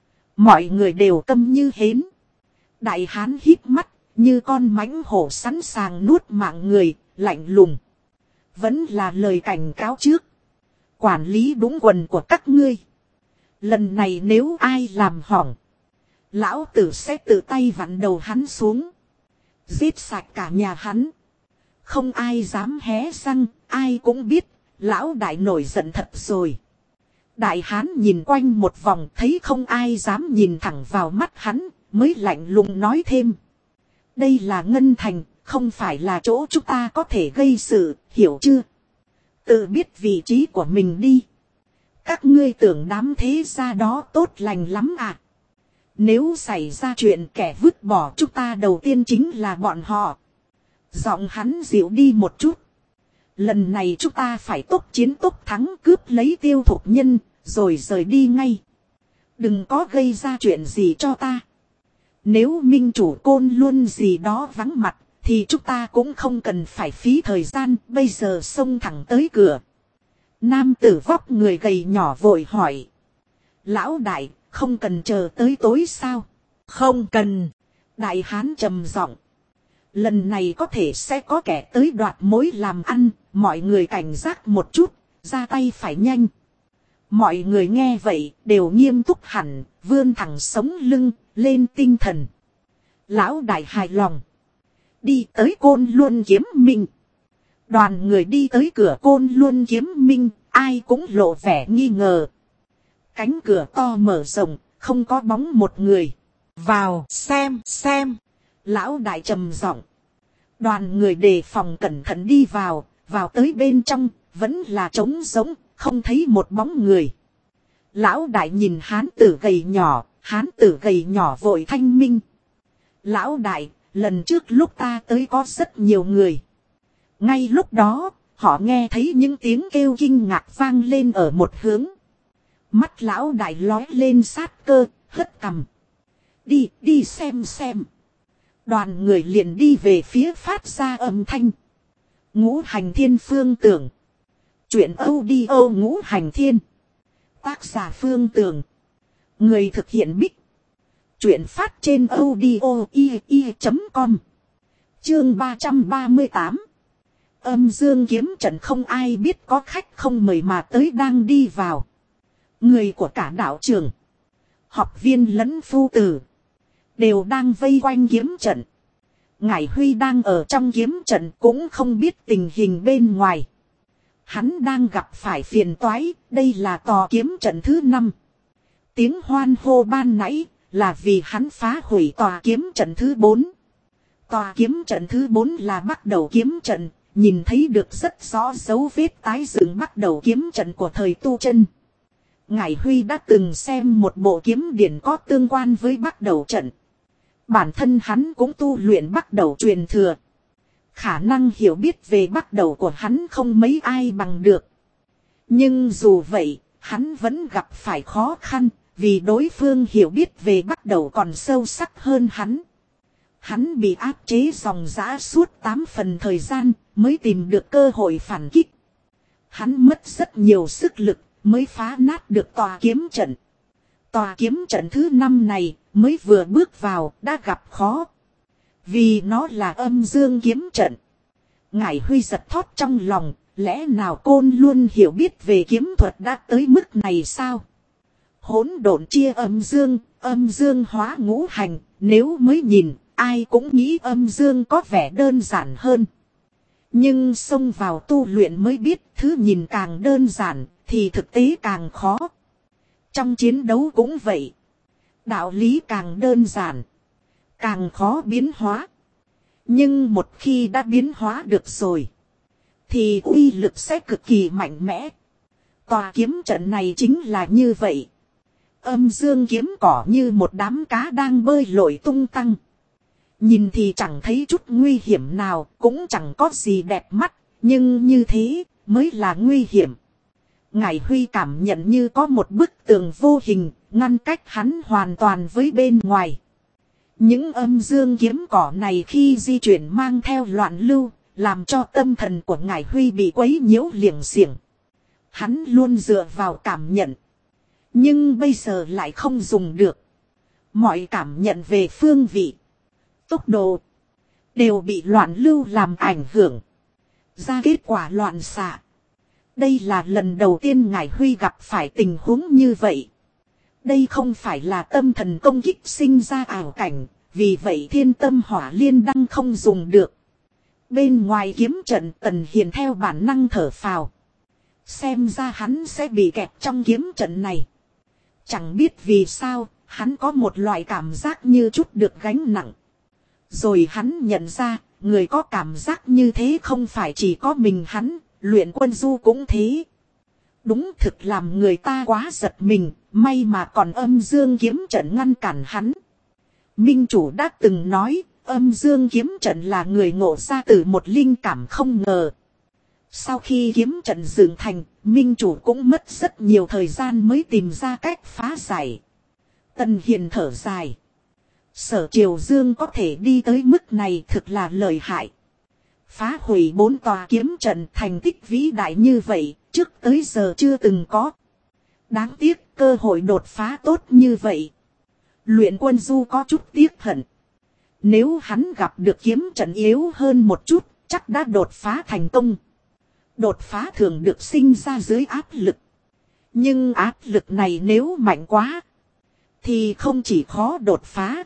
Mọi người đều câm như hến. Đại hán híp mắt, như con mãnh hổ sẵn sàng nuốt mạng người, lạnh lùng. Vẫn là lời cảnh cáo trước. Quản lý đúng quần của các ngươi. Lần này nếu ai làm hỏng, lão tử sẽ tự tay vặn đầu hắn xuống. Giết sạch cả nhà hắn. Không ai dám hé răng, ai cũng biết, lão đại nổi giận thật rồi. Đại hán nhìn quanh một vòng thấy không ai dám nhìn thẳng vào mắt hắn, mới lạnh lùng nói thêm. Đây là Ngân Thành, không phải là chỗ chúng ta có thể gây sự, hiểu chưa? Tự biết vị trí của mình đi. Các ngươi tưởng đám thế gia đó tốt lành lắm à? Nếu xảy ra chuyện kẻ vứt bỏ chúng ta đầu tiên chính là bọn họ. Giọng hắn dịu đi một chút. Lần này chúng ta phải tốc chiến tốc thắng cướp lấy Tiêu Thục Nhân, rồi rời đi ngay. Đừng có gây ra chuyện gì cho ta. Nếu minh chủ Côn Luân gì đó vắng mặt, thì chúng ta cũng không cần phải phí thời gian, bây giờ xông thẳng tới cửa. Nam tử vóc người gầy nhỏ vội hỏi. Lão đại, không cần chờ tới tối sao? Không cần. Đại hán trầm giọng. Lần này có thể sẽ có kẻ tới đoạt mối làm ăn, mọi người cảnh giác một chút, ra tay phải nhanh. Mọi người nghe vậy, đều nghiêm túc hẳn, vươn thẳng sống lưng, lên tinh thần. Lão đại hài lòng. Đi tới Côn Luân Kiếm Minh. Đoàn người đi tới cửa Côn Luân Kiếm Minh, ai cũng lộ vẻ nghi ngờ. Cánh cửa to mở rộng, không có bóng một người. Vào xem. Lão đại trầm giọng. Đoàn người đề phòng cẩn thận đi vào, vào tới bên trong, vẫn là trống rỗng, không thấy một bóng người. Lão đại nhìn hán tử gầy nhỏ vội thanh minh. Lão đại, lần trước lúc ta tới có rất nhiều người. Ngay lúc đó, họ nghe thấy những tiếng kêu kinh ngạc vang lên ở một hướng. Mắt lão đại lói lên sát cơ, hất cằm. Đi xem. Đoàn người liền đi về phía phát ra âm thanh. Ngũ Hành Thiên Phương Tưởng. Chuyện audio Ngũ Hành Thiên. Tác giả Phương Tưởng. Người thực hiện Bích. Chuyện phát trên audio.com. Chương 338. Âm Dương Kiếm Trận không ai biết có khách không mời mà tới đang đi vào. Người của cả đạo trường, học viên lẫn phu tử, đều đang vây quanh kiếm trận. Ngải Huy đang ở trong kiếm trận cũng không biết tình hình bên ngoài. Hắn đang gặp phải phiền toái, đây là tòa kiếm trận thứ 5. Tiếng hoan hô ban nãy là vì hắn phá hủy tòa kiếm trận thứ 4. Tòa kiếm trận thứ 4 là bắt đầu kiếm trận, nhìn thấy được rất rõ dấu vết tái dựng bắt đầu kiếm trận của thời Tu Chân. Ngải Huy đã từng xem một bộ kiếm điển có tương quan với bắt đầu trận. Bản thân hắn cũng tu luyện bắt đầu truyền thừa. Khả năng hiểu biết về bắt đầu của hắn không mấy ai bằng được. Nhưng dù vậy, hắn vẫn gặp phải khó khăn, vì đối phương hiểu biết về bắt đầu còn sâu sắc hơn hắn. Hắn bị áp chế dòng dã suốt 8 phần thời gian, mới tìm được cơ hội phản kích. Hắn mất rất nhiều sức lực, mới phá nát được tòa kiếm trận. Tòa kiếm trận thứ 5 này, mới vừa bước vào, đã gặp khó. Vì nó là âm dương kiếm trận. Ngải Huy giật thót trong lòng, lẽ nào Côn luôn hiểu biết về kiếm thuật đã tới mức này sao? Hỗn độn chia âm dương hóa ngũ hành, nếu mới nhìn, ai cũng nghĩ âm dương có vẻ đơn giản hơn. Nhưng xông vào tu luyện mới biết thứ nhìn càng đơn giản, thì thực tế càng khó. Trong chiến đấu cũng vậy. Đạo lý càng đơn giản, càng khó biến hóa. Nhưng một khi đã biến hóa được rồi, thì uy lực sẽ cực kỳ mạnh mẽ. Tòa kiếm trận này chính là như vậy. Âm dương kiếm cỏ như một đám cá đang bơi lội tung tăng. Nhìn thì chẳng thấy chút nguy hiểm nào, cũng chẳng có gì đẹp mắt, nhưng như thế mới là nguy hiểm. Ngải Huy cảm nhận như có một bức tường vô hình, ngăn cách hắn hoàn toàn với bên ngoài. Những âm dương kiếm cỏ này khi di chuyển mang theo loạn lưu, làm cho tâm thần của Ngải Huy bị quấy nhiễu liềng xiềng. Hắn luôn dựa vào cảm nhận. Nhưng bây giờ lại không dùng được. Mọi cảm nhận về phương vị, tốc độ, đều bị loạn lưu làm ảnh hưởng. Ra kết quả loạn xạ. Đây là lần đầu tiên Ngải Huy gặp phải tình huống như vậy. Đây không phải là tâm thần công kích sinh ra ảo cảnh, vì vậy thiên tâm hỏa liên đăng không dùng được. Bên ngoài kiếm trận Tần Hiền theo bản năng thở phào. Xem ra hắn sẽ bị kẹt trong kiếm trận này. Chẳng biết vì sao, hắn có một loại cảm giác như chút được gánh nặng. Rồi hắn nhận ra, người có cảm giác như thế không phải chỉ có mình hắn, Luyện Quân Du cũng thế. Đúng thực làm người ta quá giật mình, may mà còn âm dương kiếm trận ngăn cản hắn. Minh chủ đã từng nói, âm dương kiếm trận là người ngộ ra từ một linh cảm không ngờ. Sau khi kiếm trận dựng thành, Minh chủ cũng mất rất nhiều thời gian mới tìm ra cách phá giải. Tần Hiền thở dài. Sở Triều Dương có thể đi tới mức này thực là lợi hại. Phá hủy 4 tòa kiếm trận thành tích vĩ đại như vậy, trước tới giờ chưa từng có. Đáng tiếc cơ hội đột phá tốt như vậy. Luyện Quân Du có chút tiếc hận. Nếu hắn gặp được kiếm trận yếu hơn một chút, chắc đã đột phá thành công. Đột phá thường được sinh ra dưới áp lực. Nhưng áp lực này nếu mạnh quá, thì không chỉ khó đột phá,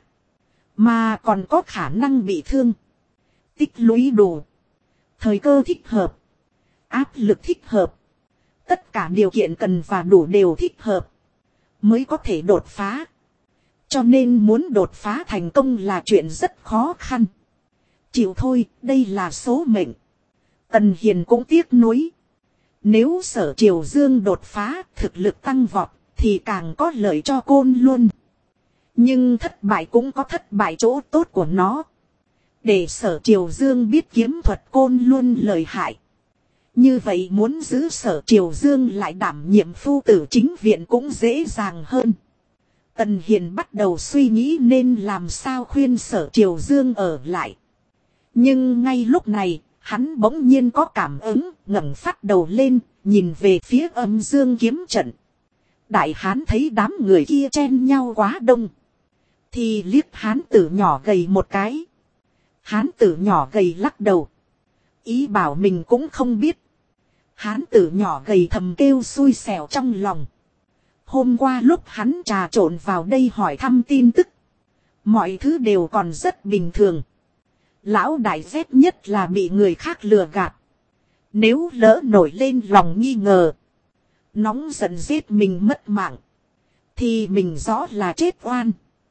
mà còn có khả năng bị thương. Tích lũy đủ. Thời cơ thích hợp. Áp lực thích hợp. Tất cả điều kiện cần và đủ đều thích hợp. Mới có thể đột phá. Cho nên muốn đột phá thành công là chuyện rất khó khăn. Chịu thôi, đây là số mệnh. Tần Hiền cũng tiếc nuối. Nếu Sở Triều Dương đột phá, thực lực tăng vọt, thì càng có lợi cho Côn Luân. Nhưng thất bại cũng có thất bại chỗ tốt của nó. Để Sở Triều Dương biết kiếm thuật Côn Luân lợi hại. Như vậy muốn giữ Sở Triều Dương lại đảm nhiệm phu tử chính viện cũng dễ dàng hơn. Tần Hiền bắt đầu suy nghĩ nên làm sao khuyên Sở Triều Dương ở lại. Nhưng ngay lúc này, hắn bỗng nhiên có cảm ứng, ngẩng phát đầu lên, nhìn về phía âm dương kiếm trận. Đại hán thấy đám người kia chen nhau quá đông, thì liếc hán tử nhỏ gầy một cái. Hán tử nhỏ gầy lắc đầu, ý bảo mình cũng không biết. Hán tử nhỏ gầy thầm kêu xui xẻo trong lòng. Hôm qua lúc hắn trà trộn vào đây hỏi thăm tin tức, mọi thứ đều còn rất bình thường. Lão đại ghét nhất là bị người khác lừa gạt. Nếu lỡ nổi lên lòng nghi ngờ, nóng giận giết mình mất mạng, thì mình rõ là chết oan.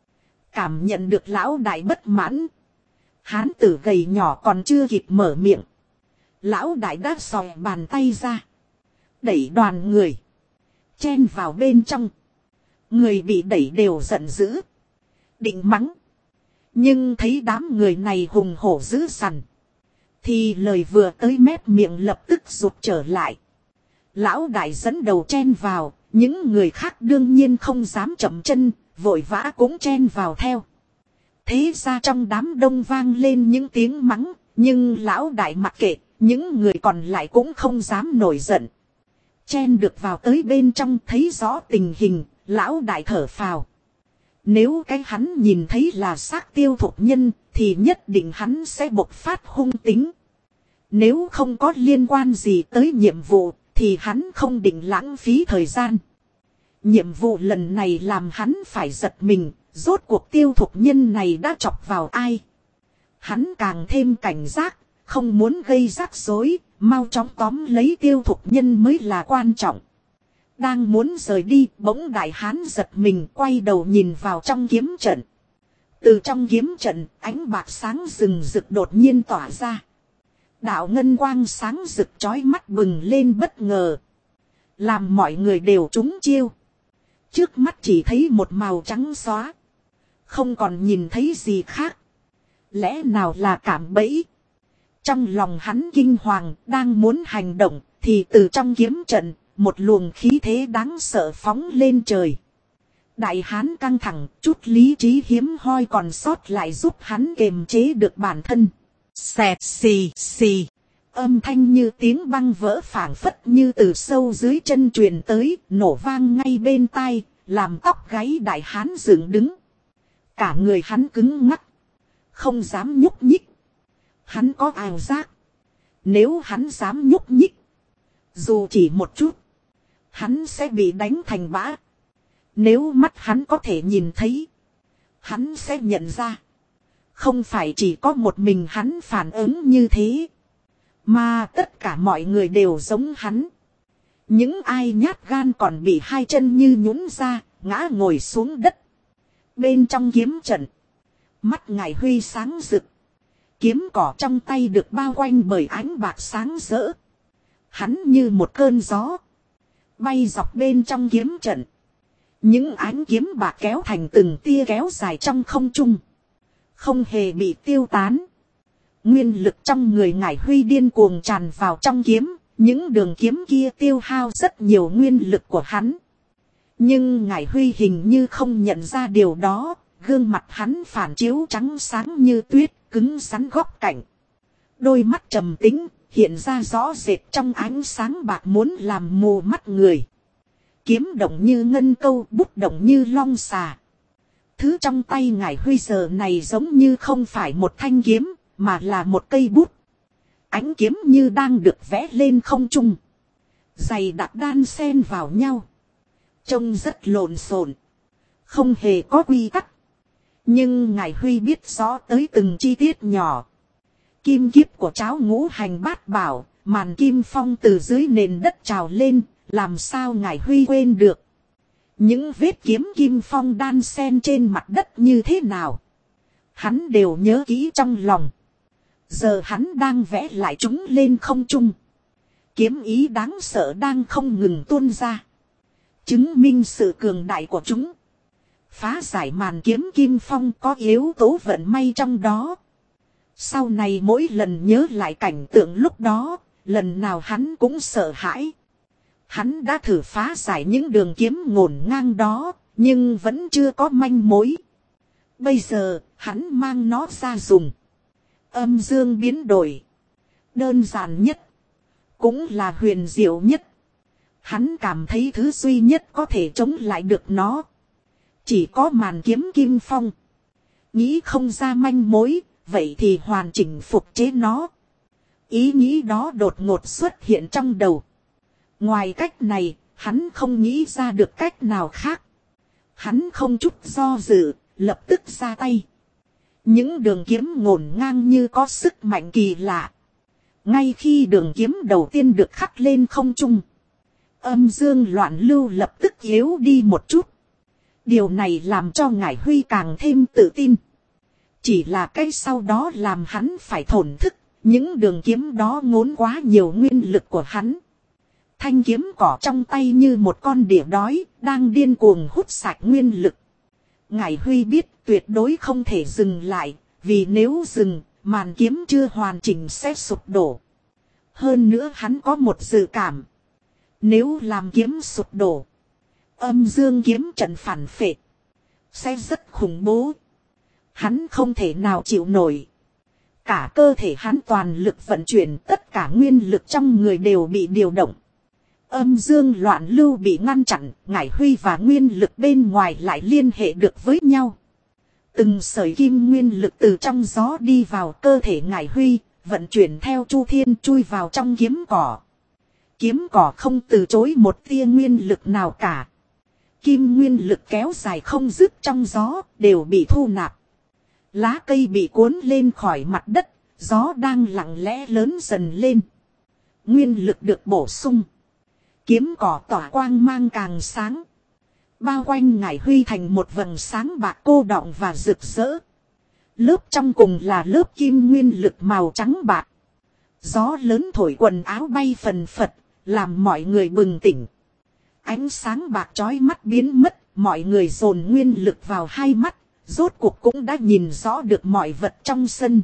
Cảm nhận được lão đại bất mãn, hán tử gầy nhỏ còn chưa kịp mở miệng, lão đại đã xòe bàn tay ra, đẩy đoàn người chen vào bên trong. Người bị đẩy đều giận dữ, định mắng. Nhưng thấy đám người này hùng hổ dữ dằn, thì lời vừa tới mép miệng lập tức rụt trở lại. Lão đại dẫn đầu chen vào, những người khác đương nhiên không dám chậm chân, vội vã cũng chen vào theo. Thế ra trong đám đông vang lên những tiếng mắng, nhưng lão đại mặc kệ, những người còn lại cũng không dám nổi giận. Chen được vào tới bên trong thấy rõ tình hình, lão đại thở phào. Nếu cái hắn nhìn thấy là xác Tiêu Thục Nhân, thì nhất định hắn sẽ bộc phát hung tính. Nếu không có liên quan gì tới nhiệm vụ, thì hắn không định lãng phí thời gian. Nhiệm vụ lần này làm hắn phải giật mình, rốt cuộc Tiêu Thục Nhân này đã chọc vào ai. Hắn càng thêm cảnh giác, không muốn gây rắc rối, mau chóng tóm lấy Tiêu Thục Nhân mới là quan trọng. Đang muốn rời đi, bỗng đại hán giật mình quay đầu nhìn vào trong kiếm trận. Từ trong kiếm trận, ánh bạc sáng rừng rực đột nhiên tỏa ra. Đạo ngân quang sáng rực chói mắt bừng lên bất ngờ, làm mọi người đều trúng chiêu. Trước mắt chỉ thấy một màu trắng xóa, không còn nhìn thấy gì khác. Lẽ nào là cạm bẫy? Trong lòng hắn kinh hoàng, đang muốn hành động, thì từ trong kiếm trận, một luồng khí thế đáng sợ phóng lên trời. Đại hán căng thẳng, chút lý trí hiếm hoi còn sót lại giúp hắn kiềm chế được bản thân. Xẹt xì xì. Âm thanh như tiếng băng vỡ phảng phất như từ sâu dưới chân truyền tới, nổ vang ngay bên tai, làm tóc gáy đại hán dựng đứng. Cả người hắn cứng ngắc, không dám nhúc nhích. Hắn có ảo giác, nếu hắn dám nhúc nhích, dù chỉ một chút, hắn sẽ bị đánh thành bã. Nếu mắt hắn có thể nhìn thấy, hắn sẽ nhận ra, không phải chỉ có một mình hắn phản ứng như thế, mà tất cả mọi người đều giống hắn. Những ai nhát gan còn bị hai chân như nhũn ra, ngã ngồi xuống đất. Bên trong kiếm trận, mắt Ngải Huy sáng rực. Kiếm cỏ trong tay được bao quanh bởi ánh bạc sáng rỡ. Hắn như một cơn gió, bay dọc bên trong kiếm trận. Những ánh kiếm bạc kéo thành từng tia kéo dài trong không trung, không hề bị tiêu tán. Nguyên lực trong người Ngải Huy điên cuồng tràn vào trong kiếm. Những đường kiếm kia tiêu hao rất nhiều nguyên lực của hắn. Nhưng Ngải Huy hình như không nhận ra điều đó. Gương mặt hắn phản chiếu trắng sáng như tuyết, cứng rắn góc cạnh. Đôi mắt trầm tĩnh, hiện ra rõ rệt trong ánh sáng bạc muốn làm mù mắt người. Kiếm động như ngân câu, bút động như long xà. Thứ trong tay Ngải Huy giờ này giống như không phải một thanh kiếm, mà là một cây bút. Ánh kiếm như đang được vẽ lên không trung, dày đặc đan xen vào nhau, trông rất lộn xộn, không hề có quy tắc. Nhưng Ngải Huy biết rõ tới từng chi tiết nhỏ. Kim kiếp của Tráo Ngũ Hành Bát Bảo, màn kim phong từ dưới nền đất trào lên, làm sao Ngải Huy quên được. Những vết kiếm kim phong đan xen trên mặt đất như thế nào, hắn đều nhớ kỹ trong lòng. Giờ hắn đang vẽ lại chúng lên không trung. Kiếm ý đáng sợ đang không ngừng tuôn ra, chứng minh sự cường đại của chúng. Phá giải màn kiếm kim phong có yếu tố vận may trong đó. Sau này mỗi lần nhớ lại cảnh tượng lúc đó, lần nào hắn cũng sợ hãi. Hắn đã thử phá giải những đường kiếm ngổn ngang đó, nhưng vẫn chưa có manh mối. Bây giờ, hắn mang nó ra dùng. Âm dương biến đổi. Đơn giản nhất, cũng là huyền diệu nhất. Hắn cảm thấy thứ duy nhất có thể chống lại được nó, chỉ có màn kiếm kim phong. Nghĩ không ra manh mối, vậy thì hoàn chỉnh phục chế nó. Ý nghĩ đó đột ngột xuất hiện trong đầu. Ngoài cách này, hắn không nghĩ ra được cách nào khác. Hắn không chút do dự, lập tức ra tay. Những đường kiếm ngổn ngang như có sức mạnh kỳ lạ. Ngay khi đường kiếm đầu tiên được khắc lên không trung, âm dương loạn lưu lập tức yếu đi một chút. Điều này làm cho Ngải Huy càng thêm tự tin. Chỉ là cái sau đó làm hắn phải thổn thức. Những đường kiếm đó ngốn quá nhiều nguyên lực của hắn. Thanh kiếm cỏ trong tay như một con đỉa đói, đang điên cuồng hút sạch nguyên lực. Ngải Huy biết tuyệt đối không thể dừng lại, vì nếu dừng, màn kiếm chưa hoàn chỉnh sẽ sụp đổ. Hơn nữa hắn có một dự cảm. Nếu làm kiếm sụp đổ, âm dương kiếm trận phản phệ sẽ rất khủng bố. Hắn không thể nào chịu nổi. Cả cơ thể hắn toàn lực vận chuyển, tất cả nguyên lực trong người đều bị điều động. Âm dương loạn lưu bị ngăn chặn, Ngải Huy và nguyên lực bên ngoài lại liên hệ được với nhau. Từng sợi kim nguyên lực từ trong gió đi vào cơ thể Ngải Huy, vận chuyển theo chu thiên chui vào trong kiếm cỏ. Kiếm cỏ không từ chối một tia nguyên lực nào cả. Kim nguyên lực kéo dài không dứt trong gió, đều bị thu nạp. Lá cây bị cuốn lên khỏi mặt đất, gió đang lặng lẽ lớn dần lên. Nguyên lực được bổ sung. Kiếm cỏ tỏa quang mang càng sáng. Bao quanh Ngải Huy thành một vầng sáng bạc cô đọng và rực rỡ. Lớp trong cùng là lớp kim nguyên lực màu trắng bạc. Gió lớn thổi quần áo bay phần phật, làm mọi người bừng tỉnh. Ánh sáng bạc chói mắt biến mất, mọi người dồn nguyên lực vào hai mắt, rốt cuộc cũng đã nhìn rõ được mọi vật trong sân.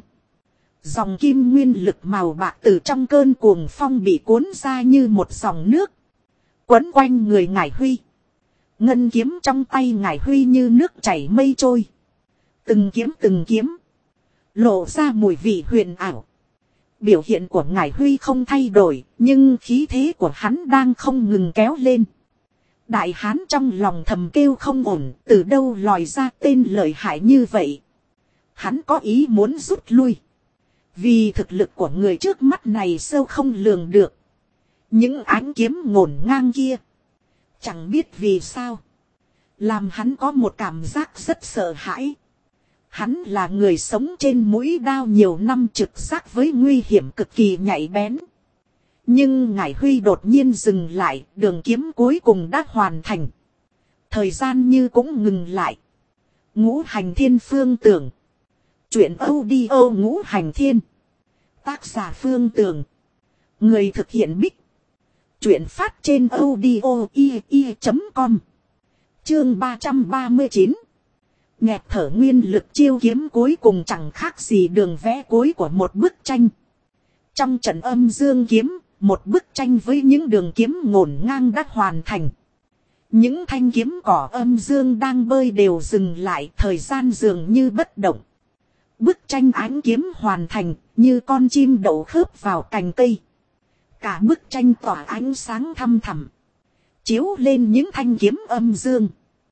Dòng kim nguyên lực màu bạc từ trong cơn cuồng phong bị cuốn ra như một dòng nước, quấn quanh người Ngải Huy. Ngân kiếm trong tay Ngải Huy như nước chảy mây trôi. Từng kiếm. Lộ ra mùi vị huyền ảo. Biểu hiện của Ngải Huy không thay đổi. Nhưng khí thế của hắn đang không ngừng kéo lên. Đại hán trong lòng thầm kêu không ổn. Từ đâu lòi ra tên lợi hại như vậy. Hắn có ý muốn rút lui. Vì thực lực của người trước mắt này sâu không lường được. Những ánh kiếm ngổn ngang kia. Chẳng biết vì sao. Làm hắn có một cảm giác rất sợ hãi. Hắn là người sống trên mũi đao nhiều năm, trực giác với nguy hiểm cực kỳ nhạy bén. Nhưng Ngải Huy đột nhiên dừng lại, đường kiếm cuối cùng đã hoàn thành. Thời gian như cũng ngừng lại. Ngũ Hành Thiên Phương Tưởng. Chuyện audio Ngũ Hành Thiên. Tác giả Phương Tưởng. Người thực hiện Bích. Chuyện phát trên audio.com. Chương 339. Nghẹt thở nguyên lực chiêu kiếm cuối cùng chẳng khác gì đường vẽ cuối của một bức tranh. Trong trận âm dương kiếm, một bức tranh với những đường kiếm ngổn ngang đã hoàn thành. Những thanh kiếm cỏ âm dương đang bơi đều dừng lại, thời gian dường như bất động. Bức tranh ánh kiếm hoàn thành, như con chim đậu khớp vào cành cây. Cả bức tranh tỏa ánh sáng thăm thẳm, chiếu lên những thanh kiếm âm dương.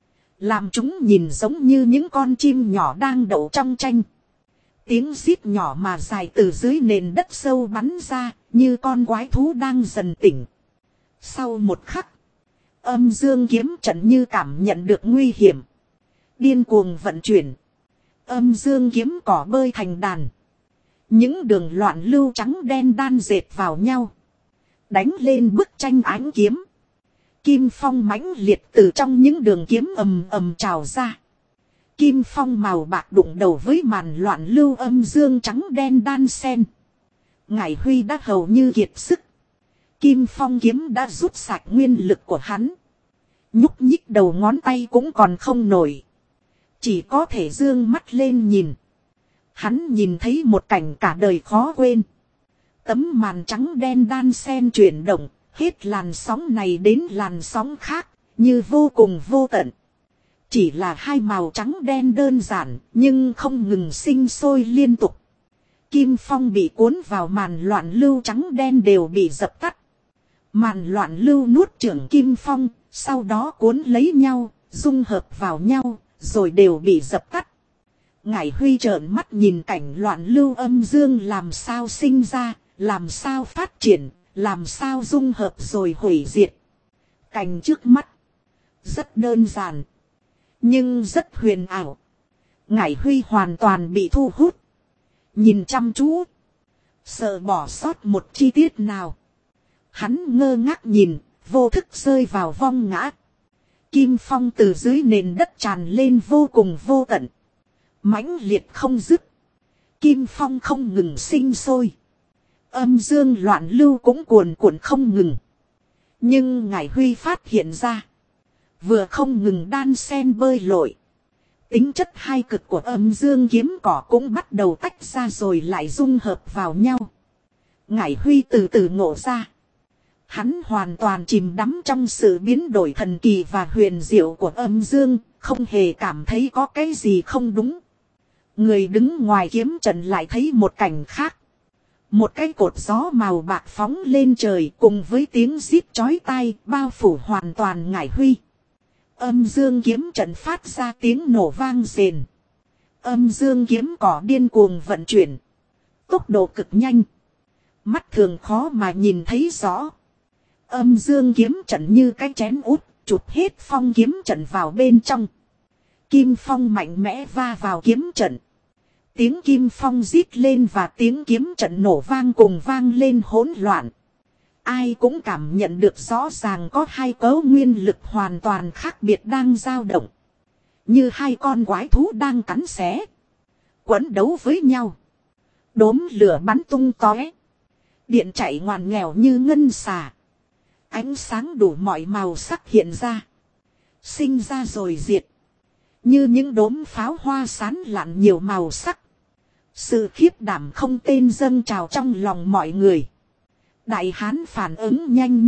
Làm chúng nhìn giống như những con chim nhỏ đang đậu trong tranh. Tiếng rít nhỏ mà dài từ dưới nền đất sâu bắn ra, như con quái thú đang dần tỉnh. Sau một khắc, âm dương kiếm trận như cảm nhận được nguy hiểm. Điên cuồng vận chuyển. Âm dương kiếm cỏ bơi thành đàn. Những đường loạn lưu trắng đen đan dệt vào nhau. Đánh lên bức tranh ánh kiếm. Kim phong mãnh liệt từ trong những đường kiếm ầm ầm trào ra. Kim phong màu bạc đụng đầu với màn loạn lưu âm dương trắng đen đan xen. Ngải Huy đã hầu như kiệt sức. Kim phong kiếm đã rút sạch nguyên lực của hắn. Nhúc nhích đầu ngón tay cũng còn không nổi. Chỉ có thể dương mắt lên nhìn. Hắn nhìn thấy một cảnh cả đời khó quên. Tấm màn trắng đen đan xen chuyển động. Hết làn sóng này đến làn sóng khác, như vô cùng vô tận. Chỉ là hai màu trắng đen đơn giản, nhưng không ngừng sinh sôi liên tục. Kim phong bị cuốn vào màn loạn lưu trắng đen đều bị dập tắt. Màn loạn lưu nuốt chửng kim phong, sau đó cuốn lấy nhau, dung hợp vào nhau, rồi đều bị dập tắt. Ngải Huy trợn mắt nhìn cảnh loạn lưu âm dương làm sao sinh ra, làm sao phát triển. Làm sao dung hợp rồi hủy diệt. Cảnh trước mắt. Rất đơn giản. Nhưng rất huyền ảo. Ngải Huy hoàn toàn bị thu hút. Nhìn chăm chú. Sợ bỏ sót một chi tiết nào. Hắn ngơ ngác nhìn. Vô thức rơi vào vong ngã. Kim phong từ dưới nền đất tràn lên vô cùng vô tận. Mãnh liệt không dứt. Kim phong không ngừng sinh sôi. Âm dương loạn lưu cũng cuồn cuộn không ngừng. Nhưng Ngải Huy phát hiện ra. Vừa không ngừng đan xen bơi lội. Tính chất hai cực của âm dương kiếm cỏ cũng bắt đầu tách ra rồi lại dung hợp vào nhau. Ngải Huy từ từ ngộ ra. Hắn hoàn toàn chìm đắm trong sự biến đổi thần kỳ và huyền diệu của âm dương. Không hề cảm thấy có cái gì không đúng. Người đứng ngoài kiếm trận lại thấy một cảnh khác. Một cái cột gió màu bạc phóng lên trời cùng với tiếng rít chói tai bao phủ hoàn toàn Ngải Huy. Âm dương kiếm trận phát ra tiếng nổ vang rền. Âm dương kiếm cỏ điên cuồng vận chuyển. Tốc độ cực nhanh. Mắt thường khó mà nhìn thấy rõ. Âm dương kiếm trận như cái chén út chụp hết phong kiếm trận vào bên trong. Kim phong mạnh mẽ va vào kiếm trận. Tiếng kim phong rít lên và tiếng kiếm trận nổ vang cùng vang lên hỗn loạn. Ai cũng cảm nhận được rõ ràng có hai cấu nguyên lực hoàn toàn khác biệt đang dao động. Như hai con quái thú đang cắn xé. Quấn đấu với nhau. Đốm lửa bắn tung tóe. Điện chạy ngoằn nghèo như ngân xà. Ánh sáng đủ mọi màu sắc hiện ra. Sinh ra rồi diệt. Như những đốm pháo hoa sán lạn nhiều màu sắc. Sự khiếp đảm không tên dâng trào trong lòng mọi người. Đại hán phản ứng nhanh nhất,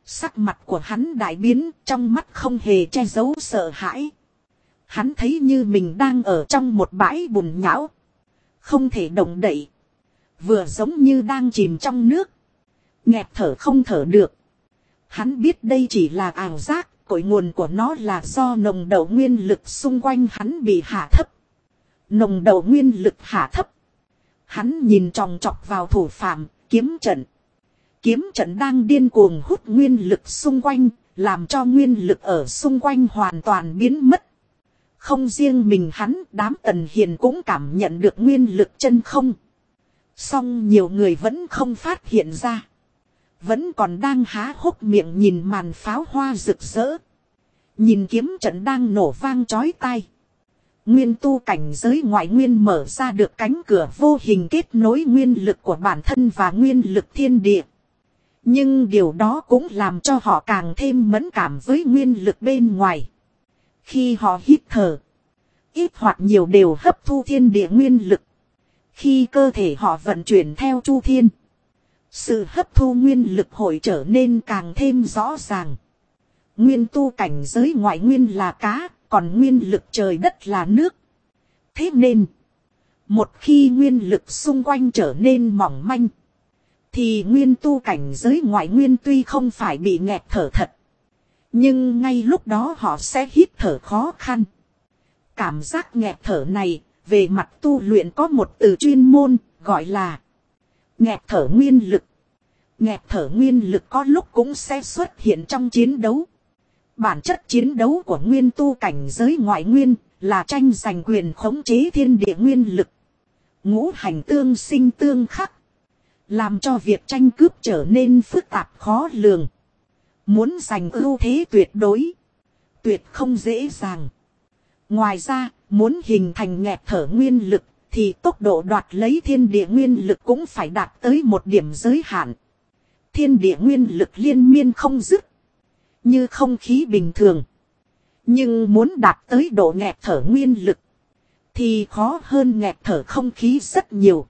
Sắc mặt của hắn đại biến, trong mắt không hề che giấu sợ hãi. Hắn thấy như mình đang ở trong một bãi bùn nhão. Không thể động đậy. Vừa giống như đang chìm trong nước. Nghẹt thở không thở được. Hắn biết đây chỉ là ảo giác, cội nguồn của nó là do nồng độ nguyên lực xung quanh hắn bị hạ thấp. Nồng độ nguyên lực hạ thấp. Hắn nhìn chòng chọc vào thủ phạm, kiếm trận. Kiếm trận đang điên cuồng hút nguyên lực xung quanh, làm cho nguyên lực ở xung quanh hoàn toàn biến mất. Không riêng mình hắn, đám Tần Hiền cũng cảm nhận được nguyên lực chân không. Song nhiều người vẫn không phát hiện ra. Vẫn còn đang há hốc miệng nhìn màn pháo hoa rực rỡ. Nhìn kiếm trận đang nổ vang chói tai. Nguyên tu cảnh giới ngoại nguyên mở ra được cánh cửa vô hình kết nối nguyên lực của bản thân và nguyên lực thiên địa. Nhưng điều đó cũng làm cho họ càng thêm mẫn cảm với nguyên lực bên ngoài. Khi họ hít thở, ít hoặc nhiều đều hấp thu thiên địa nguyên lực. Khi cơ thể họ vận chuyển theo chu thiên, sự hấp thu nguyên lực hội trở nên càng thêm rõ ràng. Nguyên tu cảnh giới ngoại nguyên là cá, còn nguyên lực trời đất là nước. Thế nên, một khi nguyên lực xung quanh trở nên mỏng manh, thì nguyên tu cảnh giới ngoại nguyên tuy không phải bị nghẹt thở thật, nhưng ngay lúc đó họ sẽ hít thở khó khăn. Cảm giác nghẹt thở này, về mặt tu luyện có một từ chuyên môn, gọi là nghẹt thở nguyên lực. Nghẹt thở nguyên lực có lúc cũng sẽ xuất hiện trong chiến đấu. Bản chất chiến đấu của nguyên tu cảnh giới ngoại nguyên là tranh giành quyền khống chế thiên địa nguyên lực. Ngũ hành tương sinh tương khắc, làm cho việc tranh cướp trở nên phức tạp khó lường. Muốn giành ưu thế tuyệt đối, tuyệt không dễ dàng. Ngoài ra, muốn hình thành nghẹt thở nguyên lực, thì tốc độ đoạt lấy thiên địa nguyên lực cũng phải đạt tới một điểm giới hạn. Thiên địa nguyên lực liên miên không dứt, như không khí bình thường. Nhưng muốn đạt tới độ nghẹt thở nguyên lực, thì khó hơn nghẹt thở không khí rất nhiều.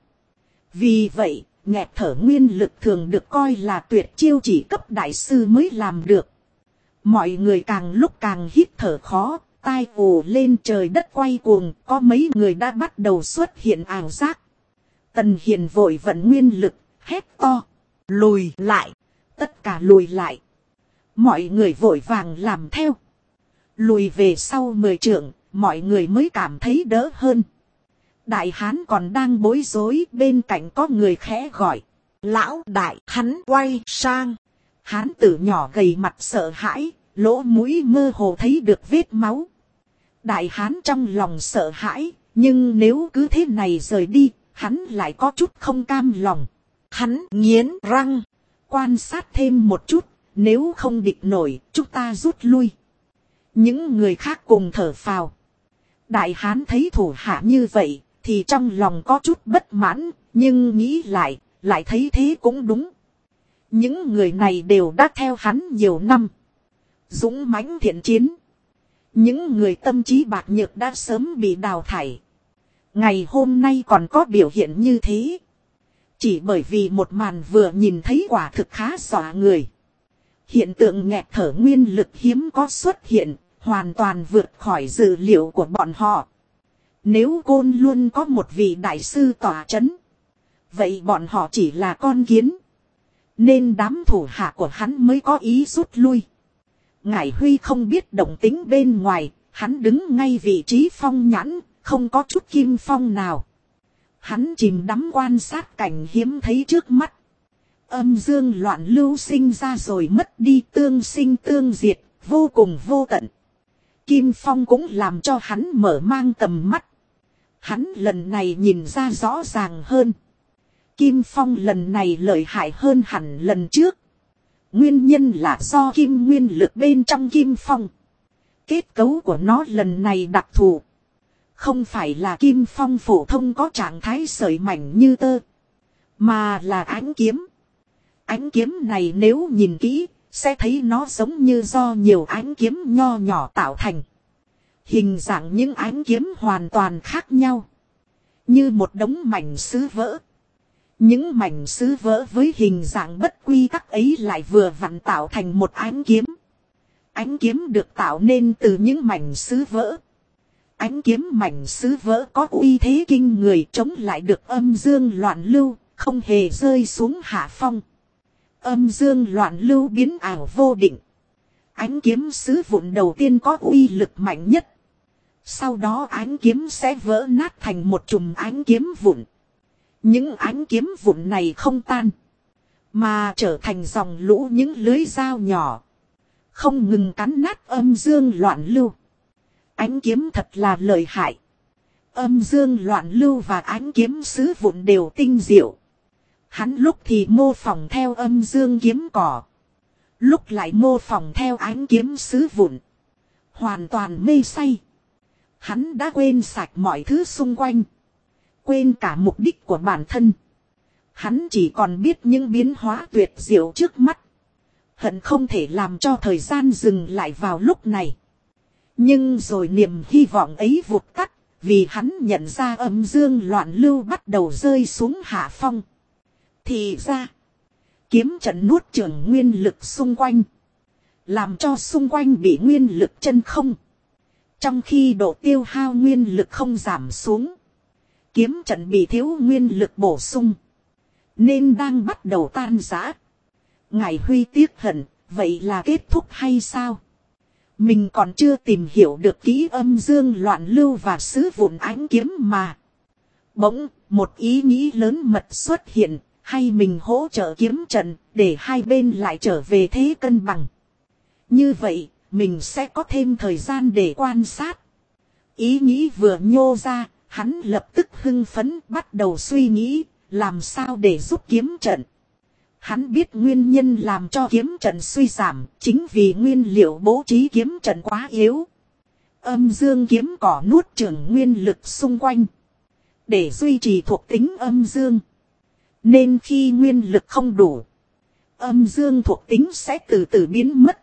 Vì vậy, nghẹt thở nguyên lực thường được coi là tuyệt chiêu chỉ cấp đại sư mới làm được. Mọi người càng lúc càng hít thở khó, tai ù lên trời đất quay cuồng, có mấy người đã bắt đầu xuất hiện ảo giác. Tần Hiền vội vận nguyên lực, hét to, lùi lại, tất cả lùi lại. Mọi người vội vàng làm theo. Lùi về sau 10 trượng, mọi người mới cảm thấy đỡ hơn. Đại hán còn đang bối rối, bên cạnh có người khẽ gọi, lão đại. Hắn quay sang, hán tử nhỏ gầy mặt sợ hãi, lỗ mũi mơ hồ thấy được vết máu. Đại hán trong lòng sợ hãi, nhưng nếu cứ thế này rời đi, hắn lại có chút không cam lòng. Hắn nghiến răng, quan sát thêm một chút, nếu không địch nổi, chúng ta rút lui. Những người khác cùng thở phào. Đại hán thấy thủ hạ như vậy, thì trong lòng có chút bất mãn, nhưng nghĩ lại thấy thế cũng đúng. Những người này đều đã theo hắn nhiều năm, dũng mãnh thiện chiến. Những người tâm trí bạc nhược đã sớm bị đào thải. Ngày hôm nay còn có biểu hiện như thế, chỉ bởi vì một màn vừa nhìn thấy quả thực khá dọa người. Hiện tượng nghẹt thở nguyên lực hiếm có xuất hiện, hoàn toàn vượt khỏi dự liệu của bọn họ. Nếu Côn Luân có một vị đại sư tỏa chấn, vậy bọn họ chỉ là con kiến. Nên đám thủ hạ của hắn mới có ý rút lui. Ngải Huy không biết động tính bên ngoài, hắn đứng ngay vị trí phong nhãn, không có chút kim phong nào. Hắn chìm đắm quan sát cảnh hiếm thấy trước mắt. Âm dương loạn lưu sinh ra rồi mất đi, tương sinh tương diệt, vô cùng vô tận. Kim phong cũng làm cho hắn mở mang tầm mắt. Hắn lần này nhìn ra rõ ràng hơn. Kim phong lần này lợi hại hơn hẳn lần trước. Nguyên nhân là do kim nguyên lực bên trong kim phong. Kết cấu của nó lần này đặc thù. Không phải là kim phong phổ thông có trạng thái sợi mảnh như tơ, mà là ánh kiếm. Ánh kiếm này nếu nhìn kỹ, sẽ thấy nó giống như do nhiều ánh kiếm nho nhỏ tạo thành. Hình dạng những ánh kiếm hoàn toàn khác nhau, như một đống mảnh sứ vỡ. Những mảnh sứ vỡ với hình dạng bất quy tắc ấy lại vừa vặn tạo thành một ánh kiếm. Ánh kiếm được tạo nên từ những mảnh sứ vỡ. Ánh kiếm mảnh sứ vỡ có uy thế kinh người, chống lại được âm dương loạn lưu, không hề rơi xuống hạ phong. Âm dương loạn lưu biến ảo vô định. Ánh kiếm sứ vụn đầu tiên có uy lực mạnh nhất. Sau đó ánh kiếm sẽ vỡ nát thành một chùm ánh kiếm vụn. Những ánh kiếm vụn này không tan, mà trở thành dòng lũ những lưới dao nhỏ, không ngừng cắn nát âm dương loạn lưu. Ánh kiếm thật là lợi hại. Âm dương loạn lưu và ánh kiếm sứ vụn đều tinh diệu. Hắn lúc thì mô phỏng theo âm dương kiếm cỏ, lúc lại mô phỏng theo ánh kiếm sứ vụn. Hoàn toàn mê say. Hắn đã quên sạch mọi thứ xung quanh, quên cả mục đích của bản thân. Hắn chỉ còn biết những biến hóa tuyệt diệu trước mắt. Hận không thể làm cho thời gian dừng lại vào lúc này. Nhưng rồi niềm hy vọng ấy vụt tắt, vì hắn nhận ra âm dương loạn lưu bắt đầu rơi xuống hạ phong. Thì ra, kiếm trận nuốt chửng nguyên lực xung quanh, làm cho xung quanh bị nguyên lực chân không. Trong khi độ tiêu hao nguyên lực không giảm xuống, kiếm trận bị thiếu nguyên lực bổ sung, nên đang bắt đầu tan rã. Ngải Huy tiếc hận, vậy là kết thúc hay sao? Mình còn chưa tìm hiểu được kỹ âm dương loạn lưu và sứ vụn ánh kiếm mà. Bỗng, một ý nghĩ lớn mật xuất hiện, hay mình hỗ trợ kiếm trận, để hai bên lại trở về thế cân bằng. Như vậy, mình sẽ có thêm thời gian để quan sát. Ý nghĩ vừa nhô ra, hắn lập tức hưng phấn bắt đầu suy nghĩ, làm sao để giúp kiếm trận. Hắn biết nguyên nhân làm cho kiếm trận suy giảm, chính vì nguyên liệu bố trí kiếm trận quá yếu. Âm dương kiếm cỏ nuốt chửng nguyên lực xung quanh, để duy trì thuộc tính âm dương. Nên khi nguyên lực không đủ, âm dương thuộc tính sẽ từ từ biến mất.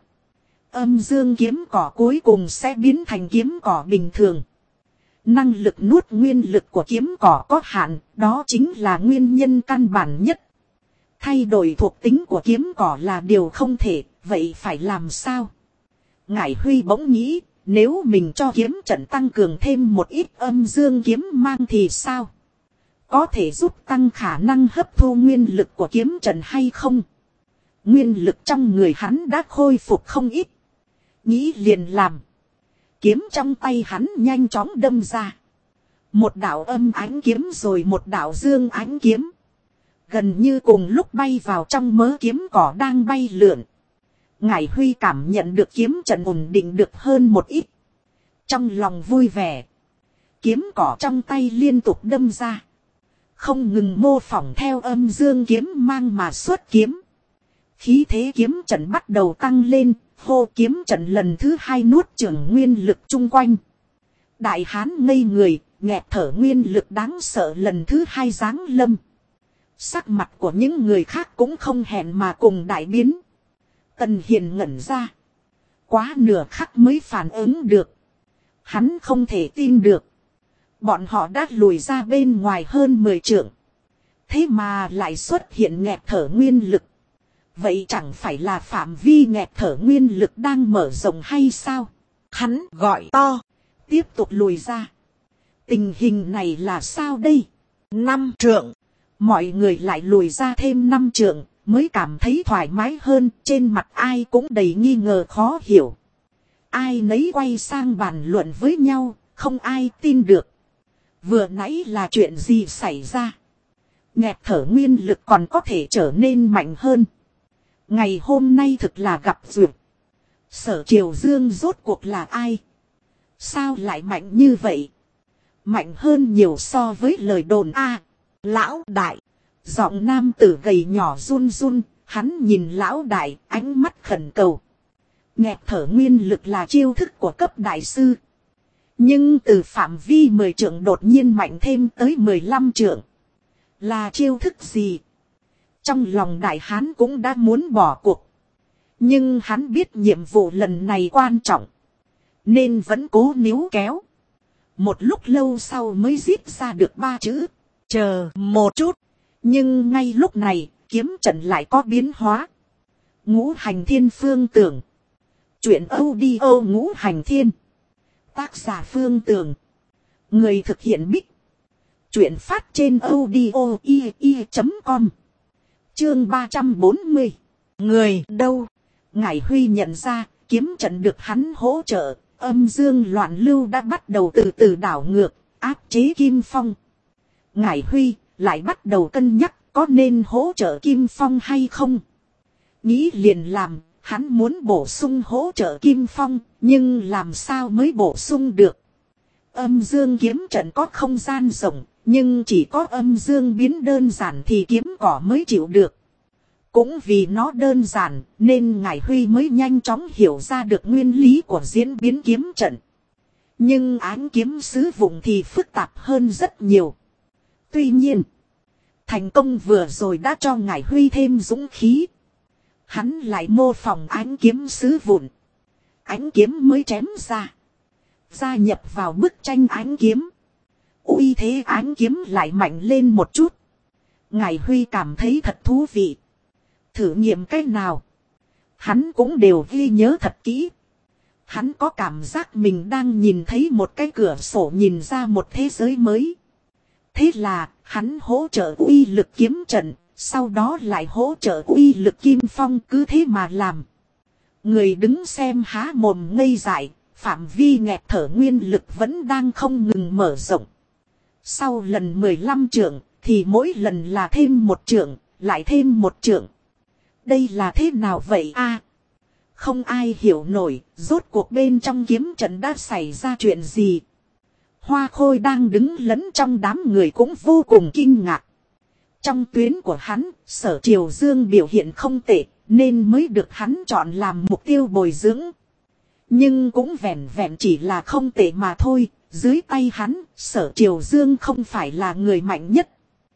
Âm dương kiếm cỏ cuối cùng sẽ biến thành kiếm cỏ bình thường. Năng lực nuốt nguyên lực của kiếm cỏ có hạn, đó chính là nguyên nhân căn bản nhất. Thay đổi thuộc tính của kiếm cỏ là điều không thể, vậy phải làm sao? Ngải Huy bỗng nghĩ, nếu mình cho kiếm trận tăng cường thêm một ít âm dương kiếm mang thì sao? Có thể giúp tăng khả năng hấp thu nguyên lực của kiếm trận hay không? Nguyên lực trong người hắn đã khôi phục không ít. Nghĩ liền làm. Kiếm trong tay hắn nhanh chóng đâm ra. Một đạo âm ánh kiếm rồi một đạo dương ánh kiếm. Gần như cùng lúc bay vào trong mớ kiếm cỏ đang bay lượn. Ngải Huy cảm nhận được kiếm trận ổn định được hơn một ít. Trong lòng vui vẻ. Kiếm cỏ trong tay liên tục đâm ra. Không ngừng mô phỏng theo âm dương kiếm mang mà xuất kiếm. Khí thế kiếm trận bắt đầu tăng lên. Hô kiếm trận lần thứ hai nuốt chửng nguyên lực chung quanh. Đại hán ngây người, nghẹt thở nguyên lực đáng sợ lần thứ hai giáng lâm. Sắc mặt của những người khác cũng không hẹn mà cùng đại biến. Tần Hiền ngẩn ra. Quá nửa khắc mới phản ứng được. Hắn không thể tin được. Bọn họ đã lùi ra bên ngoài hơn 10 trượng. Thế mà lại xuất hiện nghẹt thở nguyên lực. Vậy chẳng phải là phạm vi nghẹt thở nguyên lực đang mở rộng hay sao? Hắn gọi to. Tiếp tục lùi ra. Tình hình này là sao đây? 5 trượng. Mọi người lại lùi ra thêm 5 trượng. Mới cảm thấy thoải mái hơn. Trên mặt ai cũng đầy nghi ngờ khó hiểu. Ai nấy quay sang bàn luận với nhau. Không ai tin được. Vừa nãy là chuyện gì xảy ra? Nghẹt thở nguyên lực còn có thể trở nên mạnh hơn. Ngày hôm nay thực là gặp duyệt. Sở Triều Dương rốt cuộc là ai? Sao lại mạnh như vậy? Mạnh hơn nhiều so với lời đồn a. Lão đại. Giọng nam tử gầy nhỏ run run. Hắn nhìn lão đại ánh mắt khẩn cầu. Nghẹt thở nguyên lực là chiêu thức của cấp đại sư. Nhưng từ phạm vi 10 trượng đột nhiên mạnh thêm tới 15 trượng. Là chiêu thức gì? Trong lòng đại hán cũng đã muốn bỏ cuộc. Nhưng hắn biết nhiệm vụ lần này quan trọng. Nên vẫn cố níu kéo. Một lúc lâu sau mới rít ra được 3 chữ. Chờ một chút. Nhưng ngay lúc này, kiếm trận lại có biến hóa. Ngũ hành thiên phương tưởng. Chuyện audio ngũ hành thiên. Tác giả Phương Tường. Người thực hiện Bích. Chuyện phát trên audio.com. Chương 340. Người đâu? Ngải Huy nhận ra, kiếm trận được hắn hỗ trợ, âm dương loạn lưu đã bắt đầu từ từ đảo ngược, áp chế Kim Phong. Ngải Huy lại bắt đầu cân nhắc có nên hỗ trợ Kim Phong hay không. Nghĩ liền làm, hắn muốn bổ sung hỗ trợ Kim Phong, nhưng làm sao mới bổ sung được. Âm dương kiếm trận có không gian rộng, nhưng chỉ có âm dương biến đơn giản thì kiếm cỏ mới chịu được. Cũng vì nó đơn giản, nên Ngải Huy mới nhanh chóng hiểu ra được nguyên lý của diễn biến kiếm trận. Nhưng áng kiếm sứ vụng thì phức tạp hơn rất nhiều. Tuy nhiên, thành công vừa rồi đã cho Ngải Huy thêm dũng khí. Hắn lại mô phỏng ánh kiếm sứ vụn. Ánh kiếm mới chém ra. Gia nhập vào bức tranh ánh kiếm. Uy thế ánh kiếm lại mạnh lên một chút. Ngải Huy cảm thấy thật thú vị. Thử nghiệm cái nào. Hắn cũng đều ghi nhớ thật kỹ. Hắn có cảm giác mình đang nhìn thấy một cái cửa sổ nhìn ra một thế giới mới. Thế là hắn hỗ trợ uy lực kiếm trận. Sau đó lại hỗ trợ uy lực Kim Phong cứ thế mà làm. Người đứng xem há mồm ngây dại, phạm vi nghẹt thở nguyên lực vẫn đang không ngừng mở rộng. Sau lần 15 trượng, thì mỗi lần là thêm một trượng, lại thêm một trượng. Đây là thế nào vậy a? Không ai hiểu nổi, rốt cuộc bên trong kiếm trận đã xảy ra chuyện gì. Hoa Khôi đang đứng lẫn trong đám người cũng vô cùng kinh ngạc. Trong tuyến của hắn, Sở Triều Dương biểu hiện không tệ, nên mới được hắn chọn làm mục tiêu bồi dưỡng. Nhưng cũng vẹn vẹn chỉ là không tệ mà thôi, dưới tay hắn, Sở Triều Dương không phải là người mạnh nhất.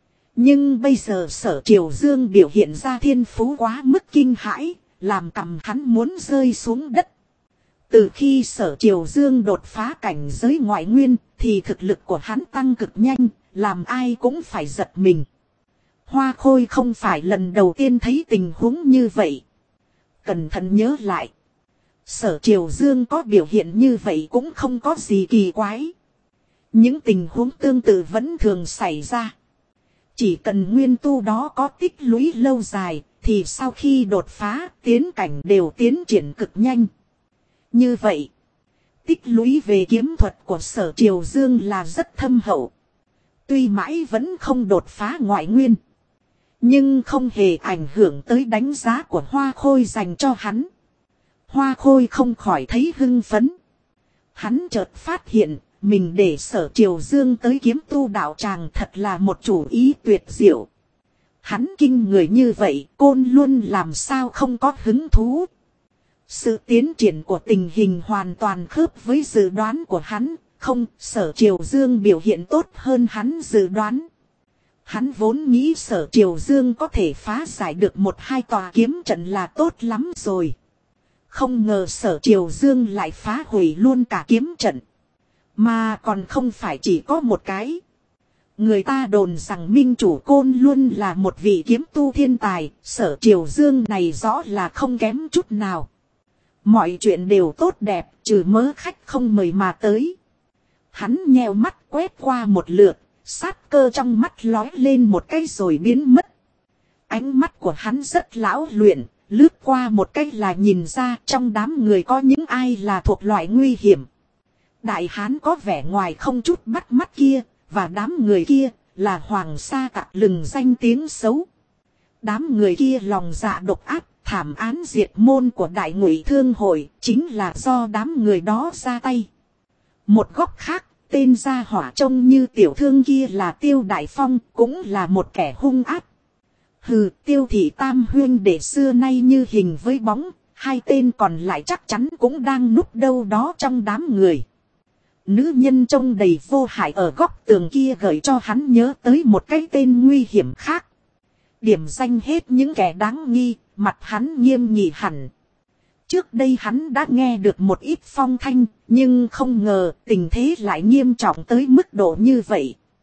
Nhưng bây giờ Sở Triều Dương biểu hiện ra thiên phú quá mức kinh hãi, làm cằm hắn muốn rơi xuống đất. Từ khi Sở Triều Dương đột phá cảnh giới ngoại nguyên, thì thực lực của hắn tăng cực nhanh, làm ai cũng phải giật mình. Hoa Khôi không phải lần đầu tiên thấy tình huống như vậy. Cẩn thận nhớ lại. Sở Triều Dương có biểu hiện như vậy cũng không có gì kỳ quái. Những tình huống tương tự vẫn thường xảy ra. Chỉ cần nguyên tu đó có tích lũy lâu dài, thì sau khi đột phá, tiến cảnh đều tiến triển cực nhanh. Như vậy, tích lũy về kiếm thuật của Sở Triều Dương là rất thâm hậu. Tuy mãi vẫn không đột phá ngoại nguyên. Nhưng không hề ảnh hưởng tới đánh giá của Hoa Khôi dành cho hắn. Hoa Khôi không khỏi thấy hưng phấn. Hắn chợt phát hiện, mình để Sở Triều Dương tới kiếm tu đạo tràng thật là một chủ ý tuyệt diệu. Hắn kinh người như vậy, Côn Luân làm sao không có hứng thú. Sự tiến triển của tình hình hoàn toàn khớp với dự đoán của hắn, không, Sở Triều Dương biểu hiện tốt hơn hắn dự đoán. Hắn vốn nghĩ Sở Triều Dương có thể phá giải được 1-2 tòa kiếm trận là tốt lắm rồi. Không ngờ Sở Triều Dương lại phá hủy luôn cả kiếm trận. Mà còn không phải chỉ có một cái. Người ta đồn rằng minh chủ Côn Luân là một vị kiếm tu thiên tài, Sở Triều Dương này rõ là không kém chút nào. Mọi chuyện đều tốt đẹp, trừ mớ khách không mời mà tới. Hắn nheo mắt quét qua một lượt. Sát cơ trong mắt lói lên một cái rồi biến mất. Ánh mắt của hắn rất lão luyện, lướt qua một cái là nhìn ra trong đám người có những ai là thuộc loại nguy hiểm. Đại hán có vẻ ngoài không chút bắt mắt kia, và đám người kia là Hoàng Sa Cạc lừng danh tiếng xấu. Đám người kia lòng dạ độc ác, thảm án diệt môn của Đại Ngụy Thương hội chính là do đám người đó ra tay. Một góc khác, tên gia hỏa trông như tiểu thương kia là Tiêu Đại Phong, cũng là một kẻ hung ác. Hừ, Tiêu thị tam huyên để xưa nay như hình với bóng, hai tên còn lại chắc chắn cũng đang núp đâu đó trong đám người. Nữ nhân trông đầy vô hại ở góc tường kia gợi cho hắn nhớ tới một cái tên nguy hiểm khác. Điểm danh hết những kẻ đáng nghi, mặt hắn nghiêm nghị hẳn. Trước đây hắn đã nghe được một ít phong thanh, nhưng không ngờ tình thế lại nghiêm trọng tới mức độ như vậy.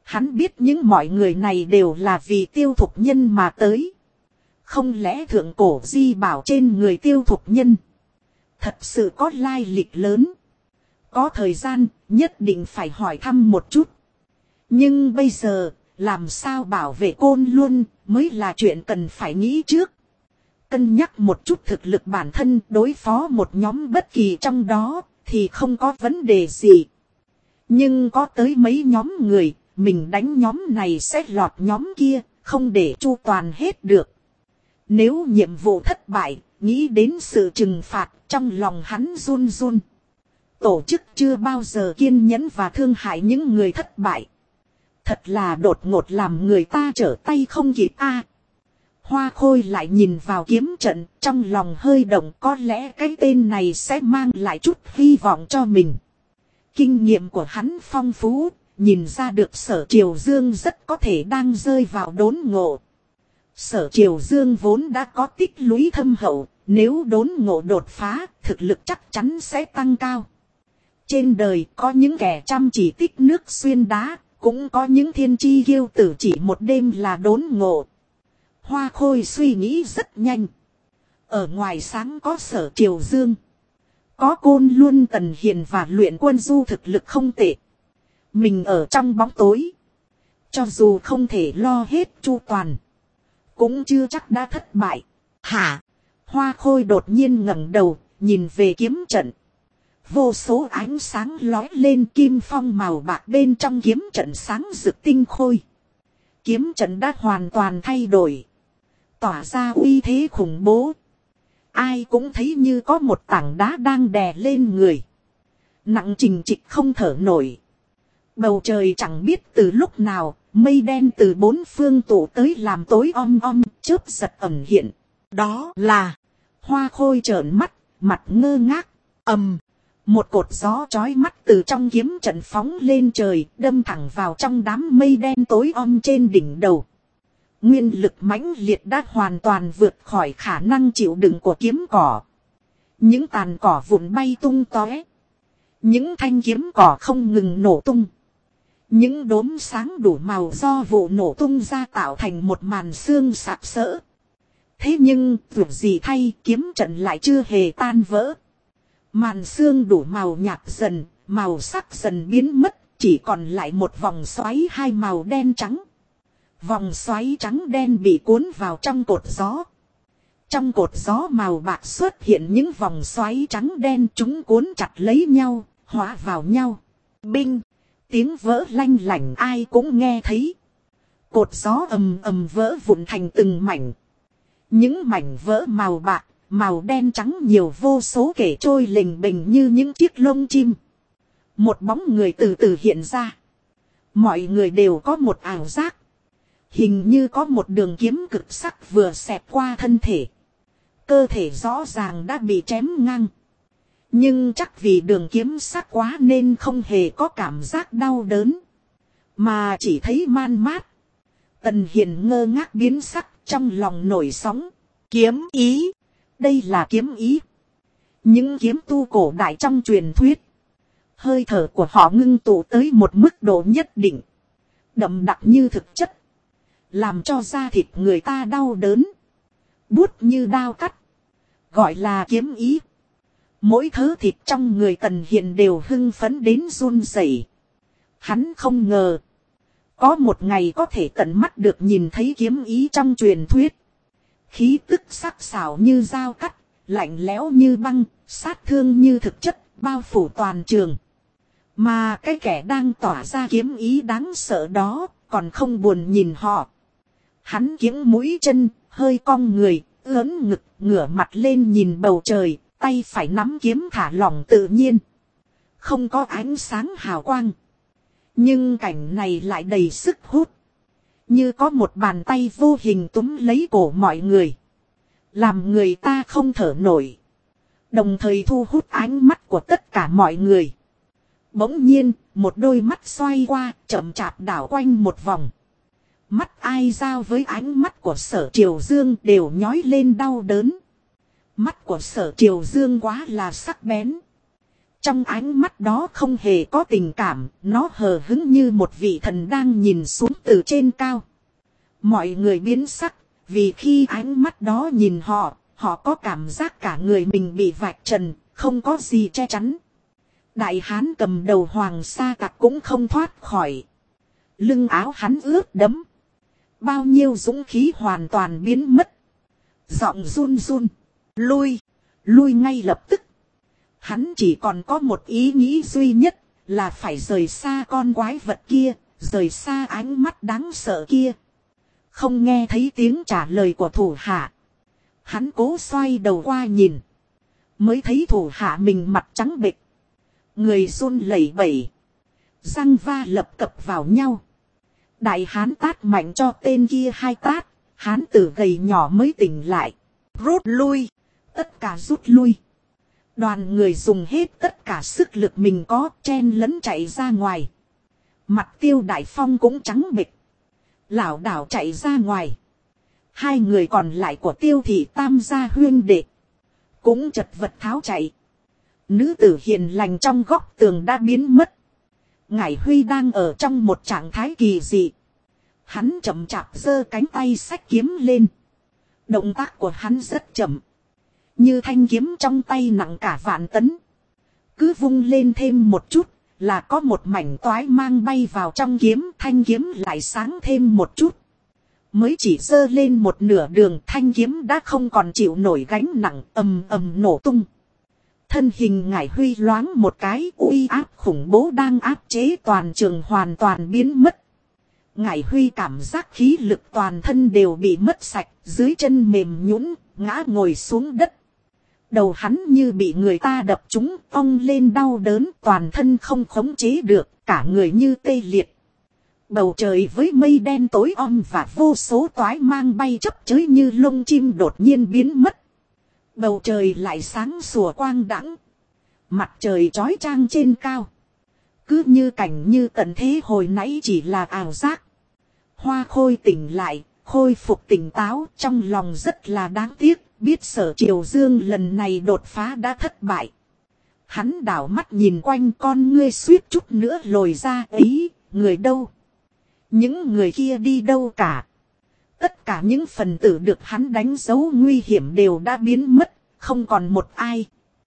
Hắn biết những mọi người này đều là vì Tiêu Thục Nhân mà tới. Không lẽ thượng cổ di bảo trên người Tiêu Thục Nhân thật sự có lai lịch lớn. Có thời gian nhất định phải hỏi thăm một chút. Nhưng bây giờ làm sao bảo vệ Côn Luân mới là chuyện cần phải nghĩ trước. Cân nhắc một chút thực lực bản thân đối phó một nhóm bất kỳ trong đó thì không có vấn đề gì. Nhưng có tới mấy nhóm người, mình đánh nhóm này sẽ lọt nhóm kia, không để chu toàn hết được. Nếu nhiệm vụ thất bại, nghĩ đến sự trừng phạt, trong lòng hắn run run. Tổ chức chưa bao giờ kiên nhẫn và thương hại những người thất bại. Thật là đột ngột làm người ta trở tay không kịp a. Hoa Khôi lại nhìn vào kiếm trận, trong lòng hơi động, có lẽ cái tên này sẽ mang lại chút hy vọng cho mình. Kinh nghiệm của hắn phong phú, nhìn ra được Sở Triều Dương rất có thể đang rơi vào đốn ngộ. Sở Triều Dương vốn đã có tích lũy thâm hậu, nếu đốn ngộ đột phá, thực lực chắc chắn sẽ tăng cao. Trên đời có những kẻ chăm chỉ tích nước xuyên đá, cũng có những thiên chi kiêu tử chỉ một đêm là đốn ngộ. Hoa Khôi suy nghĩ rất nhanh. Ở ngoài sáng có Sở Triều Dương, có Côn Luân Tần Hiền và Luyện Quân Du thực lực không tệ. Mình ở trong bóng tối, cho dù không thể lo hết chu toàn, cũng chưa chắc đã thất bại. Hả? Hoa Khôi đột nhiên ngẩng đầu, nhìn về kiếm trận. Vô số ánh sáng lói lên, kim phong màu bạc bên trong kiếm trận sáng rực tinh khôi. Kiếm trận đã hoàn toàn thay đổi, tỏa ra uy thế khủng bố. Ai cũng thấy như có một tảng đá đang đè lên người, nặng trịch trịch không thở nổi. Bầu trời chẳng biết từ lúc nào, mây đen từ bốn phương tụ tới làm tối om om, chớp giật ẩn hiện. Đó là Hoa Khôi trợn mắt, mặt ngơ ngác. Một cột gió chói mắt từ trong kiếm trận phóng lên trời, đâm thẳng vào trong đám mây đen tối om trên đỉnh đầu. Nguyên lực mãnh liệt đã hoàn toàn vượt khỏi khả năng chịu đựng của kiếm cỏ. Những tàn cỏ vụn bay tung tóe. Những thanh kiếm cỏ không ngừng nổ tung. Những đốm sáng đủ màu do vụ nổ tung ra tạo thành một màn sương sặc sỡ. Thế nhưng, dù gì thay, kiếm trận lại chưa hề tan vỡ. Màn sương đủ màu nhạt dần, màu sắc dần biến mất, chỉ còn lại một vòng xoáy hai màu đen trắng. Vòng xoáy trắng đen bị cuốn vào trong cột gió. Trong cột gió màu bạc xuất hiện những vòng xoáy trắng đen, chúng cuốn chặt lấy nhau, hóa vào nhau. Binh! Tiếng vỡ lanh lảnh ai cũng nghe thấy. Cột gió ầm ầm vỡ vụn thành từng mảnh. Những mảnh vỡ màu bạc, màu đen trắng nhiều vô số kể trôi lềnh bềnh như những chiếc lông chim. Một bóng người từ từ hiện ra. Mọi người đều có một ảo giác. Hình như có một đường kiếm cực sắc vừa xẹt qua thân thể. Cơ thể rõ ràng đã bị chém ngang. Nhưng chắc vì đường kiếm sắc quá nên không hề có cảm giác đau đớn, mà chỉ thấy man mát. Tần Hiền ngơ ngác biến sắc, trong lòng nổi sóng. Kiếm ý! Đây là kiếm ý. Những kiếm tu cổ đại trong truyền thuyết. Hơi thở của họ ngưng tụ tới một mức độ nhất định. Đậm đặc như thực chất. Làm cho da thịt người ta đau đớn. Buốt như đao cắt. Gọi là kiếm ý. Mỗi thớ thịt trong người Tần Hiền đều hưng phấn đến run rẩy. Hắn không ngờ. Có một ngày có thể tận mắt được nhìn thấy kiếm ý trong truyền thuyết. Khí tức sắc sảo như dao cắt, lạnh lẽo như băng, sát thương như thực chất, bao phủ toàn trường. Mà cái kẻ đang tỏa ra kiếm ý đáng sợ đó, còn không buồn nhìn họ. Hắn kiễng mũi chân, hơi cong người, ớn ngực, ngửa mặt lên nhìn bầu trời, tay phải nắm kiếm thả lỏng tự nhiên. Không có ánh sáng hào quang. Nhưng cảnh này lại đầy sức hút. Như có một bàn tay vô hình túm lấy cổ mọi người. Làm người ta không thở nổi. Đồng thời thu hút ánh mắt của tất cả mọi người. Bỗng nhiên, một đôi mắt xoay qua, chậm chạp đảo quanh một vòng. Mắt ai giao với ánh mắt của Sở Triều Dương đều nhói lên đau đớn. Mắt của Sở Triều Dương quá là sắc bén. Trong ánh mắt đó không hề có tình cảm, nó hờ hững như một vị thần đang nhìn xuống từ trên cao. Mọi người biến sắc, vì khi ánh mắt đó nhìn họ, họ có cảm giác cả người mình bị vạch trần, không có gì che chắn. Đại hán cầm đầu Hoàng Sa Tặc cũng không thoát khỏi. Lưng áo hắn ướt đẫm. Bao nhiêu dũng khí hoàn toàn biến mất. Giọng run run. Lui ngay lập tức. Hắn chỉ còn có một ý nghĩ duy nhất, là phải rời xa con quái vật kia, rời xa ánh mắt đáng sợ kia. Không nghe thấy tiếng trả lời của thủ hạ. Hắn cố xoay đầu qua nhìn. Mới thấy thủ hạ mình mặt trắng bệch. Người run lẩy bẩy. Răng va lập cập vào nhau. Đại hán tát mạnh cho tên kia 2 tát. Hán tử gầy nhỏ mới tỉnh lại. Rút lui. Tất cả rút lui. Đoàn người dùng hết tất cả sức lực mình có, chen lẫn chạy ra ngoài. Mặt Tiêu Đại Phong cũng trắng bệch. Lảo đảo chạy ra ngoài. 2 người còn lại của Tiêu thị Tam gia huyên đệ cũng chật vật tháo chạy. Nữ tử hiền lành trong góc tường đã biến mất. Ngải Huy đang ở trong một trạng thái kỳ dị. Hắn chậm chạp giơ cánh tay xách kiếm lên. Động tác của hắn rất chậm. Như thanh kiếm trong tay nặng cả vạn tấn. Cứ vung lên thêm một chút là có một mảnh toái mang bay vào trong kiếm. Thanh kiếm lại sáng thêm một chút. Mới chỉ giơ lên một nửa đường, thanh kiếm đã không còn chịu nổi gánh nặng, ầm ầm nổ tung. Thân hình Ngải Huy loáng một cái, uy áp khủng bố đang áp chế toàn trường hoàn toàn biến mất. Ngải Huy cảm giác khí lực toàn thân đều bị mất sạch, dưới chân mềm nhũn, ngã ngồi xuống đất. Đầu hắn như bị người ta đập trúng, ong lên đau đớn, toàn thân không khống chế được, cả người như tê liệt. Bầu trời với mây đen tối om và vô số toái mang bay chấp chới như lông chim đột nhiên biến mất. Bầu trời lại sáng sủa quang đãng. Mặt trời chói chang trên cao. Cứ như cảnh như tận thế hồi nãy chỉ là ảo giác. Hoa Khôi tỉnh lại, khôi phục tỉnh táo, trong lòng rất là đáng tiếc, biết Sở Triều Dương lần này đột phá đã thất bại. Hắn đảo mắt nhìn quanh, con ngươi suýt chút nữa lồi ra. Ấy, người đâu? Những người kia đi đâu cả? Tất cả những phần tử được hắn đánh dấu nguy hiểm đều đã biến mất, không còn một ai.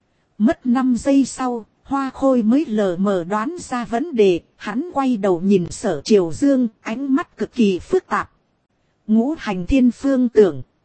Mất 5 giây sau, Hoa Khôi mới lờ mờ đoán ra vấn đề, hắn quay đầu nhìn Sở Triều Dương, ánh mắt cực kỳ phức tạp. Ngũ Hành Thiên Phương Tưởng.